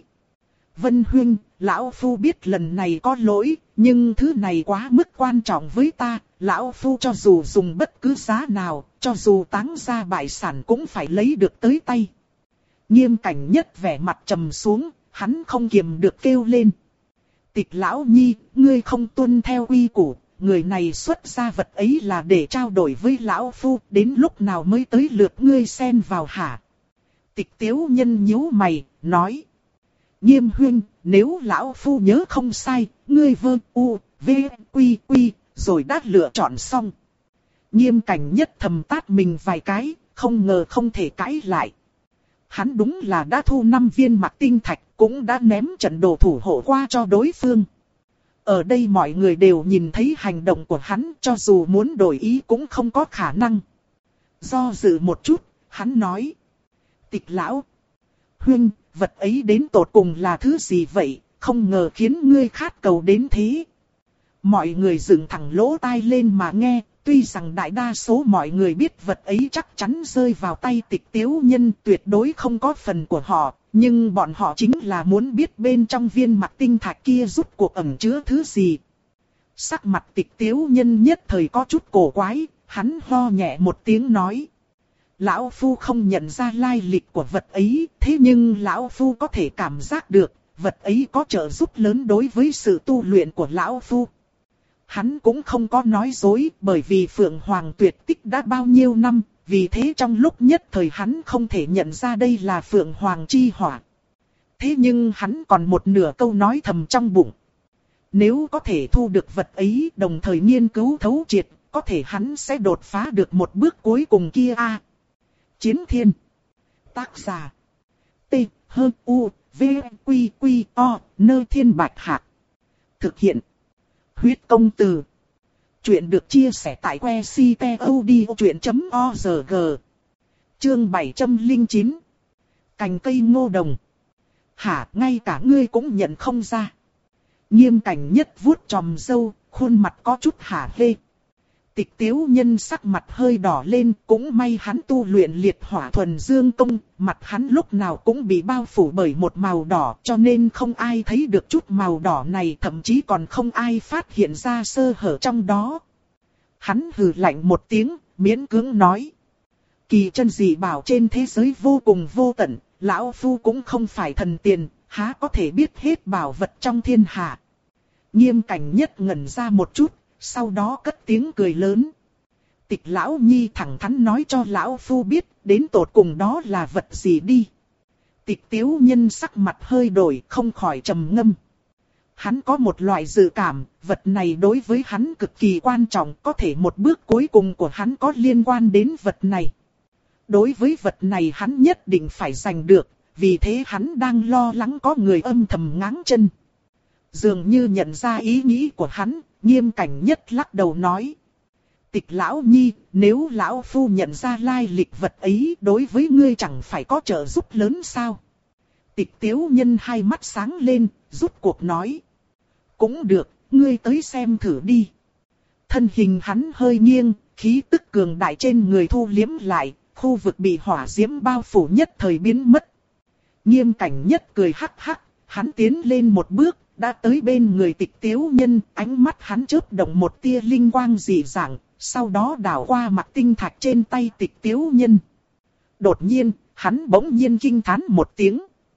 Vân huynh, lão phu biết lần này có lỗi, nhưng thứ này quá mức quan trọng với ta, lão phu cho dù dùng bất cứ giá nào, cho dù táng ra bại sản cũng phải lấy được tới tay. Nghiêm Cảnh Nhất vẻ mặt trầm xuống, hắn không kiềm được kêu lên. Tịch lão nhi, ngươi không tuân theo quy củ, người này xuất ra vật ấy là để trao đổi với lão phu, đến lúc nào mới tới lượt ngươi xen vào hả? Tịch Tiếu Nhân nhíu mày, nói. Nghiêm huynh, nếu lão phu nhớ không sai, ngươi vơ u, v, quy quy, rồi đã lựa chọn xong. Nghiêm Cảnh Nhất thầm tát mình vài cái, không ngờ không thể cãi lại. Hắn đúng là đã thu 5 viên mặc tinh thạch, cũng đã ném trận đồ thủ hộ qua cho đối phương. Ở đây mọi người đều nhìn thấy hành động của hắn, cho dù muốn đổi ý cũng không có khả năng. Do dự một chút, hắn nói. Tịch lão. Huynh, vật ấy đến tột cùng là thứ gì vậy, không ngờ khiến ngươi khát cầu đến thế. Mọi người dựng thẳng lỗ tai lên mà nghe, tuy rằng đại đa số mọi người biết vật ấy chắc chắn rơi vào tay Tịch Tiếu Nhân, tuyệt đối không có phần của họ, nhưng bọn họ chính là muốn biết bên trong viên mặc tinh thạch kia rút cuộc ẩn chứa thứ gì. Sắc mặt Tịch Tiếu Nhân nhất thời có chút cổ quái, hắn ho nhẹ một tiếng nói. Lão Phu không nhận ra lai lịch của vật ấy, thế nhưng Lão Phu có thể cảm giác được, vật ấy có trợ giúp lớn đối với sự tu luyện của Lão Phu. Hắn cũng không có nói dối, bởi vì Phượng Hoàng tuyệt tích đã bao nhiêu năm, vì thế trong lúc nhất thời hắn không thể nhận ra đây là Phượng Hoàng chi hỏa. Thế nhưng hắn còn một nửa câu nói thầm trong bụng. Nếu có thể thu được vật ấy đồng thời nghiên cứu thấu triệt, có thể hắn sẽ đột phá được một bước cuối cùng kia a. Chiến Thiên. Tác giả. T. H. U. V. Q. Q. O. Nơ Thiên Bạch Hạc. Thực hiện. Huyết Công Từ. Chuyện được chia sẻ tại website.odchuyện.org. Chương 709. Cành cây ngô đồng. Hả, ngay cả ngươi cũng nhận không ra. Nghiêm Cảnh Nhất vuốt chòm râu, khuôn mặt có chút hả hê. Tịch Tiếu Nhân sắc mặt hơi đỏ lên, cũng may hắn tu luyện liệt hỏa thuần dương công, mặt hắn lúc nào cũng bị bao phủ bởi một màu đỏ, cho nên không ai thấy được chút màu đỏ này, thậm chí còn không ai phát hiện ra sơ hở trong đó. Hắn hừ lạnh một tiếng, miễn cưỡng nói. Kỳ chân dị bảo trên thế giới vô cùng vô tận, lão phu cũng không phải thần tiền, há có thể biết hết bảo vật trong thiên hạ. Nghiêm Cảnh Nhất ngẩn ra một chút, sau đó cất tiếng cười lớn. Tịch lão nhi thẳng thắn nói cho lão phu biết, đến tột cùng đó là vật gì đi. Tịch Tiếu Nhân sắc mặt hơi đổi, không khỏi trầm ngâm. Hắn có một loại dự cảm, vật này đối với hắn cực kỳ quan trọng, có thể một bước cuối cùng của hắn có liên quan đến vật này. Đối với vật này hắn nhất định phải giành được, vì thế hắn đang lo lắng có người âm thầm ngáng chân. Dường như nhận ra ý nghĩ của hắn, Nghiêm Cảnh Nhất lắc đầu nói. Tịch lão nhi, nếu lão phu nhận ra lai lịch vật ấy đối với ngươi chẳng phải có trợ giúp lớn sao? Tịch Tiếu Nhân hai mắt sáng lên, rút cuộc nói. Cũng được, ngươi tới xem thử đi. Thân hình hắn hơi nghiêng, khí tức cường đại trên người thu liếm lại, khu vực bị hỏa diễm bao phủ nhất thời biến mất. Nghiêm Cảnh Nhất cười hắc hắc, hắn tiến lên một bước, đã tới bên người Tịch Tiếu Nhân, ánh mắt hắn chớp động một tia linh quang dị dạng, sau đó đảo qua mặt tinh thạch trên tay Tịch Tiếu Nhân. Đột nhiên, hắn bỗng nhiên kinh thán một tiếng.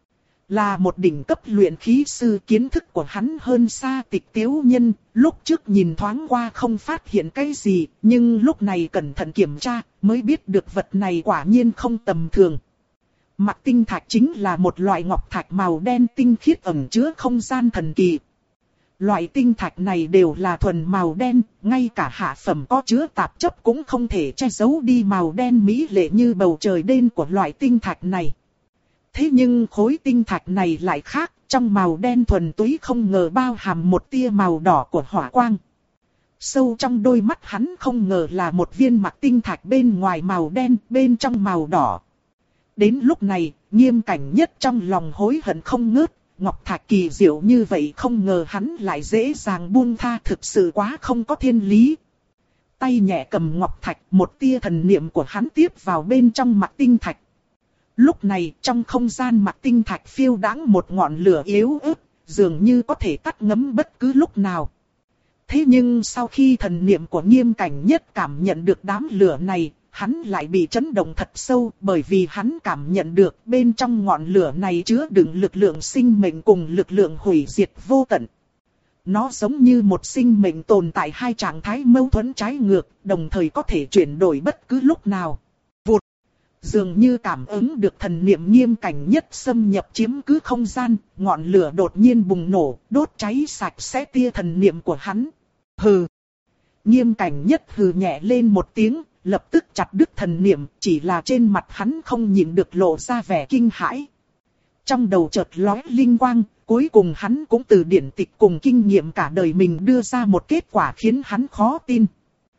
Là một đỉnh cấp luyện khí sư, kiến thức của hắn hơn xa Tịch Tiếu Nhân, lúc trước nhìn thoáng qua không phát hiện cái gì, nhưng lúc này cẩn thận kiểm tra, mới biết được vật này quả nhiên không tầm thường. Mặt tinh thạch chính là một loại ngọc thạch màu đen tinh khiết ẩn chứa không gian thần kỳ. Loại tinh thạch này đều là thuần màu đen, ngay cả hạ phẩm có chứa tạp chất cũng không thể che giấu đi màu đen mỹ lệ như bầu trời đêm của loại tinh thạch này. Thế nhưng khối tinh thạch này lại khác, trong màu đen thuần túy không ngờ bao hàm một tia màu đỏ của hỏa quang. Sâu trong đôi mắt hắn không ngờ là một viên mặt tinh thạch bên ngoài màu đen, bên trong màu đỏ. Đến lúc này, Nghiêm Cảnh Nhất trong lòng hối hận không ngớt, ngọc thạch kỳ diệu như vậy không ngờ hắn lại dễ dàng buông tha, thực sự quá không có thiên lý. Tay nhẹ cầm ngọc thạch, một tia thần niệm của hắn tiếp vào bên trong mặt tinh thạch. Lúc này trong không gian mặt tinh thạch phiêu đãng một ngọn lửa yếu ớt, dường như có thể tắt ngấm bất cứ lúc nào. Thế nhưng sau khi thần niệm của Nghiêm Cảnh Nhất cảm nhận được đám lửa này, hắn lại bị chấn động thật sâu, bởi vì hắn cảm nhận được bên trong ngọn lửa này chứa đựng lực lượng sinh mệnh cùng lực lượng hủy diệt vô tận. Nó giống như một sinh mệnh tồn tại hai trạng thái mâu thuẫn trái ngược, đồng thời có thể chuyển đổi bất cứ lúc nào. Vụt! Dường như cảm ứng được thần niệm Nghiêm Cảnh Nhất xâm nhập chiếm cứ không gian, ngọn lửa đột nhiên bùng nổ, đốt cháy sạch sẽ tia thần niệm của hắn. Hừ! Nghiêm Cảnh Nhất hừ nhẹ lên một tiếng, lập tức chặt đứt thần niệm, chỉ là trên mặt hắn không nhịn được lộ ra vẻ kinh hãi. Trong đầu chợt lóe linh quang, cuối cùng hắn cũng từ điển tịch cùng kinh nghiệm cả đời mình đưa ra một kết quả khiến hắn khó tin.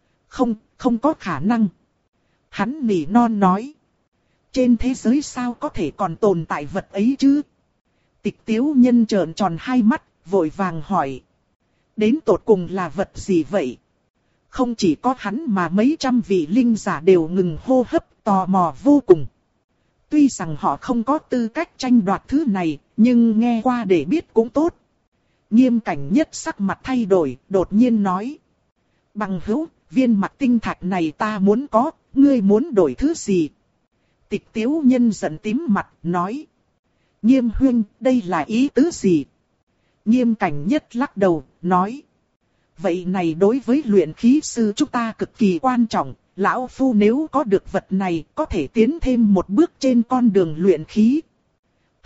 Không có khả năng. Hắn nỉ non nói. Trên thế giới sao có thể còn tồn tại vật ấy chứ? Tịch Tiếu Nhân trợn tròn hai mắt, vội vàng hỏi. Đến tột cùng là vật gì vậy? Không chỉ có hắn mà mấy trăm vị linh giả đều ngừng hô hấp, tò mò vô cùng. Tuy rằng họ không có tư cách tranh đoạt thứ này, nhưng nghe qua để biết cũng tốt. Nghiêm Cảnh Nhất sắc mặt thay đổi, đột nhiên nói. Bằng hữu, viên mặt tinh thạch này ta muốn có, ngươi muốn đổi thứ gì? Tịch Tiếu Nhân giận tím mặt, nói. Nghiêm huynh, đây là ý tứ gì? Nghiêm Cảnh Nhất lắc đầu, nói. Vậy này đối với luyện khí sư chúng ta cực kỳ quan trọng, lão phu nếu có được vật này có thể tiến thêm một bước trên con đường luyện khí.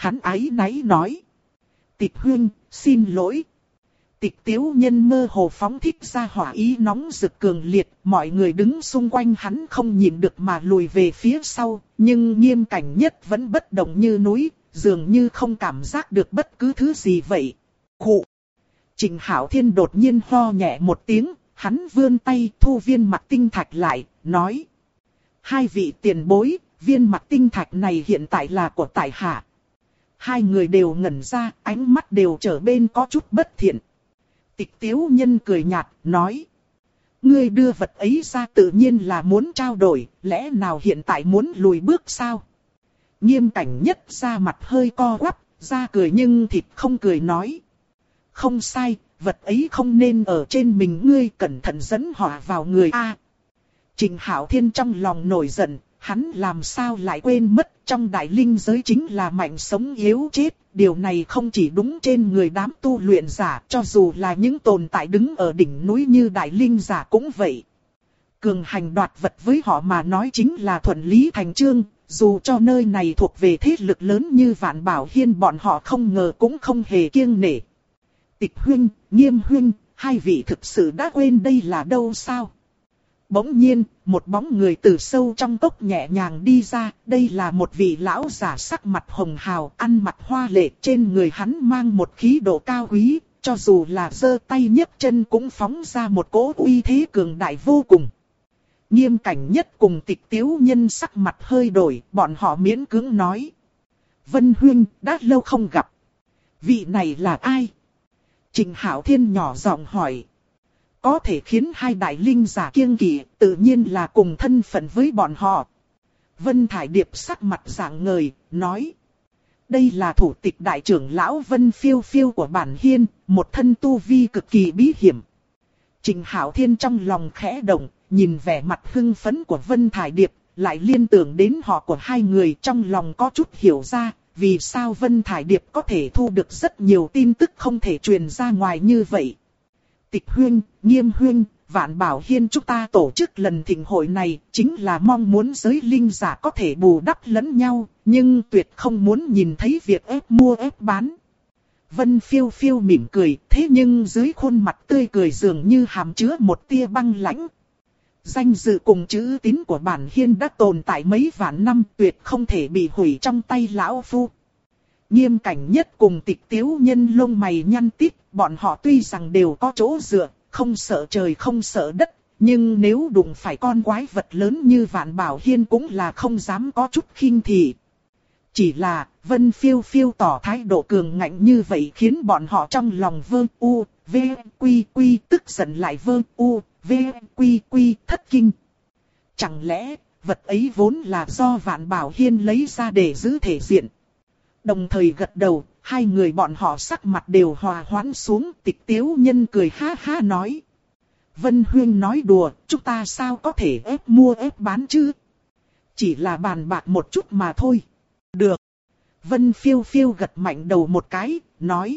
Hắn áy náy nói. Tịch huynh, xin lỗi. Tịch Tiếu Nhân mơ hồ phóng thích ra hỏa ý nóng rực cường liệt, mọi người đứng xung quanh hắn không nhìn được mà lùi về phía sau, nhưng Nghiêm Cảnh Nhất vẫn bất động như núi, dường như không cảm giác được bất cứ thứ gì vậy. Khụ! Trình Hạo Thiên đột nhiên ho nhẹ một tiếng, hắn vươn tay thu viên mặt tinh thạch lại, nói. Hai vị tiền bối, viên mặt tinh thạch này hiện tại là của tại hạ. Hai người đều ngẩn ra, ánh mắt đều trở bên có chút bất thiện. Tịch Tiếu Nhân cười nhạt, nói. Ngươi đưa vật ấy ra tự nhiên là muốn trao đổi, lẽ nào hiện tại muốn lùi bước sao? Nghiêm Cảnh Nhất ra mặt hơi co quắp, ra cười nhưng thịt không cười nói. Không sai, vật ấy không nên ở trên mình ngươi, cẩn thận dẫn họa vào người a. Trình Hạo Thiên trong lòng nổi giận, hắn làm sao lại quên mất trong đại linh giới chính là mạnh sống yếu chết. Điều này không chỉ đúng trên người đám tu luyện giả, cho dù là những tồn tại đứng ở đỉnh núi như đại linh giả cũng vậy. Cường hành đoạt vật với họ mà nói chính là thuận lý thành chương, dù cho nơi này thuộc về thế lực lớn như Vạn Bảo Hiên, bọn họ không ngờ cũng không hề kiêng nể. Tịch huynh, Nghiêm huynh, hai vị thực sự đã quên đây là đâu sao? Bỗng nhiên, một bóng người từ sâu trong cốc nhẹ nhàng đi ra, đây là một vị lão giả sắc mặt hồng hào, ăn mặc hoa lệ, trên người hắn mang một khí độ cao quý, cho dù là giơ tay nhấc chân cũng phóng ra một cỗ uy thế cường đại vô cùng. Nghiêm Cảnh Nhất cùng Tịch Tiếu Nhân sắc mặt hơi đổi, bọn họ miễn cưỡng nói. Vân huynh, đã lâu không gặp. Vị này là ai? Trình Hạo Thiên nhỏ giọng hỏi. Có thể khiến hai đại linh giả kiêng kỵ, tự nhiên là cùng thân phận với bọn họ. Vân Thải Điệp sắc mặt rạng ngời, nói. Đây là thủ tịch đại trưởng lão Vân Phiêu Phiêu của bản hiên, một thân tu vi cực kỳ bí hiểm. Trình Hạo Thiên trong lòng khẽ động, nhìn vẻ mặt hưng phấn của Vân Thải Điệp, lại liên tưởng đến họ của hai người, trong lòng có chút hiểu ra, vì sao Vân Thải Điệp có thể thu được rất nhiều tin tức không thể truyền ra ngoài như vậy. Tịch huynh, Nghiêm huynh, Vạn Bảo Hiên chúng ta tổ chức lần thịnh hội này chính là mong muốn giới linh giả có thể bù đắp lẫn nhau, nhưng tuyệt không muốn nhìn thấy việc ép mua ép bán. Vân Phiêu Phiêu mỉm cười, thế nhưng dưới khuôn mặt tươi cười dường như hàm chứa một tia băng lãnh. Danh dự cùng chữ tín của bản hiên đã tồn tại mấy vạn năm, tuyệt không thể bị hủy trong tay lão phu. Nghiêm Cảnh Nhất cùng Tịch Tiếu Nhân lông mày nhăn tít, bọn họ tuy rằng đều có chỗ dựa, không sợ trời không sợ đất, nhưng nếu đụng phải con quái vật lớn như Vạn Bảo Hiên cũng là không dám có chút khinh thị. Chỉ là, Vân Phiêu Phiêu tỏ thái độ cường ngạnh như vậy khiến bọn họ trong lòng vơ u, v, quy quy tức giận lại vơ u, v, quy quy thất kinh. Chẳng lẽ, vật ấy vốn là do Vạn Bảo Hiên lấy ra để giữ thể diện? Đồng thời gật đầu, hai người bọn họ sắc mặt đều hòa hoãn xuống. Tịch Tiếu Nhân cười ha ha nói. Vân huynh nói đùa, chúng ta sao có thể ép mua ép bán chứ? Chỉ là bàn bạc một chút mà thôi. Được. Vân Phiêu Phiêu gật mạnh đầu một cái, nói.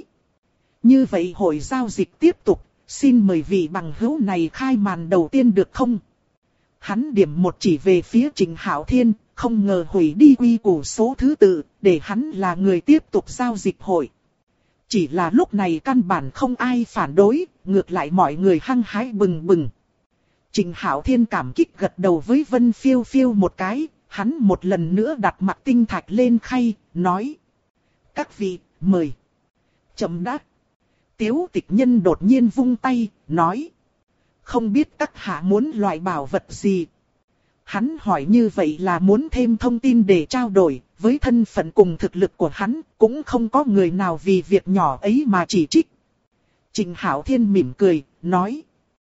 Như vậy hội giao dịch tiếp tục, xin mời vị bằng hữu này khai màn đầu tiên được không? Hắn điểm một chỉ về phía Trình Hạo Thiên, không ngờ hủy đi quy củ số thứ tự, để hắn là người tiếp tục giao dịch hội. Chỉ là lúc này căn bản không ai phản đối, ngược lại mọi người hăng hái bừng bừng. Trình Hạo Thiên cảm kích gật đầu với Vân Phiêu Phiêu một cái, hắn một lần nữa đặt mặt tinh thạch lên khay, nói. Các vị, mời. Chậm đã. Tiếu Tịch Nhân đột nhiên vung tay, nói. Không biết các hạ muốn loại bảo vật gì? Hắn hỏi như vậy là muốn thêm thông tin để trao đổi, với thân phận cùng thực lực của hắn, cũng không có người nào vì việc nhỏ ấy mà chỉ trích. Trình Hạo Thiên mỉm cười, nói.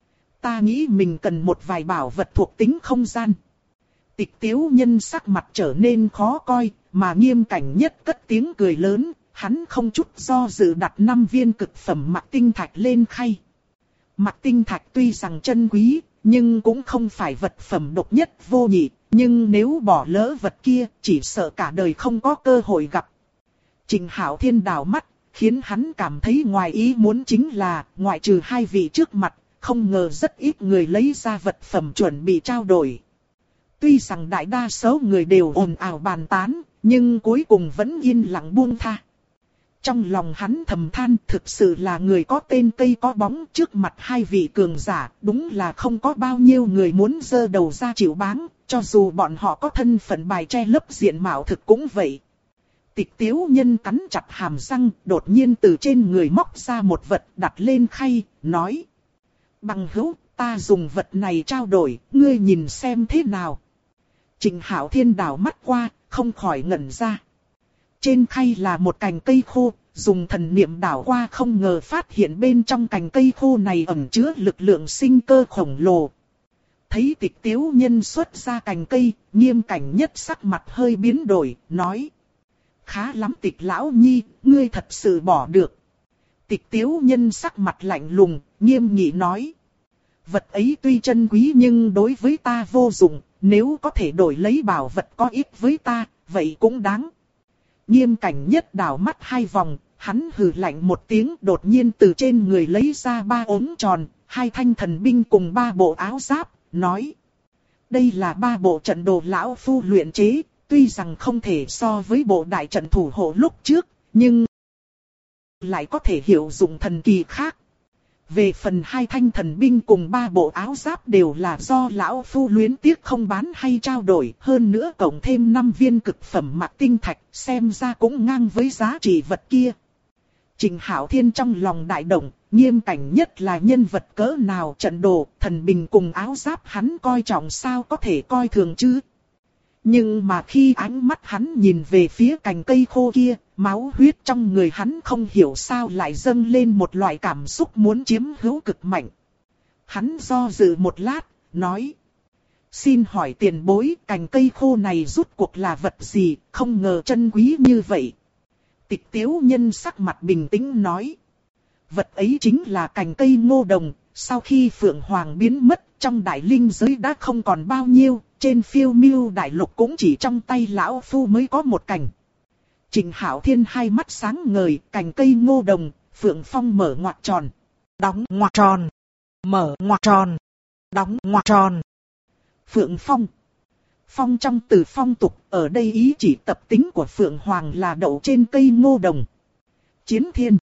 Ta nghĩ mình cần một vài bảo vật thuộc tính không gian. Tịch Tiếu Nhân sắc mặt trở nên khó coi, mà Nghiêm Cảnh Nhất cất tiếng cười lớn, hắn không chút do dự đặt 5 viên cực phẩm mặc tinh thạch lên khay. Mặc tinh thạch tuy rằng chân quý, nhưng cũng không phải vật phẩm độc nhất vô nhị, nhưng nếu bỏ lỡ vật kia, chỉ sợ cả đời không có cơ hội gặp. Trình Hạo Thiên đảo mắt, khiến hắn cảm thấy ngoài ý muốn chính là, ngoại trừ hai vị trước mặt, không ngờ rất ít người lấy ra vật phẩm chuẩn bị trao đổi. Tuy rằng đại đa số người đều ồn ào bàn tán, Nhưng cuối cùng vẫn yên lặng buông tha. Trong lòng hắn thầm than, thực sự là người có tên cây có bóng, trước mặt hai vị cường giả, đúng là không có bao nhiêu người muốn giơ đầu ra chịu báng, cho dù bọn họ có thân phận bài che lấp diện mạo thực cũng vậy. Tịch Tiếu Nhân cắn chặt hàm răng, đột nhiên từ trên người móc ra một vật đặt lên khay, nói: bằng hữu, ta dùng vật này trao đổi, ngươi nhìn xem thế nào. Trịnh Hạo Thiên đảo mắt qua, không khỏi ngẩn ra. Trên khay là một cành cây khô, dùng thần niệm đảo qua không ngờ phát hiện bên trong cành cây khô này ẩn chứa lực lượng sinh cơ khổng lồ. Thấy Tịch Tiếu Nhân xuất ra cành cây, Nghiêm Cảnh Nhất sắc mặt hơi biến đổi, nói: khá lắm Tịch lão nhi, ngươi thật sự bỏ được. Tịch Tiếu Nhân sắc mặt lạnh lùng, nghiêm nghị nói: vật ấy tuy chân quý nhưng đối với ta vô dụng, nếu có thể đổi lấy bảo vật có ích với ta, vậy cũng đáng. Nghiêm Cảnh Nhất đảo mắt hai vòng, hắn hừ lạnh một tiếng, đột nhiên từ trên người lấy ra 3 ống tròn, 2 thanh thần binh cùng 3 bộ áo giáp, nói: đây là 3 bộ trận đồ lão phu luyện chế, tuy rằng không thể so với bộ đại trận thủ hộ lúc trước, nhưng lại có thể hiệu dụng thần kỳ khác. Về phần 2 thanh thần binh cùng 3 bộ áo giáp đều là do lão phu luyến tiếc không bán hay trao đổi, hơn nữa cộng thêm 5 viên cực phẩm mạc tinh thạch, xem ra cũng ngang với giá trị vật kia. Trịnh Hạo Thiên trong lòng đại động, Nghiêm Cảnh Nhất là nhân vật cỡ nào, trận đồ, thần binh cùng áo giáp hắn coi trọng sao có thể coi thường chứ. Nhưng mà khi ánh mắt hắn nhìn về phía cành cây khô kia, máu huyết trong người hắn không hiểu sao lại dâng lên một loại cảm xúc muốn chiếm hữu cực mạnh. Hắn do dự một lát, nói: xin hỏi tiền bối, cành cây khô này rút cuộc là vật gì, không ngờ chân quý như vậy. Tịch Tiếu Nhân sắc mặt bình tĩnh nói: vật ấy chính là cành cây ngô đồng, sau khi Phượng Hoàng biến mất, trong đại linh giới đã không còn bao nhiêu, trên phiêu miêu đại lục cũng chỉ trong tay lão phu mới có một cành. Trịnh Hạo Thiên hai mắt sáng ngời, cành cây ngô đồng, Phượng Phong mở ngoặc tròn, đóng ngoặc tròn, mở ngoặc tròn, đóng ngoặc tròn. Phượng Phong. Phong trong từ phong tục, ở đây ý chỉ tập tính của Phượng Hoàng là đậu trên cây ngô đồng. Chiến thiên.